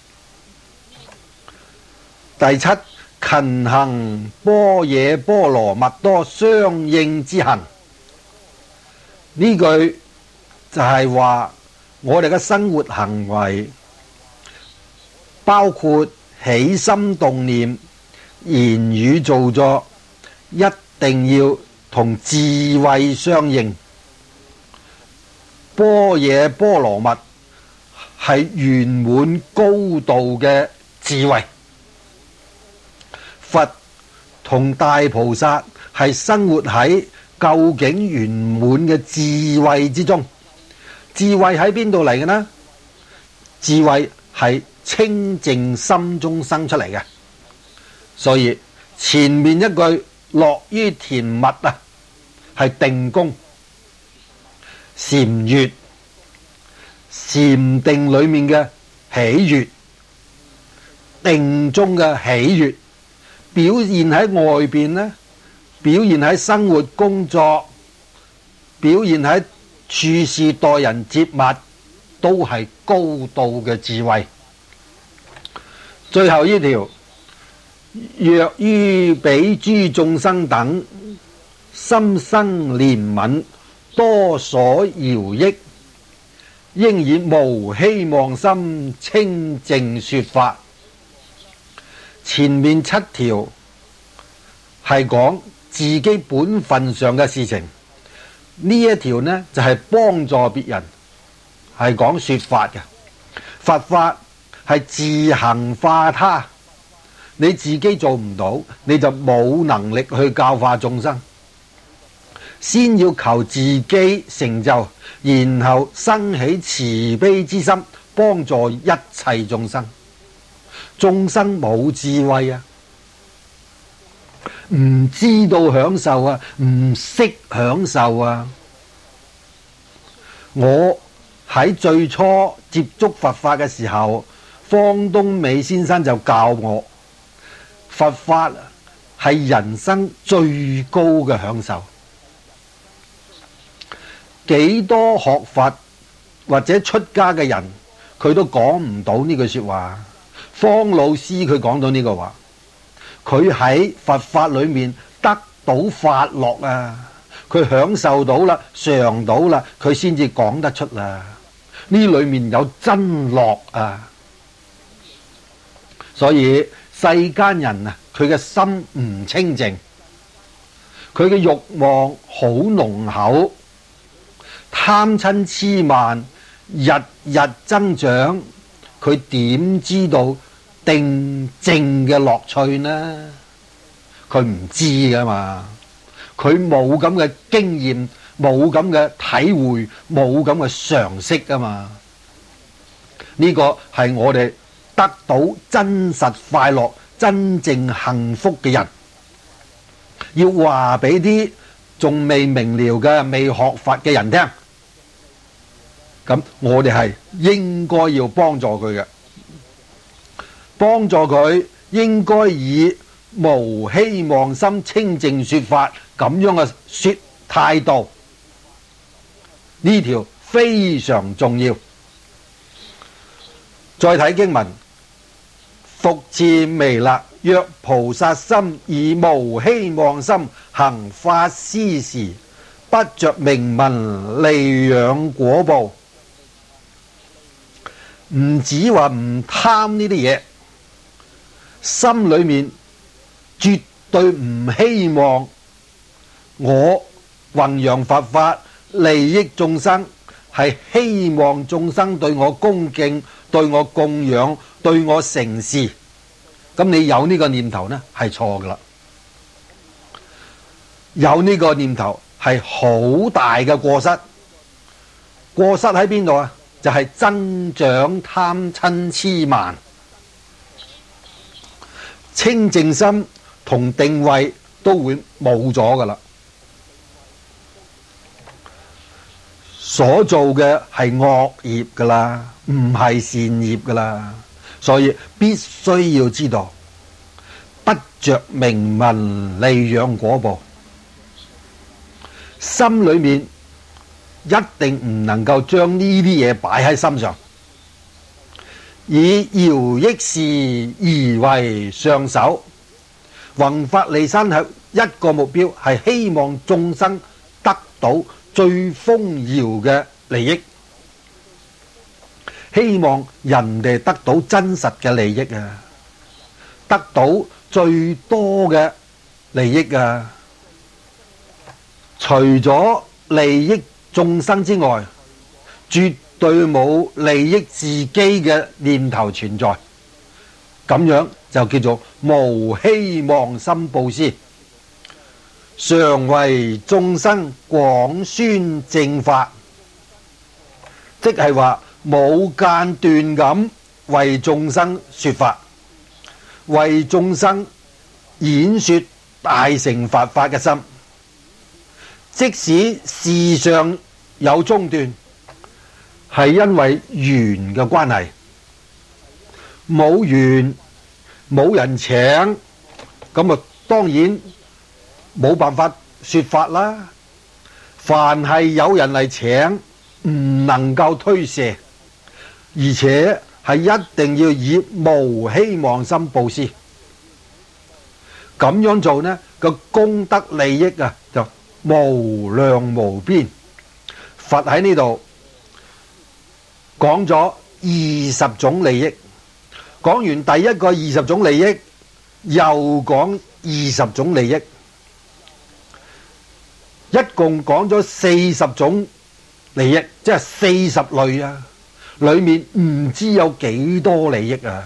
第七，勤行般若波羅蜜多相應之行。呢句就係話我哋嘅生活行為，包括起心動念、言語造作，一定要同智慧相應。般若波羅蜜係圓滿高度嘅智慧，佛同大菩薩係生活喺究竟圓滿嘅智慧之中。智慧喺邊度嚟嘅呢？智慧係清淨心中生出嚟嘅，所以前面一句樂於恬默啊，係定功、禪悅、禪定裏面嘅喜悅，定中嘅喜悅表現喺外邊呢，表現喺生活工作，表現喺處事待人接物，都係高度嘅智慧。最後呢條，若於彼諸眾生等，心生憐憫，多所饒益，應以無希望心清淨說法。前面七條係講自己本分上嘅事情，呢一條呢就係幫助別人，係講說法嘅。佛法係自行化他，你自己做唔到，你就冇能力去教化眾生。先要求自己成就，然後生起慈悲之心，幫助一切眾生。眾生冇智慧啊，唔知道享受啊，唔識享受啊。我喺最初接觸佛法嘅時候，方東美先生就教我，佛法係人生最高嘅享受。幾多學佛或者出家嘅人，佢都講唔到呢句說話。方老師佢講到呢個話，佢喺佛法裏面得到法樂啊，佢享受到啦，嘗到啦，佢先至講得出啦。呢裏面有真樂啊！所以世間人啊，佢嘅心唔清淨，佢嘅慾望好濃厚，貪嗔癡慢日日增長，佢點知道定靜嘅樂趣呢？佢唔知噶嘛，佢冇咁嘅經驗， 冇咁嘅體會，冇咁嘅常識啊嘛。呢個係我哋得到真實快樂、真正幸福嘅人，要話俾啲仲未明了嘅、未學佛嘅人聽。咁我哋係應該要幫助佢嘅，幫助佢應該以無希望心清淨說法咁樣嘅說態度，呢條非常重要。再睇經文，復次彌勒，若菩薩心以無希望心行法施時，不着名聞利養果報。唔止話唔貪呢啲嘢，心裏面絕對唔希望我弘揚佛法利益眾生，係希望眾生對我恭敬，對我供養，對我承事。咁你有呢個念頭呢，係錯噶啦。有呢個念頭係好大嘅過失。過失喺邊度啊？就係增長貪嗔癡慢。清淨心同定位都會冇咗噶啦。所做嘅係惡業噶啦，唔係善業噶啦。所以必須要知道，不着名聞利養果報，心裏面一定唔能夠將呢啲嘢擺喺心上，以饒益事而為上手。弘法利生係一個目標，係希望眾生得到最豐饒嘅利益，希望人哋得到真實嘅利益啊，得到最多嘅利益啊。除咗利益眾生之外，絕對冇利益自己嘅念頭存在。咁樣就叫做無希望心布施，常為眾生廣宣正法，即係話冇間斷咁為眾生說法，為眾生演說大乘佛法嘅心。即使事上有中斷，係因為緣嘅關係，冇緣冇人請，咁啊當然冇辦法說法啦。凡係有人嚟請，唔能夠推卸，而且係一定要以無希望心布施。咁樣做呢，個功德利益啊就無量無邊。佛喺呢度講咗二十種利益，講完第一個二十種利益，又講二十種利益，一共講咗四十種利益，即係四十類啊！裏面唔知有幾多利益啊！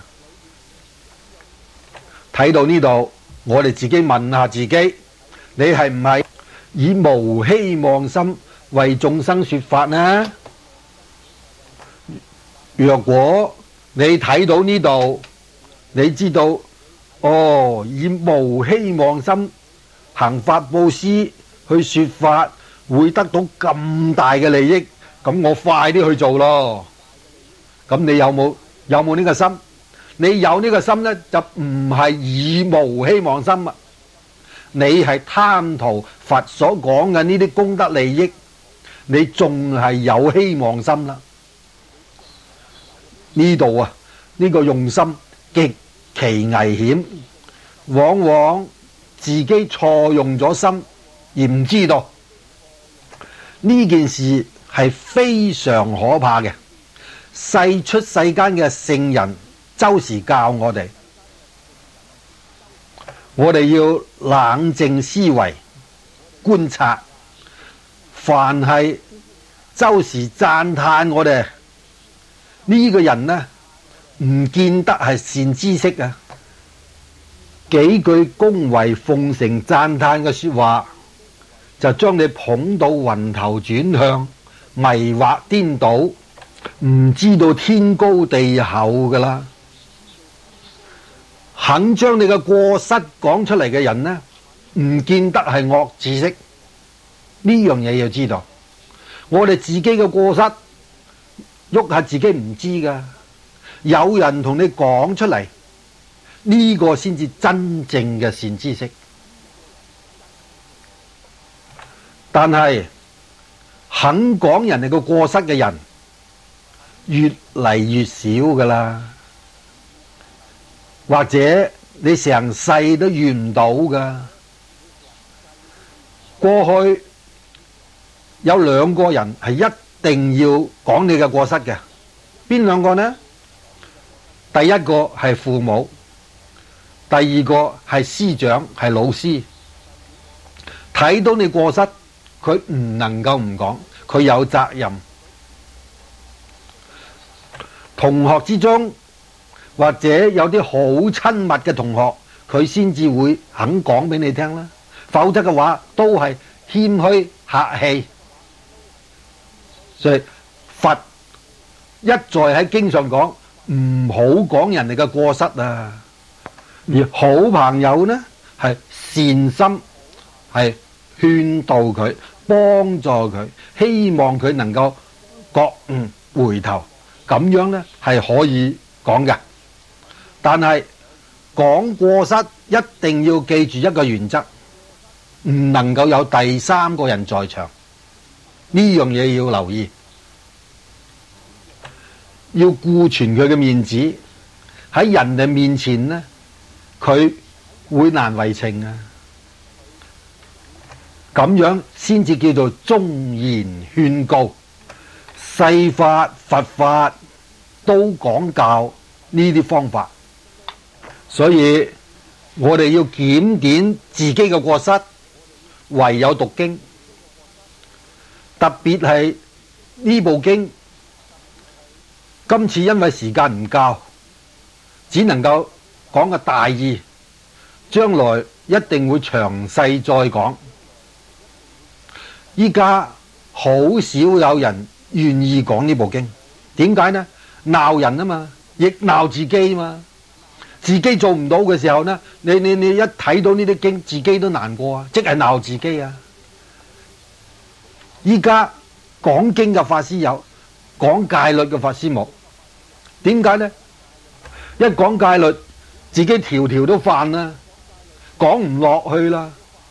睇到呢度，我哋自己問下自己，你係唔係以無希望心為眾生說法呢？若果你睇到呢度，你知道哦，以無希望心行法布施去說法，會得到咁大嘅利益，咁我快啲去做咯。咁你有冇有冇呢個心？你有呢個心呢，就唔係以無希望心啊，你係貪圖佛所講嘅呢啲功德利益，你仲係有希望心啦。呢度啊，呢個用心極其危險，往往自己錯用咗心而唔知道。呢件事係非常可怕嘅。世出世間嘅聖人周時教我哋，我哋要冷靜思維觀察，凡係周時讚嘆我哋呢個人呢，唔見得係善知識啊！幾句恭維奉承讚嘆嘅說話， 就將你捧到暈頭轉向、迷惑顛倒，唔知道天高地厚噶啦。肯將你嘅過失講出嚟嘅人呢，唔見得係惡知識。呢樣嘢要知道，我哋自己嘅過失喐下自己唔知噶，有人同你講出嚟，呢個先至真正嘅善知識。但係肯講人哋嘅過失嘅人越嚟越少噶啦，或者你成世都遇唔到噶。過去有兩個人係一定要講你嘅過失嘅，邊兩個呢？第一個係父母，第二個係師長，係老師。睇到你過失，佢唔能夠唔講，佢有責任。同學之中，或者有啲好親密嘅同學，佢先至會肯講俾你聽啦。否則嘅話，都係謙虛客氣。所以佛一再喺經上講，唔好講人哋嘅過失啊。而好朋友呢，係善心，係勸導佢，幫助佢，希望佢能夠覺悟回頭，咁樣呢係可以講嘅。但係講過失一定要記住一個原則，唔能夠有第三個人在場，呢樣嘢要留意，要顧全佢嘅面子。喺人哋面前呢，佢會難為情啊。咁樣先至叫做忠言勸告。世法佛法都講教呢啲方法，所以我哋要檢點自己嘅過失，唯有讀經。特別係呢部經，今次因為時間唔夠，只能夠講個大意，將來一定會詳細再講。依家好少有人願意講呢部經，點解呢？鬧人啊嘛，亦鬧自己嘛。自己做唔到嘅時候呢，你你你一睇到呢啲經，自己都難過啊，即係鬧自己啊。依家講經嘅法師有，講戒律嘅法師冇。點解呢？一講戒律，自己條條都犯啦，講唔落去啦。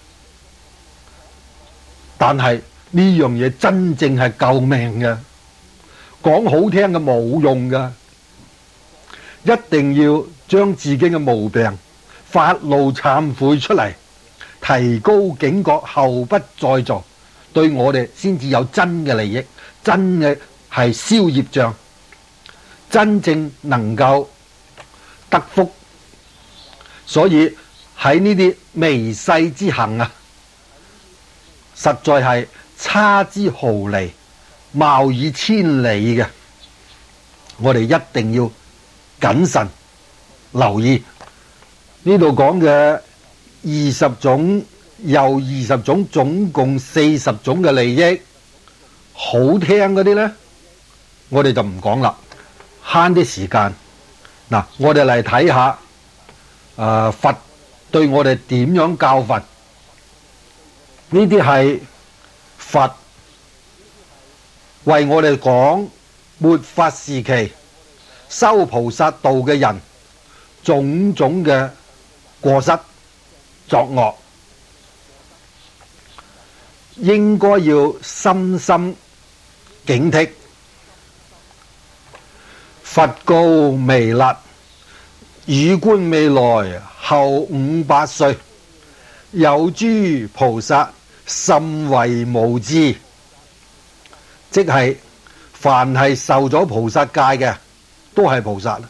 但係呢樣嘢真正係救命嘅，講好聽嘅冇用㗎，一定要將自己嘅毛病發露懺悔出嚟，提高警覺，後不再做，對我哋先至有真嘅利益，真嘅係消業障，真正能夠得福。所以喺呢啲微細之行啊，實在係差之毫厘，謬以千里嘅。我哋一定要謹慎留意呢度講嘅二十種又二十種，總共四十種嘅利益。好聽嗰啲呢，我哋就唔講啦，慳啲時間。嗱，我哋嚟睇下，誒，佛對我哋點樣教法。呢啲係佛為我哋講末法時期修菩薩道嘅人種種嘅過失作惡，應該要深深警惕。佛告彌勒：汝觀未來後五百歲，有諸菩薩甚為無知。即係凡係受咗菩薩戒嘅，都係菩薩。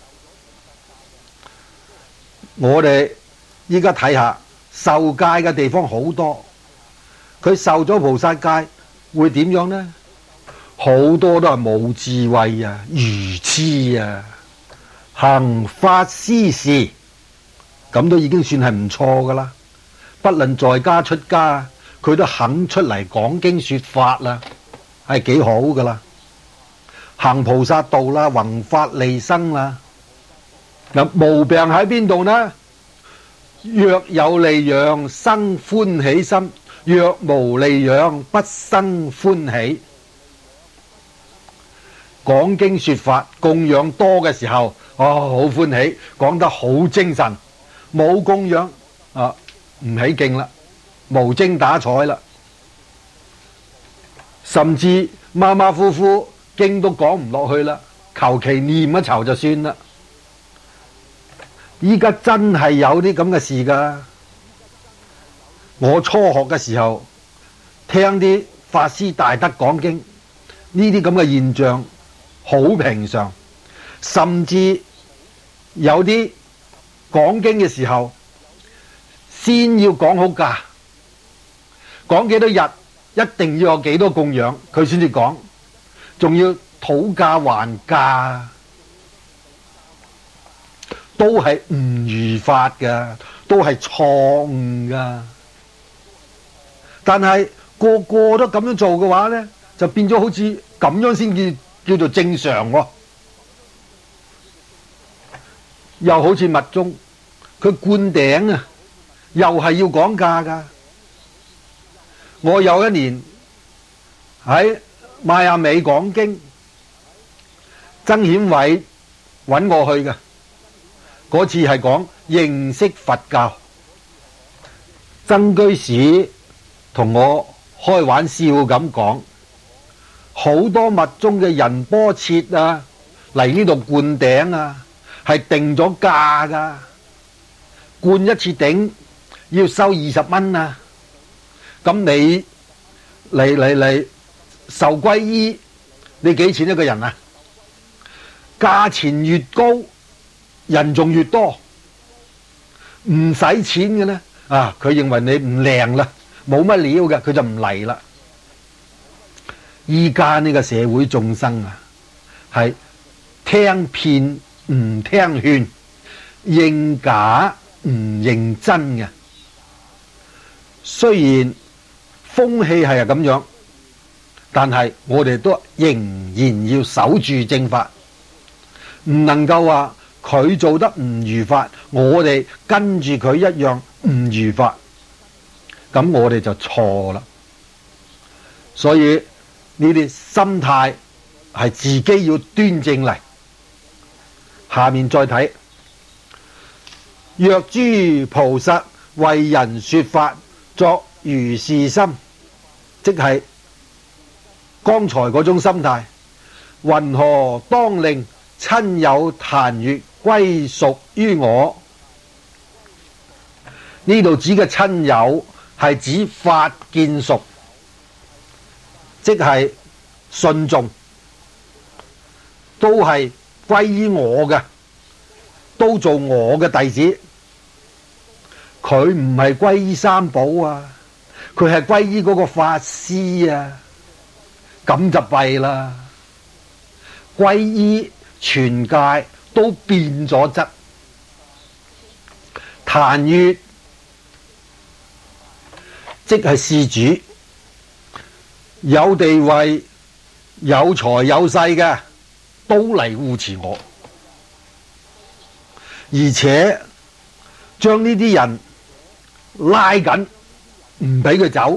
我哋依家睇下受戒嘅地方好多，佢受咗菩薩戒會點樣呢？好多都係冇智慧啊，愚痴啊，行法施事，咁都已經算係唔錯噶啦。不論在家出家， 佢都肯出嚟講經說法啦，係幾好噶啦，行菩薩道啦，弘法利生啦。嗱，毛病喺邊度呢？若有利養，生歡喜心；若無利養，不生歡喜。講經說法供養多嘅時候，哦，好歡喜，講得好精神；冇供養啊，唔起勁啦，無精打采啦，甚至馬馬虎虎經都講唔落去啦，求其念一籌就算啦。依家真係有啲咁嘅事㗎。我初學嘅時候聽啲法師大德講經，呢啲咁嘅現象好平常，甚至有啲講經嘅時候先要講好價，講幾多日一定要有幾多供養，佢先至講，仲要討價還價，都係唔如法㗎，都係錯誤㗎。但係個個都咁樣做嘅話呢，就變咗好似咁樣先叫叫做正常喎。又好似密宗，佢灌頂啊，又係要講價㗎。我有一年喺邁阿密講經，曾顯偉揾我去嘅，嗰次係講認識佛教。曾居士同我開玩笑咁講，好多密宗嘅仁波切啊嚟呢度灌頂啊，係定咗價㗎，灌一次頂要收二十蚊啊。咁你嚟嚟嚟受皈依，你幾錢一個人啊？價錢越高，人仲越多。唔使錢嘅呢，啊，佢認為你唔靚啦，冇乜料嘅，佢就唔嚟啦。依家呢個社會眾生啊，係聽騙唔聽勸，認假唔認真嘅。雖然風氣係咁樣，但係我哋都仍然要守住正法，唔能夠話佢做得唔如法，我哋跟住佢一樣唔如法，咁我哋就錯啦。所以呢啲心態係自己要端正嚟。下面再睇，若諸菩薩為人說法，作如是心，即係剛才嗰種心態。云何當令親友檀越歸屬於我？呢度指嘅親友係指法見屬，即係信眾，都係歸於我嘅，都做我嘅弟子。佢唔係歸於三寶啊，佢係歸於嗰個法師啊，咁就弊啦。歸於全界都變咗質。檀越即係施主，有地位、有財有勢嘅都嚟護持我，而且將呢啲人拉緊，唔俾佢走，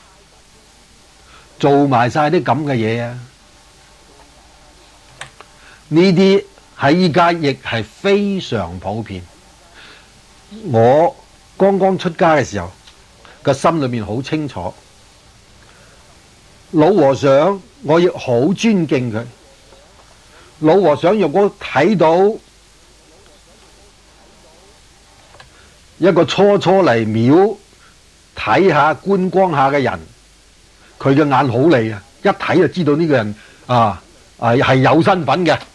做埋晒啲咁嘅嘢啊！呢啲喺依家亦係非常普遍。我剛剛出家嘅時候，個心裏面好清楚，老和尚我亦好尊敬佢。老和尚若果睇到一個初初嚟廟睇下觀光下嘅人，佢嘅眼好利啊，一睇就知道呢個人啊啊係有身份嘅，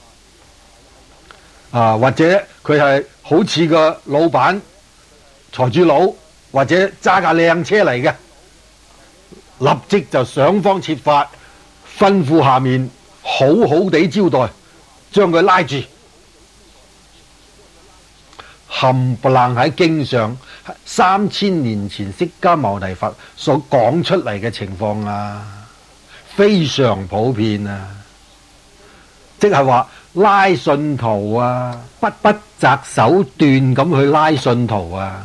啊或者佢係好似個老闆財主佬，或者揸架靚車嚟嘅，立即就想方設法吩咐下面好好地招待，將佢拉住。 冚唪唥喺經上三千年前釋迦牟尼佛所講出嚟嘅情況啊，非常普遍啊！即係話拉信徒啊，不不擇手段咁去拉信徒啊，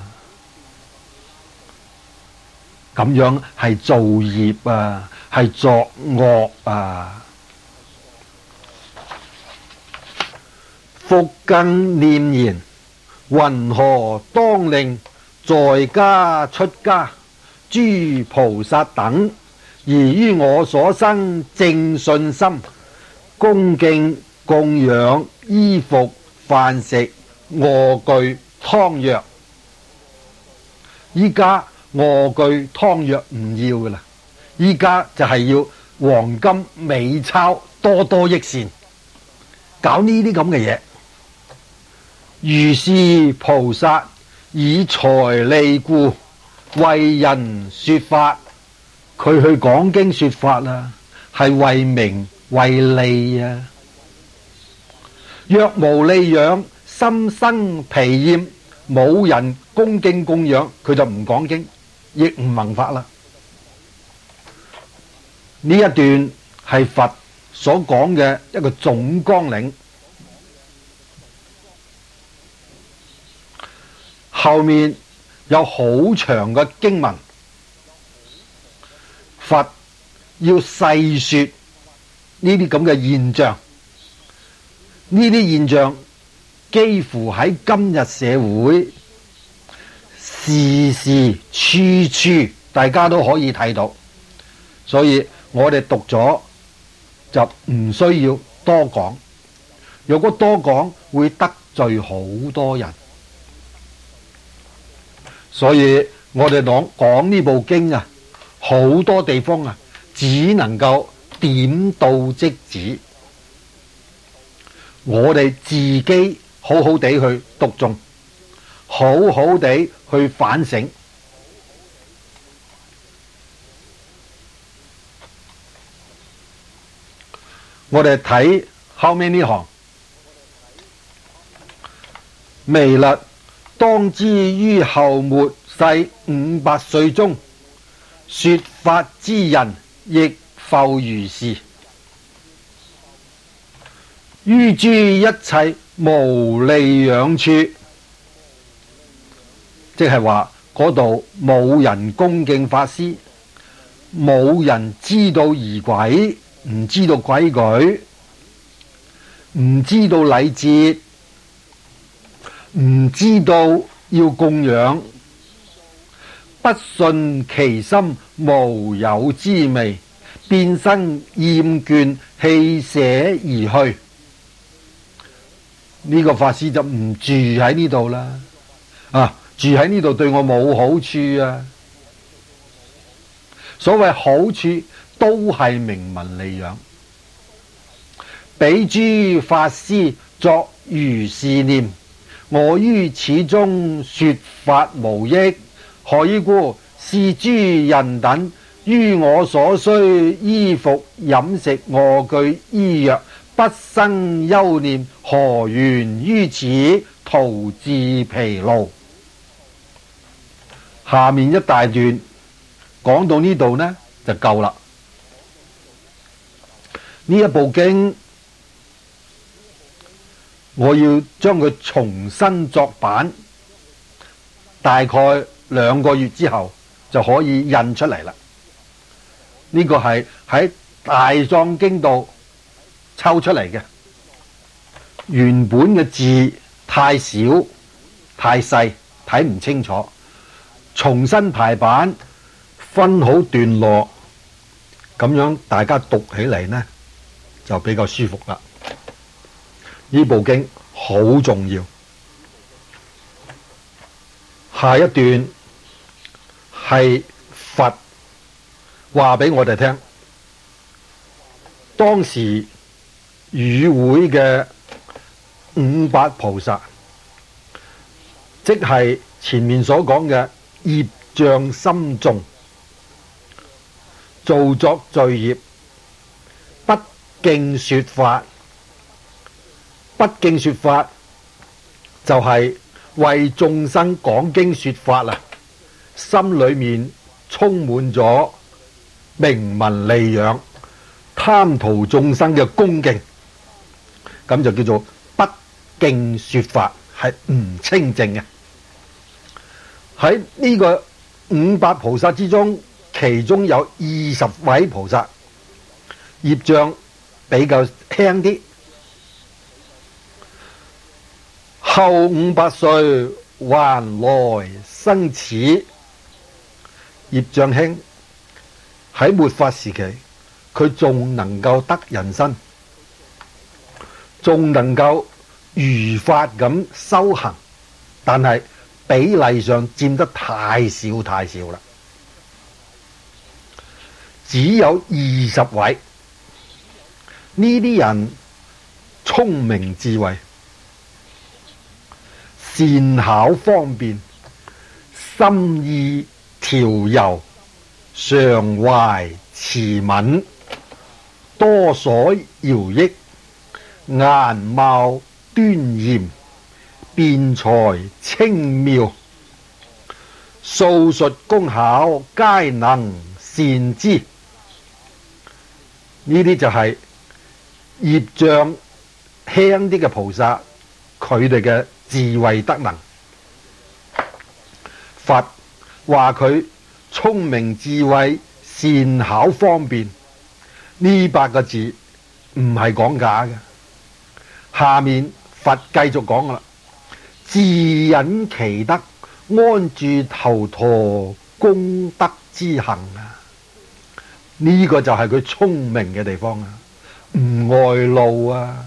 咁樣係造業啊，係作惡啊！復更念言：云何當令在家出家諸菩薩等，而於我所生正信心，恭敬供養衣服飯食臥具湯藥？依家臥具湯藥唔要噶啦，依家就係要黃金美鈔多多益善，搞呢啲咁嘅嘢。如是菩薩以財利故為人說法，佢去講經說法啊，係為名為利啊。若無利養，心生疲厭，冇人恭敬供養，佢就唔講經，亦唔聞法啦。呢一段係佛所講嘅一個總綱領。後面有好長嘅經文，佛要細說呢啲咁嘅現象，呢啲現象幾乎喺今日社會時時處處大家都可以睇到，所以我哋讀咗就唔需要多講，如果多講會得罪好多人。所以我哋講講呢部經啊，好多地方啊，只能夠點到即止。我哋自己好好地去讀誦，好好地去反省。我哋睇後面呢行，彌勒當知於後末世五百歲中，說法之人亦復如是，於諸一切無利養處，即係話嗰度冇人恭敬法師，冇人知道儀軌，唔知道規矩，唔知道禮節，唔知道要供養，不信其心無有滋味，便生厭倦，棄捨而去。呢、這個法師就唔住喺呢度啦，啊，住喺呢度對我冇好處啊。所謂好處都係名聞利養，彼諸法師作如是念：我於此中說法無益，何以故？是諸人等於我所需衣服飲食臥具醫藥，不生憂念，何緣於此？徒自疲勞。下面一大段講到呢度呢就夠啦。呢一部經我要將佢重新作版，大概兩個月之後就可以印出嚟啦。呢個係喺大藏經度抽出嚟嘅，原本嘅字太少太細，睇唔清楚，重新排版，分好段落，咁樣大家讀起嚟呢就比較舒服啦。呢部經好重要。下一段係佛話俾我哋聽，當時與會嘅五百菩薩，即係前面所講嘅業障深重，造作罪業，不敬說法。不敬說法就係為眾生講經說法啊，心裏面充滿咗名聞利養、貪圖眾生嘅恭敬，咁就叫做不敬說法，係唔清淨嘅。喺呢個五百菩薩之中，其中有二十位菩薩業障比較輕啲，後五百歲還來生此，業障輕，喺末法時期佢仲能夠得人身，仲能夠如法咁修行，但係比例上佔得太少太少啦，只有二十位。呢啲人聰明智慧、善巧方便、心意調柔、常懷慈憫、多所饒益、顏貌端嚴、辯才清妙、數術功巧皆能善知。呢啲就係業障輕啲嘅菩薩，佢哋嘅智慧德能。佛話佢聰明智慧、善巧方便，呢八個字唔係講假嘅。下面佛繼續講噶啦，自隱其德，安住頭陀功德之行啊！呢、這個就係佢聰明嘅地方啊，唔外露啊。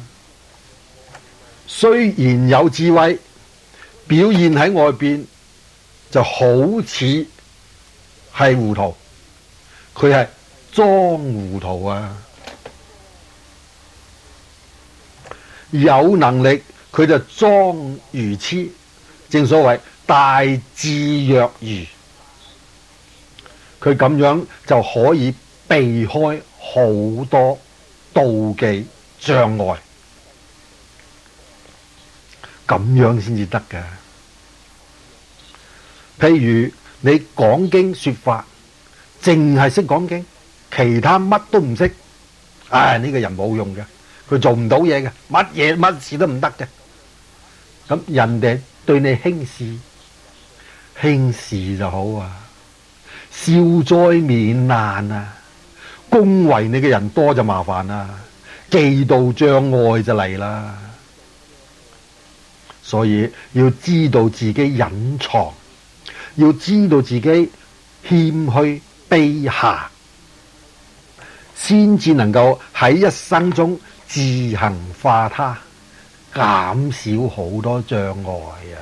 雖然有智慧，表現喺外邊就好似係糊塗，佢係裝糊塗啊。有能力佢就裝愚痴，正所謂大智若愚，佢咁樣就可以避開好多妒忌障礙，咁樣先至得㗎。譬如你講經說法，淨係識講經，其他乜都唔識，唉，呢個人冇用嘅，佢做唔到嘢嘅，乜嘢乜事都唔得嘅。咁人哋對你輕視，輕視就好啊，消災免難啊。恭維你嘅人多就麻煩啦，嫉妒障礙就嚟啦。所以要知道自己隱藏，要知道自己謙虛卑下，先至能夠喺一生中自行化他，減少好多障礙啊！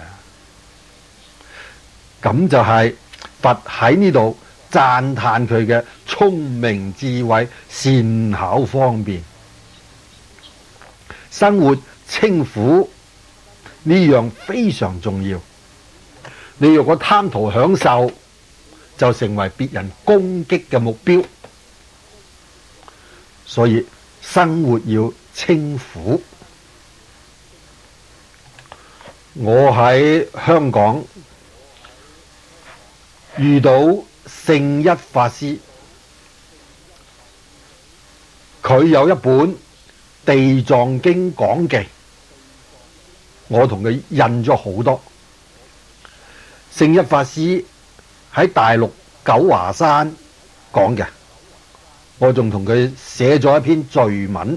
咁就係佛喺呢度讚歎佢嘅聰明智慧、善巧方便，生活清苦呢樣非常重要。你若果貪圖享受，就成為別人攻擊嘅目標。所以生活要清苦。我喺香港遇到聖一法師，佢有一本《地藏經講記》，我同佢印咗好多。聖一法師喺大陸九華山講嘅，我仲同佢寫咗一篇序文。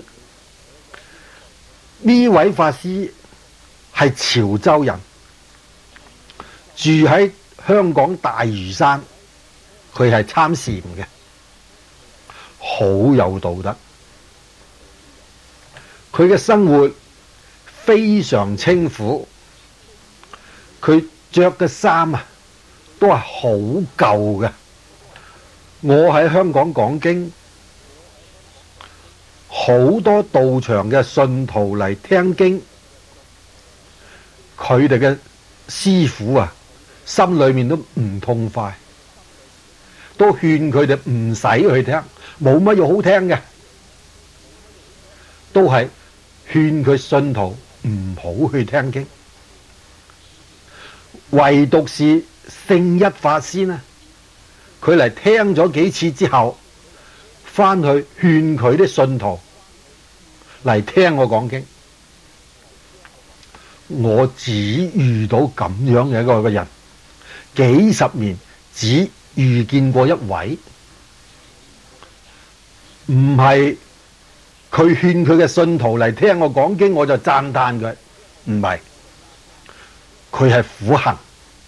呢位法師係潮州人，住喺香港大嶼山，佢係參禪嘅，好有道德。佢嘅生活非常清苦，佢着嘅衫啊都係好舊嘅。我喺香港講經，好多道場嘅信徒嚟聽經，佢哋嘅師父啊，心裏面都唔痛快，都勸佢哋唔使去聽，冇乜嘢好聽嘅，都係勸佢信徒唔好去聽經。 唯獨是聖一法師呢，佢嚟聽咗幾次之後，翻去勸佢啲信徒嚟聽我講經。我只遇到咁樣嘅一個嘅人，幾十年只遇見過一位，唔係佢勸佢嘅信徒嚟聽我講經，我就讚嘆佢，唔係，佢係苦行，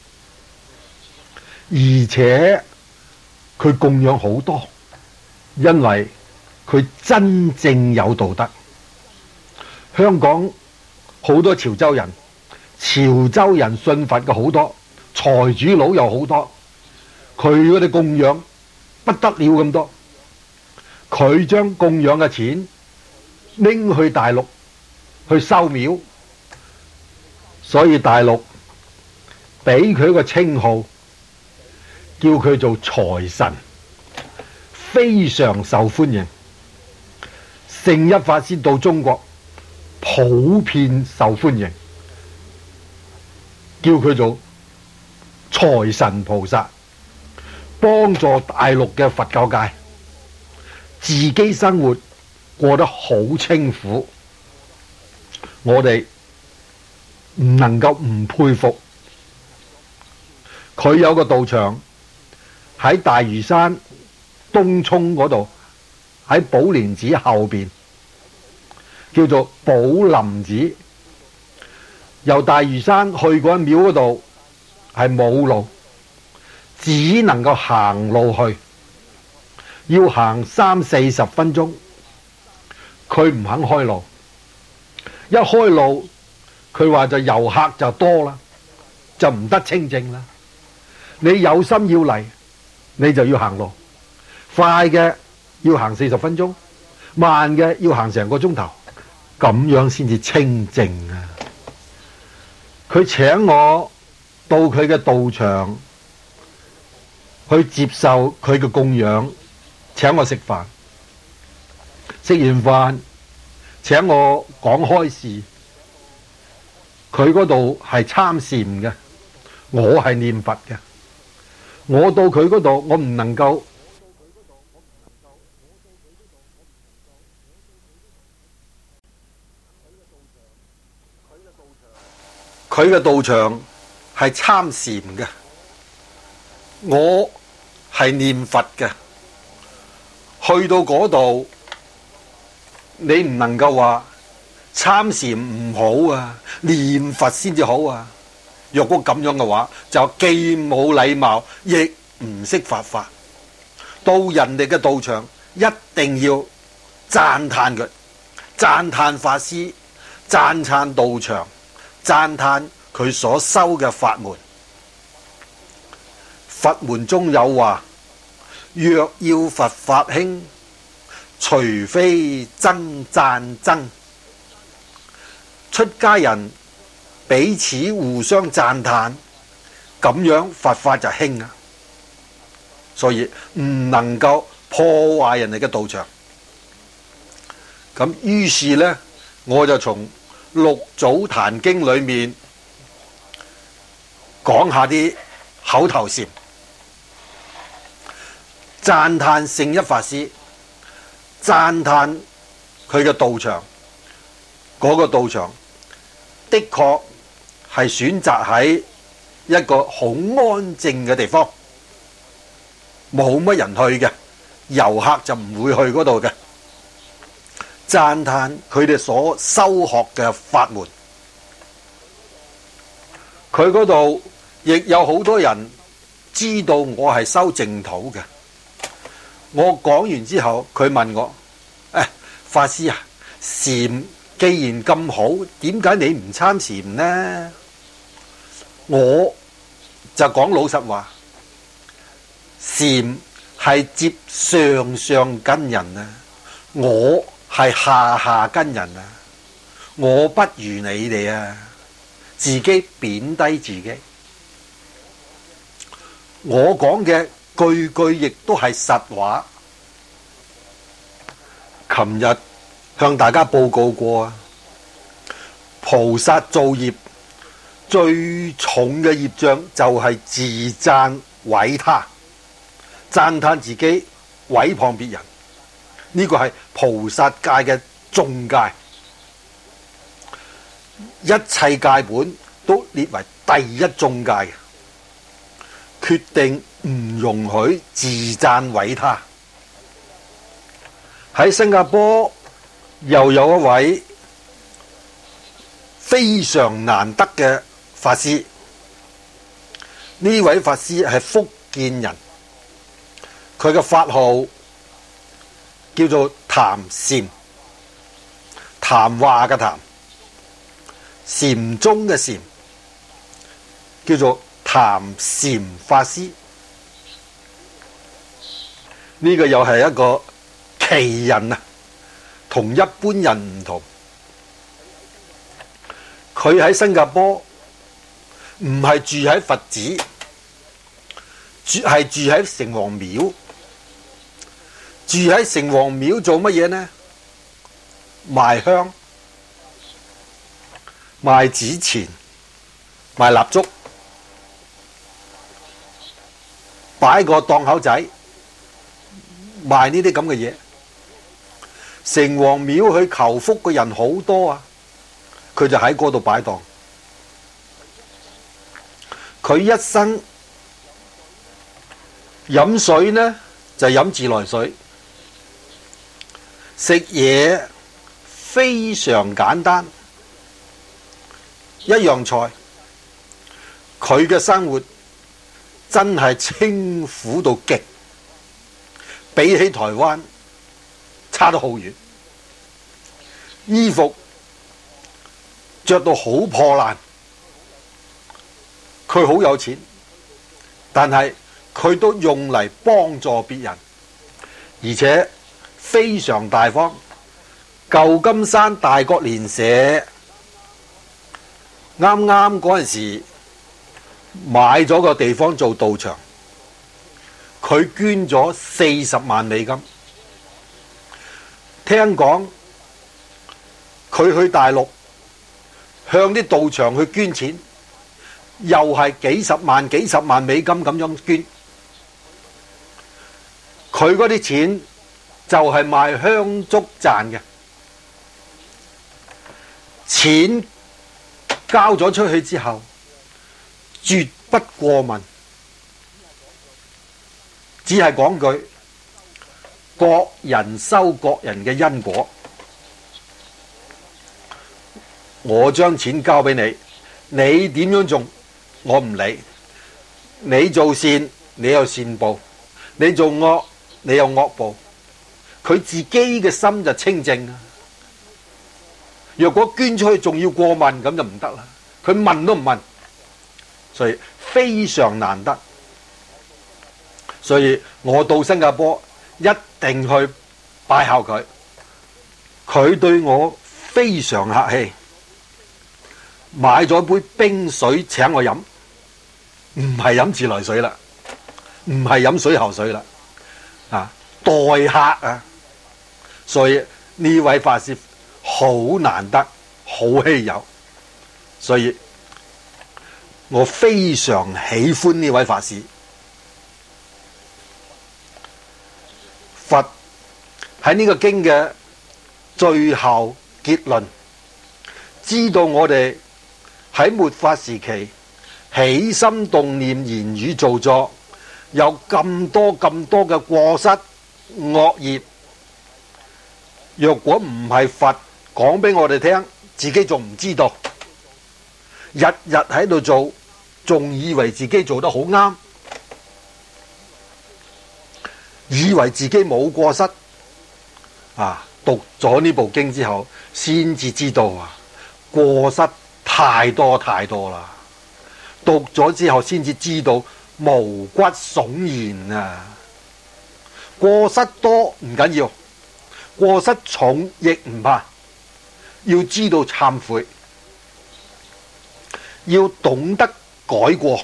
而且佢供養好多，因為佢真正有道德。香港好多潮州人，潮州人信佛嘅好多，財主佬又好多，佢嗰啲供養不得了咁多，佢將供養嘅錢拎去大陸去收廟，所以大陸俾佢一個稱號，叫佢做財神，非常受歡迎。聖一法師到中國普遍受歡迎，叫佢做財神菩薩，幫助大陸嘅佛教界，自己生活過得好清苦。我哋唔能夠唔佩服。佢有個道場喺大嶼山東涌嗰度，喺寶蓮寺後邊，叫做寶林寺。由大嶼山去嗰間廟嗰度係冇路，只能夠行路去，要行三四十分鐘。佢唔肯開路，一開路佢話就遊客就多啦，就唔得清靜啦。你有心要嚟，你就要行路，快嘅要行四十分鐘，慢嘅要行成個鐘頭，咁樣先至清靜啊！佢請我到佢嘅道場去接受佢嘅供養，請我食飯，食完飯請我講開示。佢嗰度係參禪嘅，我係念佛嘅。我到佢嗰度，我唔能夠佢嘅道場係參禪嘅，我係念佛嘅。去到嗰度，你唔能夠話參禪唔好啊，念佛先至好啊。若果咁樣嘅話，就既冇禮貌，亦唔識佛法。到人哋嘅道場，一定要讚歎佢，讚歎法師，讚歎道場，讚歎佢所修嘅法門。佛門中有話：若要佛法興，除非真讚真。出家人彼此互相讚歎，咁樣佛法就興啊！所以唔能夠破壞人哋嘅道場。咁於是呢，我就從六祖壇經裏面講下啲口頭禪，讚歎聖一法師，讚歎佢嘅道場。嗰個道場的確係選擇喺一個好安靜嘅地方，冇乜人去嘅，遊客就唔會去嗰度嘅。讚歎佢哋所修學嘅法門，佢嗰度亦有好多人知道我係修淨土嘅。我講完之後，佢問我：誒，法師啊，禪既然咁好，點解你唔參禪呢？我就講老實話，禪係接上上根人啊，我係下下根人啊，我不如你哋啊，自己貶低自己。我講嘅句句亦都係實話。琴日向大家報告過啊，菩薩造業最重嘅業障就係自讚毀他，讚歎自己，毀謗別人。呢個係菩薩戒嘅中戒，一切戒本都列為第一中戒嘅，決定唔容許自讚毀他。喺新加坡又有一位非常難得嘅法師，呢位法師係福建人，佢嘅法號叫做談禪，談話嘅談，禪宗嘅禪，叫做談禪法師。呢、這個又係一個奇人啊，同一般人唔同。佢喺新加坡唔係住喺佛寺，住係住喺城隍廟。住喺城隍廟做乜嘢呢？賣香、賣紙錢、賣蠟燭，擺個檔口仔賣呢啲咁嘅嘢。城隍廟去求福嘅人好多啊，佢就喺嗰度擺檔。佢一生飲水呢就飲自來水，食嘢非常簡單，一樣菜。佢嘅生活真係清苦到極，比起台灣差得好遠。衣服着到好破爛，佢好有錢，但係佢都用嚟幫助別人，而且非常大方。舊金山大國蓮社啱啱嗰陣時買咗個地方做道場，佢捐咗四十萬美金。聽講佢去大陸向啲道場去捐錢，又係幾十萬幾十萬美金咁樣捐。佢嗰啲錢就係賣香燭賺嘅，錢交咗出去之後，絕不過問，只係講句各人收各人嘅因果。我將錢交俾你，你點樣做我唔理。你做善，你有善報；你做惡，你有惡報。佢自己嘅心就清淨啊！若果捐出去仲要過問，咁就唔得啦。佢問都唔問，所以非常難得。所以我到新加坡一定去拜效佢。佢對我非常客氣，買咗杯冰水請我飲，唔係飲自來水啦，唔係飲水喉水啦，啊，待客啊！所以呢位法師好難得，好稀有，所以我非常喜歡呢位法師。佛喺呢個經嘅最後結論，知道我哋喺末法時期起心動念、言語造作有咁多咁多嘅過失惡業，若果唔係佛講俾我哋聽，自己仲唔知道，日日喺度做，仲以為自己做得好啱，以為自己冇過失啊！讀咗呢部經之後，先至知道啊，過失太多太多啦。讀咗之後，先至知道毛骨悚然啊！過失多唔緊要，過失重亦唔怕，要知道懺悔，要懂得改過，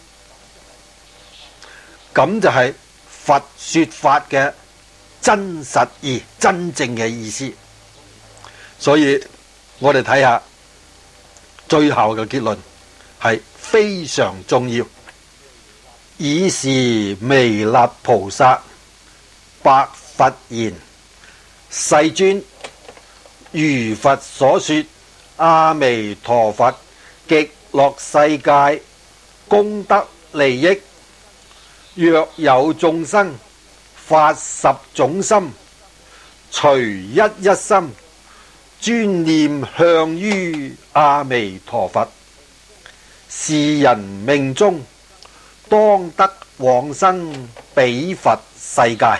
咁就係佛說法嘅真實義、真正嘅意思。所以我哋睇下最後嘅結論係非常重要。爾時彌勒菩薩白佛言：世尊，如佛所說，阿彌陀佛極樂世界功德利益，若有眾生發十種心，隨一一心，專念向於阿彌陀佛，是人命中當得往生彼佛世界。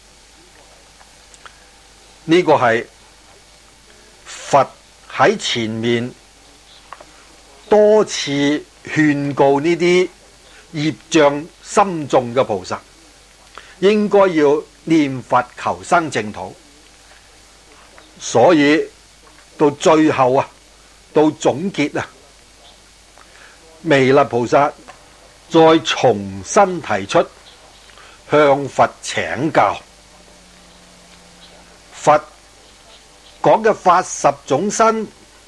呢個係佛喺前面多次勸告呢啲業障深重嘅菩薩，應該要念佛求生淨土。所以到最後啊，到總結啊，彌勒菩薩再重新提出向佛請教。佛講嘅發十種身，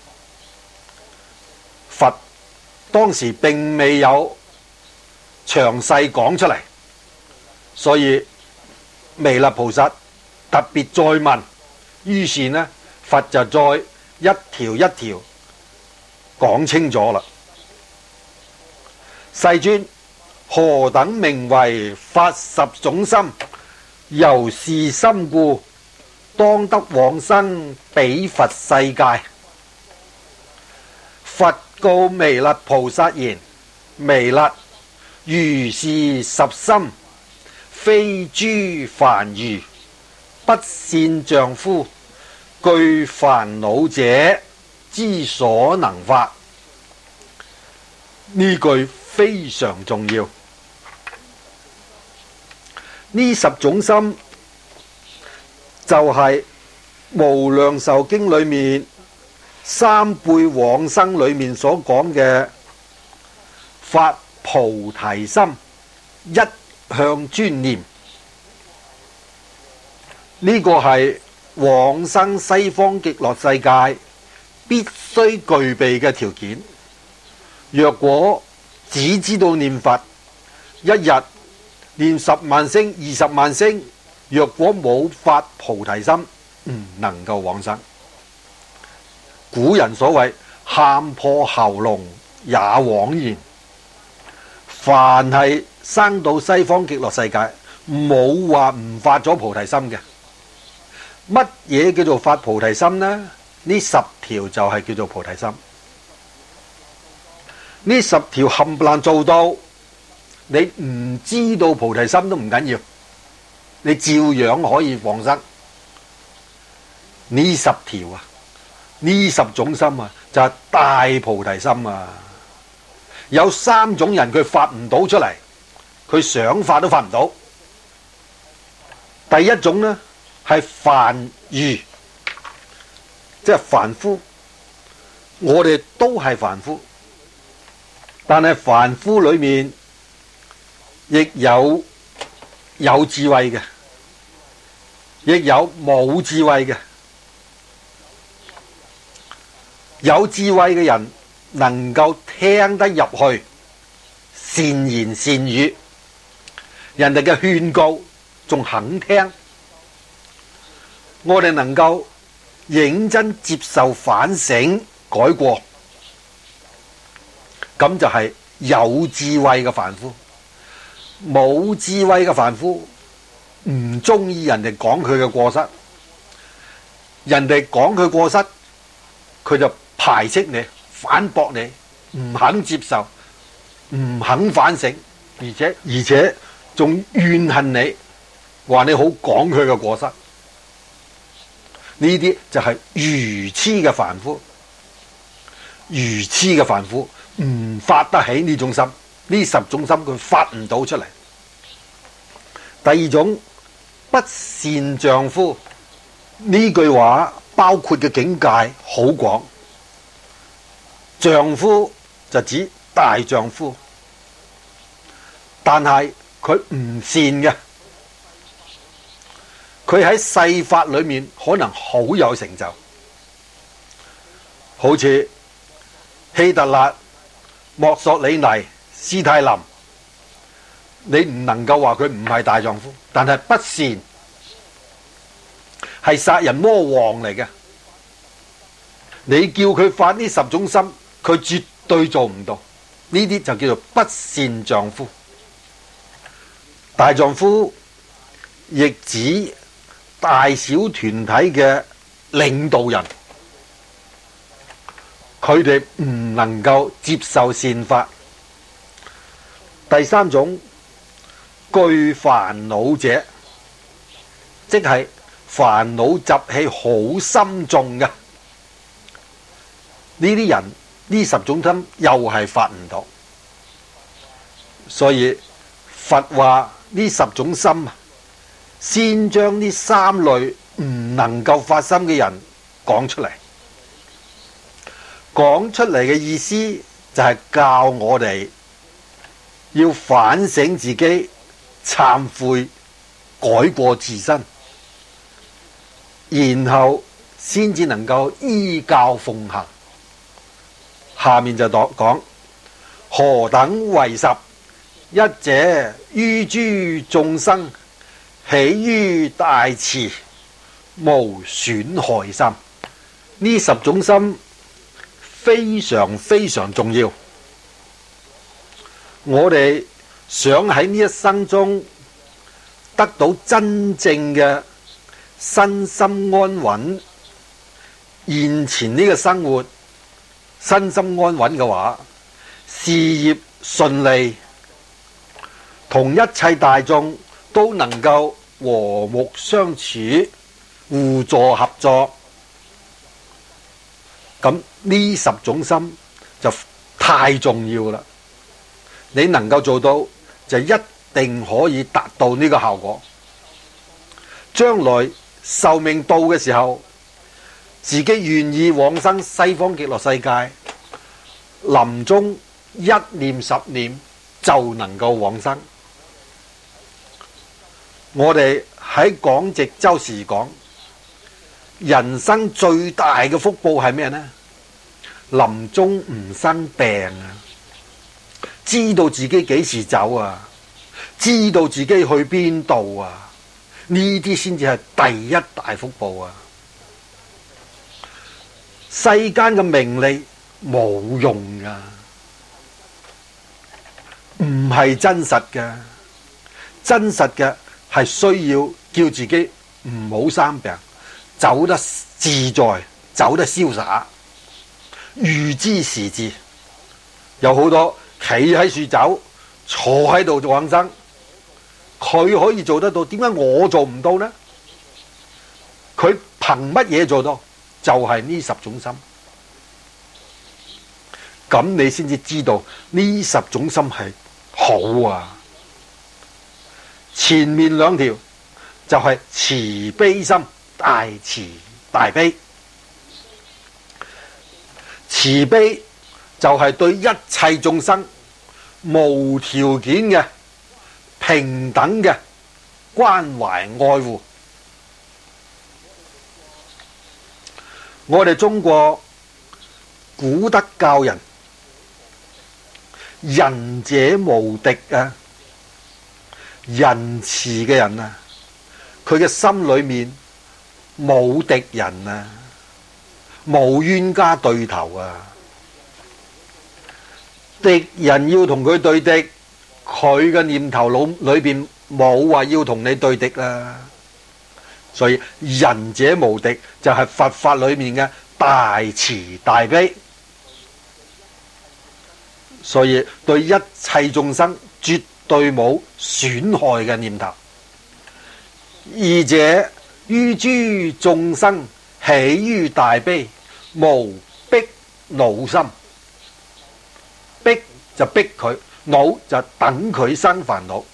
佛當時並未有詳細講出嚟，所以彌勒菩薩特別再問，於是呢，佛就再一條一條講清楚啦。世尊，何等名為發十種心？由是心故，當得往生彼佛世界。佛告彌勒菩薩言：彌勒，如是十心，非諸凡愚不善丈夫，具煩惱者之所能發。呢句非常重要。呢十種心就係、是、無量壽經裏面三輩往生裏面所講嘅發菩提心，一向專念。呢、這個係往生西方極樂世界必須具備嘅條件。若果只知道念佛，一日念十萬聲、二十萬聲，若果冇發菩提心，唔能夠往生。古人所謂喊破喉嚨也枉然。凡係生到西方極樂世界，冇話唔發咗菩提心嘅。乜嘢叫做發菩提心呢？呢十條就係叫做菩提心。呢十條冚唪唥做到，你唔知道菩提心都唔緊要，你照樣可以往生。呢十條啊，呢十種心啊，就係大菩提心啊。有三種人佢發唔到出嚟，佢想發都發唔到。第一種呢，係凡愚，即係凡夫。我哋都係凡夫。但係凡夫裏面亦有有智慧嘅，亦有冇智慧嘅。有智慧嘅人能夠聽得入去善言善語，人哋嘅勸告仲肯聽。我哋能夠認真接受反省改過，咁就係有智慧嘅凡夫。冇智慧嘅凡夫唔中意人哋講佢嘅過失，人哋講佢過失，佢就排斥你、反駁你，唔肯接受，唔肯反省，而且而且仲怨恨你，話你好講佢嘅過失。呢啲就係愚痴嘅凡夫，愚痴嘅凡夫唔發得起呢種心，呢十種心佢發唔到出嚟。第二種不善丈夫，呢句話包括嘅境界好廣。丈夫就指大丈夫，但係佢唔善嘅，佢喺世法裏面可能好有成就，好似希特勒墨索里尼、斯泰林，你唔能夠話佢唔係大丈夫，但係不善，係殺人魔王嚟嘅。你叫佢發呢十種心，佢絕對做唔到。呢啲就叫做不善丈夫。大丈夫亦指大小團體嘅領導人，佢哋唔能夠接受善法。第三種，具煩惱者，即係煩惱習氣好深重嘅呢啲人，呢十種心又係發唔到。所以佛話呢十種心，先將呢三類唔能夠發心嘅人講出嚟。講出嚟嘅意思就係教我哋要反省自己，懺悔，改過自身，然後先至能夠依教奉行。下面就講何等為十？一者於諸眾生起於大慈，無損害心。呢十種心非常非常重要。我哋想喺呢一生中得到真正嘅身心安穩，現前呢個生活身心安穩嘅話，事業順利，同一切大眾都能夠和睦相處，互助合作，咁呢十種心就太重要啦。你能夠做到，就一定可以達到呢個效果。將來壽命到嘅時候，自己願意往生西方極樂世界，臨終一念十念就能夠往生。我哋喺講值周時講，人生最大嘅福報係咩呢？臨終唔生病啊，知道自己幾時走啊，知道自己去邊度啊，呢啲先至係第一大福報啊！世間嘅名利冇用噶，唔係真實嘅。真實嘅係需要叫自己唔好生病，走得自在，走得瀟灑，預知時至。有好多企喺樹走，坐喺度往生，佢可以做得到，點解我做唔到呢？佢憑乜嘢做到？就係呢十種心。咁你先至知道呢十種心係好啊。前面兩條就係慈悲心，大慈大悲。慈悲就係對一切眾生無條件嘅平等嘅關懷愛護。我哋中國古德教人，仁者無敵啊！仁慈嘅人啊，佢嘅心裏面冇敵人啊，冇冤家對頭啊。敵人要同佢對敵，佢嘅念頭腦裏邊冇話要同你對敵啦。所以仁者無敵就係佛法裏面嘅大慈大悲。所以對一切眾生絕對冇損害嘅念頭。二者於諸眾生起於大悲，無逼惱心。逼就逼佢，惱就等佢生煩惱。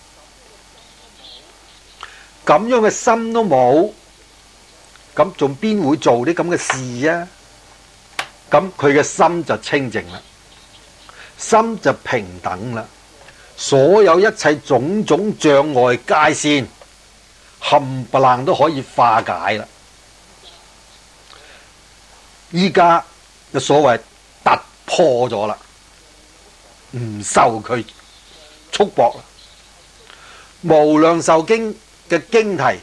咁樣嘅心都冇，咁仲邊會做啲咁嘅事啊？咁佢嘅心就清淨啦，心就平等啦。所有一切種種障礙界線，冚唪唥都可以化解啦。依家嘅所謂突破咗啦， 唔受佢束縛啦。無量壽經嘅經題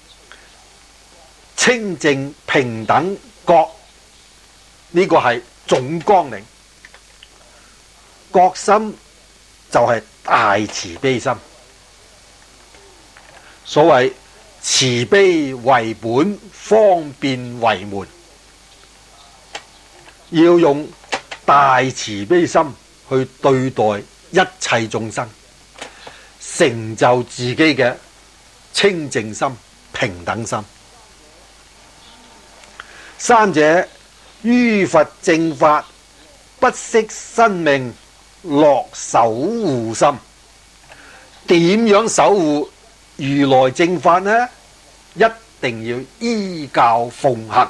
清淨平等覺，呢個係總綱領。覺心就係大慈悲心。所謂慈悲為本，方便為門，要用大慈悲心去對待一切眾生，成就自己嘅清淨心、平等心。三者於佛正法，不惜生命，樂守護心。點樣守護如來正法呢？一定要依教奉行。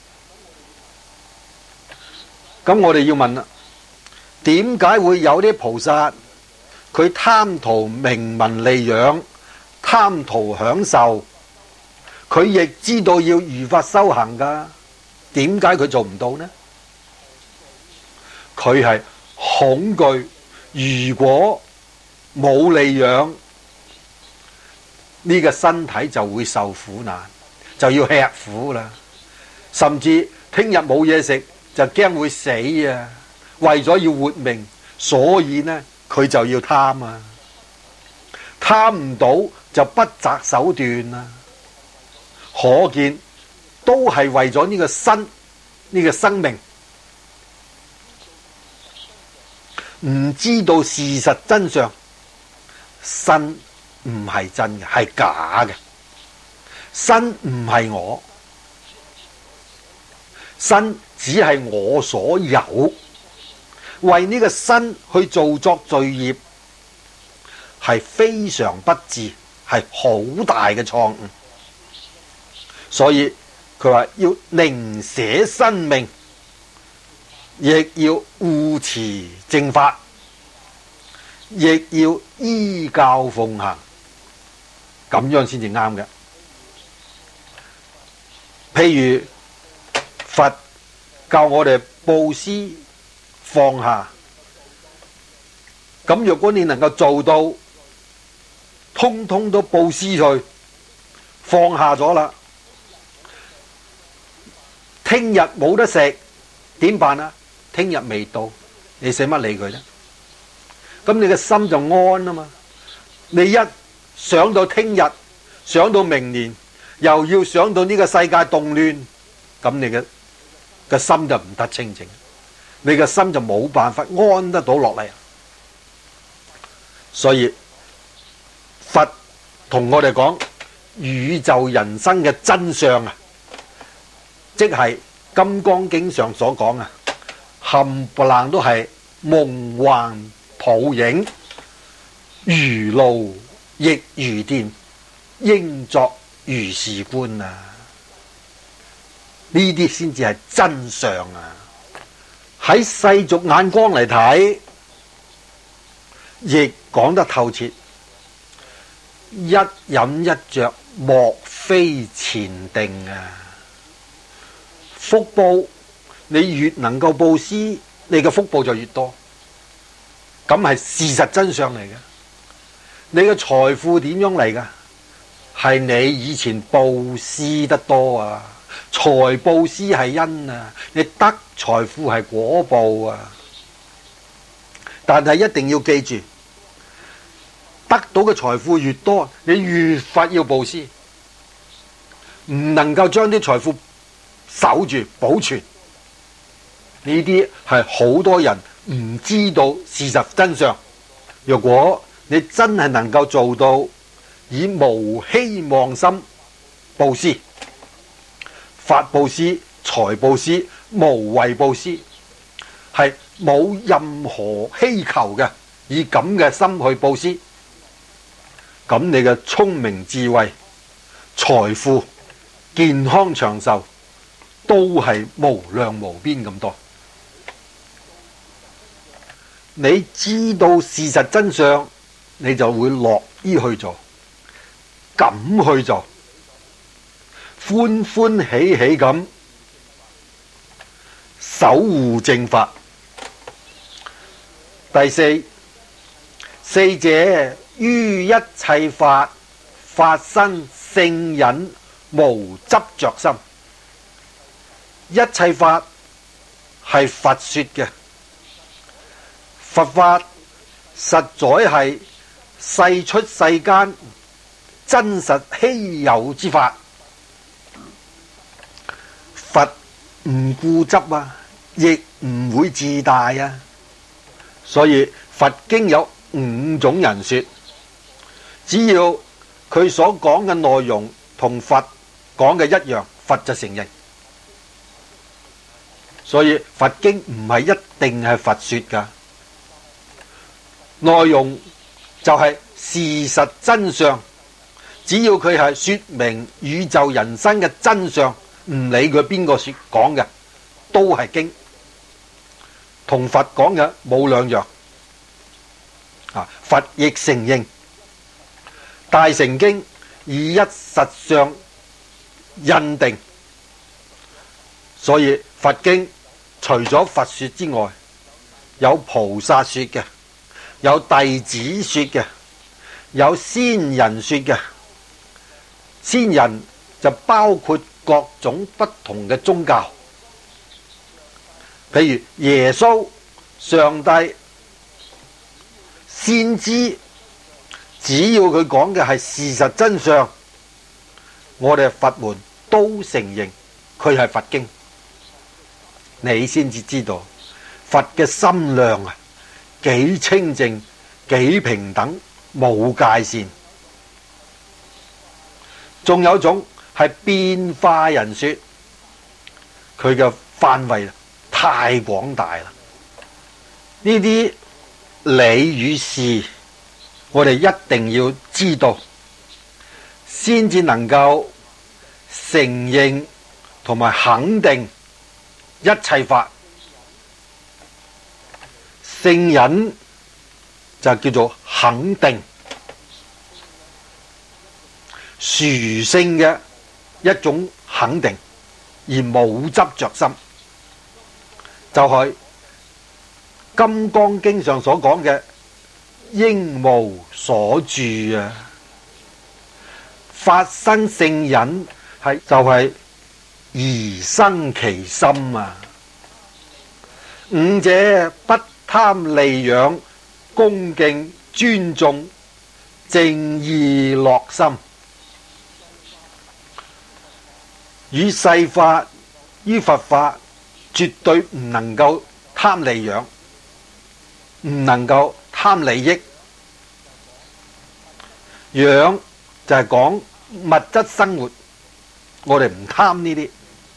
咁我哋要問啦，點解會有啲菩薩佢貪圖名聞利養，貪圖享受，佢亦知道要如法修行噶，點解佢做唔到呢？佢係恐懼，如果冇利養，呢個身體就會受苦難，就要吃苦啦。甚至聽日冇嘢食，就驚會死啊！為咗要活命，所以呢佢就要貪啊！貪唔到就不擇手段啦。可見都係為咗呢個身，呢個生命，唔知道事實真相，身唔係真嘅，係假嘅。身唔係我，身只係我所有。為呢個身去做作罪業，係非常不智，係好大嘅錯誤。所以佢話要寧捨生命，亦要護持正法，亦要依教奉行，咁樣先至啱嘅。譬如佛教我哋布施放下，咁若果你能夠做到，通通都布施佢，放下咗啦，聽日冇得食點辦啊？聽日未到，你使乜理佢呢？咁你嘅心就安啊嘛。你一想到聽日，想到明年，又要想到呢個世界動亂，咁你嘅個心就唔得清淨，你嘅心就冇辦法安得到落嚟。所以佛同我哋講宇宙人生嘅真相啊，即係《金剛經》上所講啊，冚唪唥都係夢幻泡影，如露亦如電，應作如是觀啊！呢啲先至係真相啊！喺世俗眼光嚟睇，亦講得透徹。一飲一着，莫非前定啊！福報，你越能夠布施，你嘅福報就越多。咁係事實真相嚟嘅。你嘅財富點樣嚟㗎？係你以前布施得多啊！財布施係因啊，你得財富係果報啊。但係一定要記住，得到嘅財富越多，你越發要布施，唔能夠將啲財富守住保存。呢啲係好多人唔知道事實真相。如果你真係能夠做到以無希望心布施，法布施、財布施、無為布施，係冇任何希求嘅，以咁嘅心去布施，咁你嘅聰明智慧、財富、健康長壽都係無量無邊咁多。你知道事實真相，你就會樂於去做，敢去做，歡歡喜喜咁守護正法。 第四，四者於一切法發生聖忍無執着心。一切法係佛說嘅，佛法實在係世出世間真實稀有之法。佛唔固執啊，亦唔會自大啊，所以佛經有五種人說，只要佢所講嘅內容同佛講嘅一樣，佛就承認。所以佛經唔係一定係佛說噶，內容就係事實真相，只要佢係說明宇宙人生嘅真相，唔理佢邊個說講嘅，都係經，同佛講嘅冇兩樣。啊，佛亦承認大乘經以一實相印定，所以佛經除咗佛說之外，有菩薩說嘅，有弟子說嘅，有先人說嘅。先人就包括各種不同嘅宗教，譬如耶穌、上帝、先知，只要佢講嘅係事實真相，我哋佛門都承認佢係佛經。你先至知道佛嘅心量啊，幾清淨，幾平等，冇界線。仲有種係變化人說，佢嘅範圍太廣大啦。呢啲理與事，我哋一定要知道，先至能夠承認同埋肯定一切法。聖忍就叫做肯定，殊勝嘅一種肯定，而冇執着心，就係、是《金剛經》上所講嘅應無所住啊！發生聖忍係就係而生其心啊！五者不貪利養，恭敬尊重，正意樂心，與世法於佛法絕對唔能夠貪利養，唔能夠貪利益。養就係講物質生活，我哋唔貪呢啲。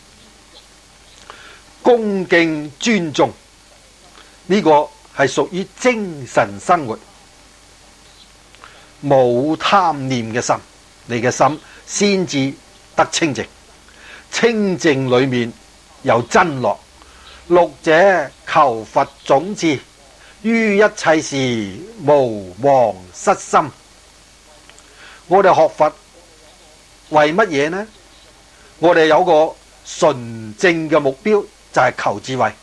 恭敬尊重，呢個係屬於精神生活，冇貪念嘅心，你嘅心先至得清淨。清淨裏面有真樂。六者求佛種智，於一切時無忘失心。我哋學佛為乜嘢呢？我哋有個純正嘅目標，就係求智慧，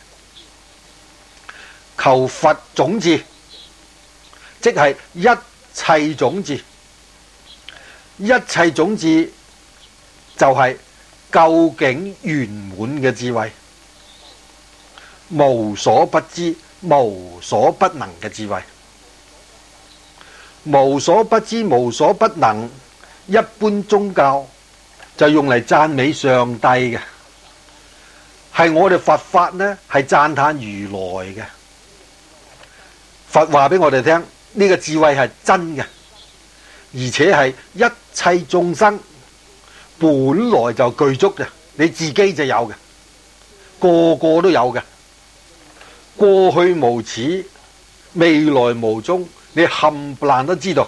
求佛種智，即係一切種智。一切種智就係究竟圓滿嘅智慧，無所不知、無所不能嘅智慧。無所不知、無所不能，一般宗教就用嚟讚美上帝嘅，係我哋佛法呢係讚歎如來嘅。佛話俾我哋聽，呢個智慧係真嘅，而且係一切眾生本來就具足嘅，你自己就有嘅，個個都有嘅。過去無始，未來無終，你冚唪唥都知道。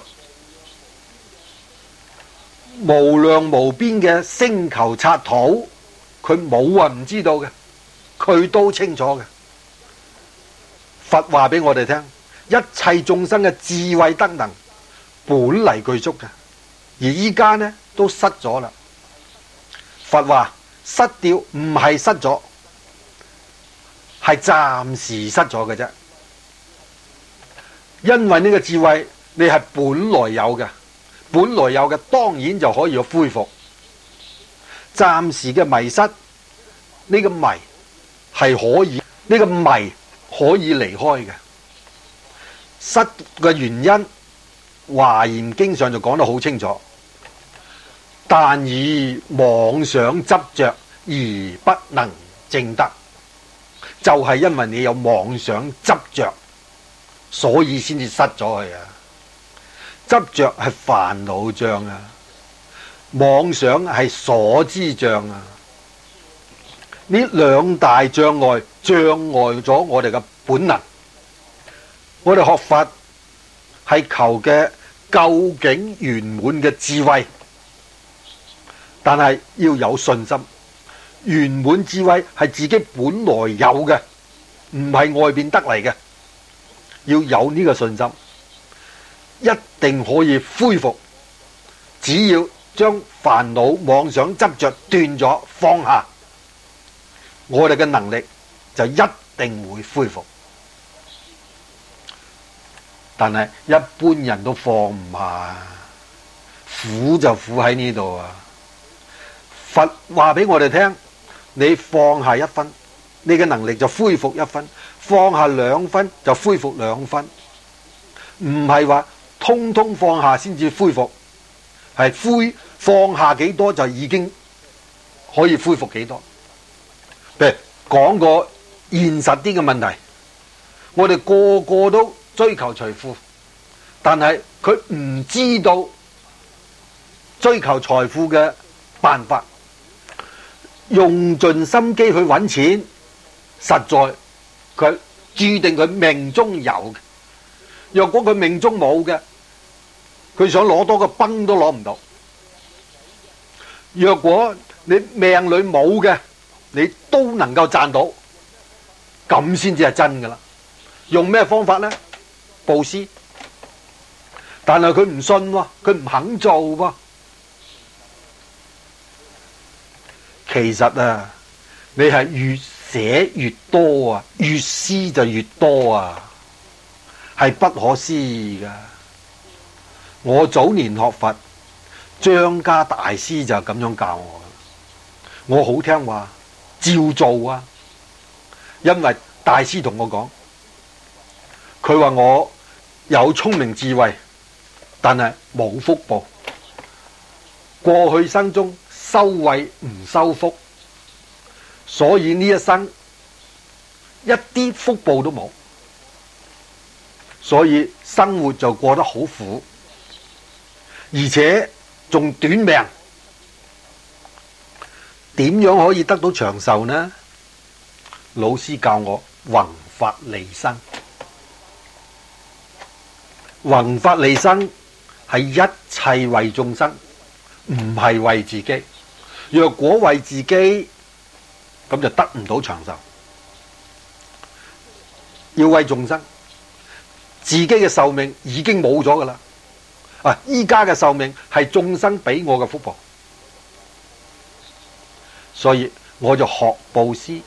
無量無邊嘅星球剎土，佢冇話唔知道嘅，佢都清楚嘅。佛話俾我哋聽，一切眾生嘅智慧德能本嚟具足嘅，而依家呢都失咗啦。佛話失掉唔係失咗，係暫時失咗嘅啫。 因為呢個智慧你係本來有嘅，本來有嘅當然就可以恢復。暫時嘅迷失，呢個迷係可以，呢個迷可以離開嘅。失嘅原因，華嚴經上就講得好清楚。但以妄想執着而不能證得，就係因為你有妄想執着，所以先至失咗佢啊！執着係煩惱障啊，妄想係所知障啊。呢兩大障礙障礙咗我哋嘅本能。我哋學法係求嘅究竟圓滿嘅智慧，但係要有信心。圓滿智慧係自己本來有嘅，唔係外邊得嚟嘅。要有呢個信心，一定可以恢復。只要將煩惱、妄想、執着斷咗，放下，我哋嘅能力就一定會恢復。但係一般人都放唔下，苦就苦喺呢度啊！佛話俾我哋聽，你放下一分，你嘅能力就恢復一分；放下兩分就恢復兩分。唔係話通通放下先至恢復，係恢放下幾多就已經可以恢復幾多。譬如講個現實啲嘅問題，我哋個個都追求財富，但係佢唔知道追求財富嘅辦法，用盡心機去揾錢，實在佢注定佢命中有嘅。若果佢命中冇嘅，佢想攞多個崩都攞唔到。若果你命裏冇嘅，你都能夠賺到，咁先至係真噶啦。用咩方法呢？布施，但係佢唔信喎，佢唔肯做喎。其實啊，你係越寫越多啊，越施就越多啊，係不可思議噶。我早年學佛，張家大師就咁樣教我，我好聽話，照做啊。因為大師同我講，佢話我有聰明智慧，但係冇福報。過去生中修慧唔修福，所以呢一生一啲福報都冇，所以生活就過得好苦，而且仲短命。點樣可以得到長壽呢？老師教我宏法利生。宏法利生係一切為眾生，唔係為自己。若果為自己，咁就得唔到長壽。要為眾生，自己嘅壽命已經冇咗噶啦。啊，依家嘅壽命係眾生俾我嘅福報，所以我就學布施。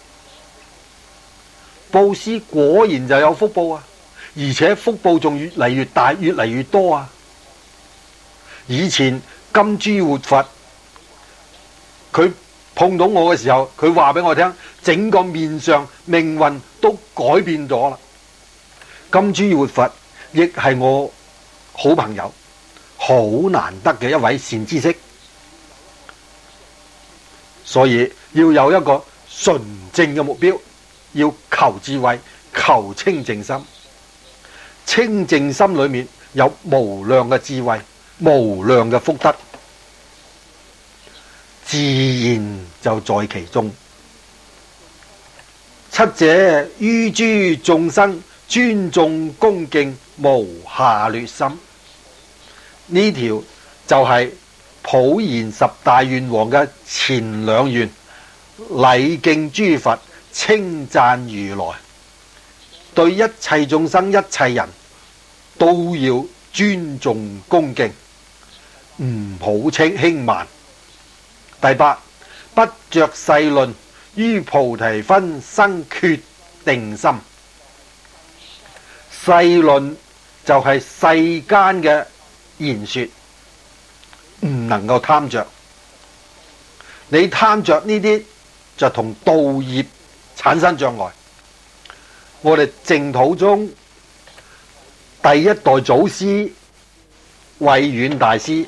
布施果然就有福報啊！而且福報仲越嚟越大，越嚟越多啊！以前金珠活佛佢碰到我嘅時候，佢話俾我聽，整個面上命運都改變咗啦。金珠活佛亦係我好朋友，好難得嘅一位善知識，所以要有一個純正嘅目標，要求智慧，求清淨心。清淨心裏面有無量嘅智慧，無量嘅福德，自然就在其中。七者於諸眾生尊重恭敬，無下劣心。呢條就係普賢十大願王嘅前兩願：禮敬諸佛，稱讚如來。對一切眾生、一切人都要尊重恭敬，唔好輕輕慢。第八，不着世論，於菩提分生決定心。世論就係世間嘅言說，唔能夠貪着。你貪着呢啲就同道業產生障礙。我哋淨土中第一代祖師慧遠大師，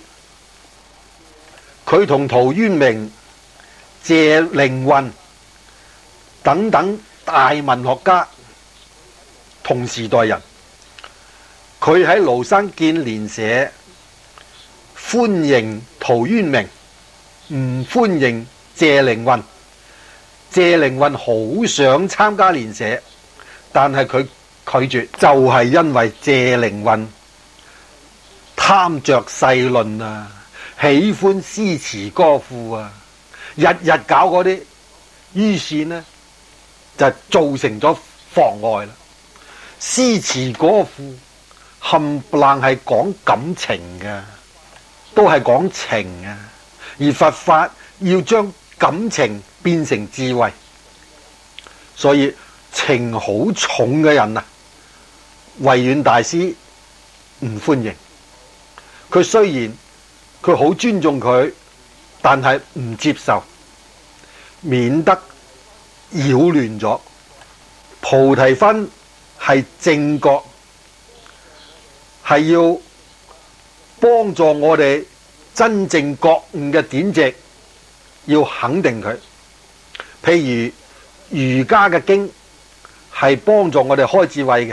佢同陶淵明、謝靈運等等大文學家同時代人，佢喺廬山見蓮社歡迎陶淵明，唔歡迎謝靈運。謝靈運好想參加蓮社，但係佢拒絕，就係因為謝靈運貪着世論啊，喜歡詩詞歌賦啊，日日搞嗰啲，於是呢就造成咗妨礙啦。詩詞歌賦冚唪唥係講感情嘅，都係講情啊，而佛法要將感情變成智慧，所以情好重嘅人啊，慧遠大師唔歡迎。佢雖然佢好尊重佢，但係唔接受，免得擾亂咗。菩提分係正覺，係要幫助我哋真正覺悟嘅典籍，要肯定佢。譬如儒家嘅經係幫助我哋開智慧嘅，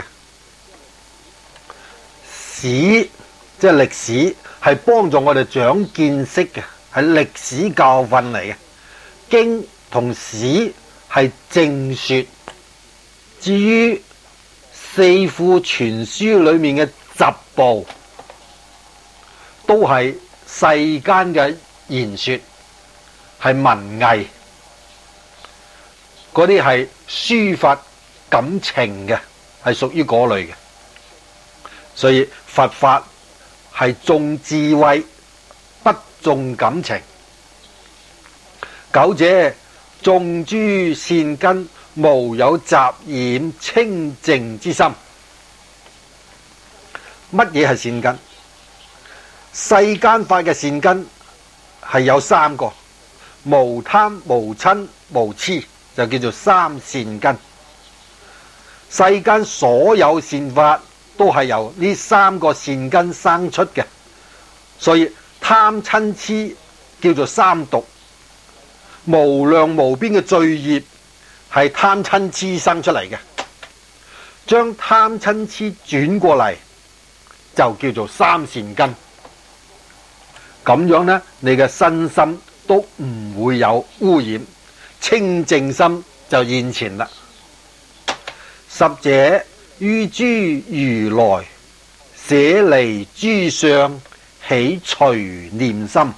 史即係歷史係幫助我哋長見識嘅，係歷史教訓嚟嘅。經同史係正說。至於四庫全書裏面嘅雜部，都係世間嘅言說，係文藝，嗰啲係抒發感情嘅，係屬於嗰類嘅。所以佛法係重智慧，不重感情。九者種諸善根，無有雜染清淨之心。乜嘢係善根？世間法嘅善根係有三個：無貪、無嗔、無痴，就叫做三善根。世間所有善法都係由呢三個善根生出嘅，所以貪嗔痴叫做三毒。無量無邊嘅罪業係貪嗔痴生出嚟嘅，將貪嗔痴轉過嚟就叫做三善根。咁樣呢，你嘅身心都唔會有污染，清淨心就現前啦。十者於諸如來，捨離諸相，起隨念心。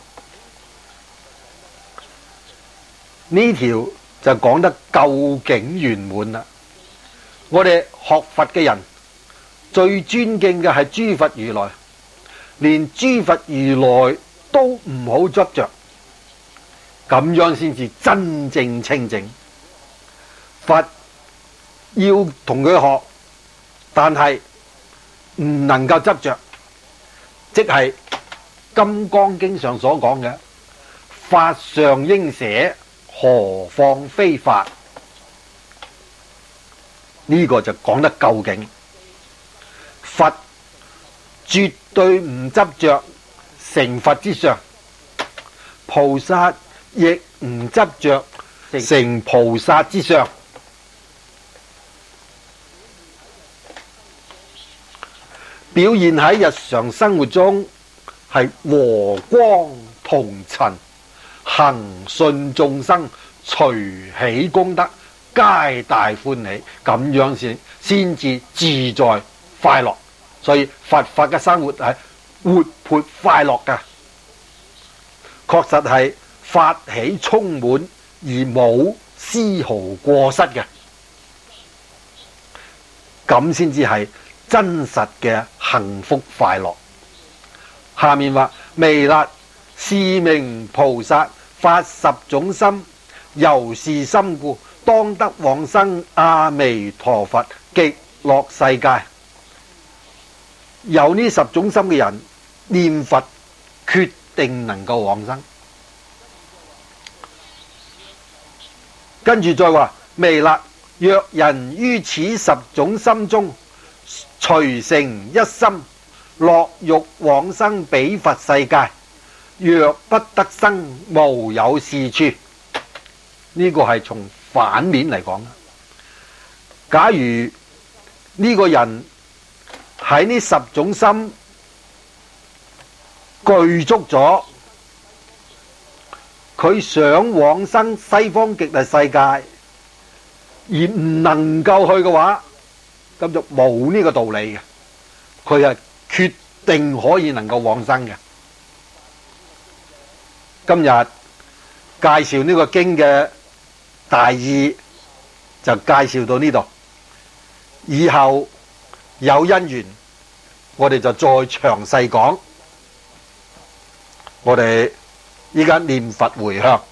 呢條就講得究竟圓滿啦。我哋學佛嘅人最尊敬嘅係諸佛如來，連諸佛如來都唔好執着，咁樣先至真正清淨。佛要同佢學，但係唔能夠執着，即係《金剛經》上所講嘅法上應捨，何況非法？呢、這個就講得究竟。佛絕對唔執着成佛之上，菩薩亦唔執着成菩薩之上。表現喺日常生活中係和光同塵，恒順眾生，隨喜功德，皆大歡喜，咁樣先先至自在快樂。所以佛法嘅生活係活潑快樂嘅，確實係法喜充滿而冇絲毫過失嘅，咁先至係真實嘅幸福快樂。下面話彌勒是名菩薩，發十種心，由是心故，當得往生阿彌陀佛極樂世界。 有呢十種心嘅人念佛，決定能夠往生。跟住再話彌勒，若人於此十種心中隨成一心，樂欲往生彼佛世界，若不得生，無有是處。呢個係從反面嚟講。假如呢個人喺呢十種心具足咗，佢想往生西方極樂世界而唔能夠去嘅話，咁就冇呢個道理嘅。佢係決定可以能夠往生嘅。今日介紹呢個經嘅大意就介紹到呢度，以後有因緣我哋就再詳細講。我哋依家念佛回向。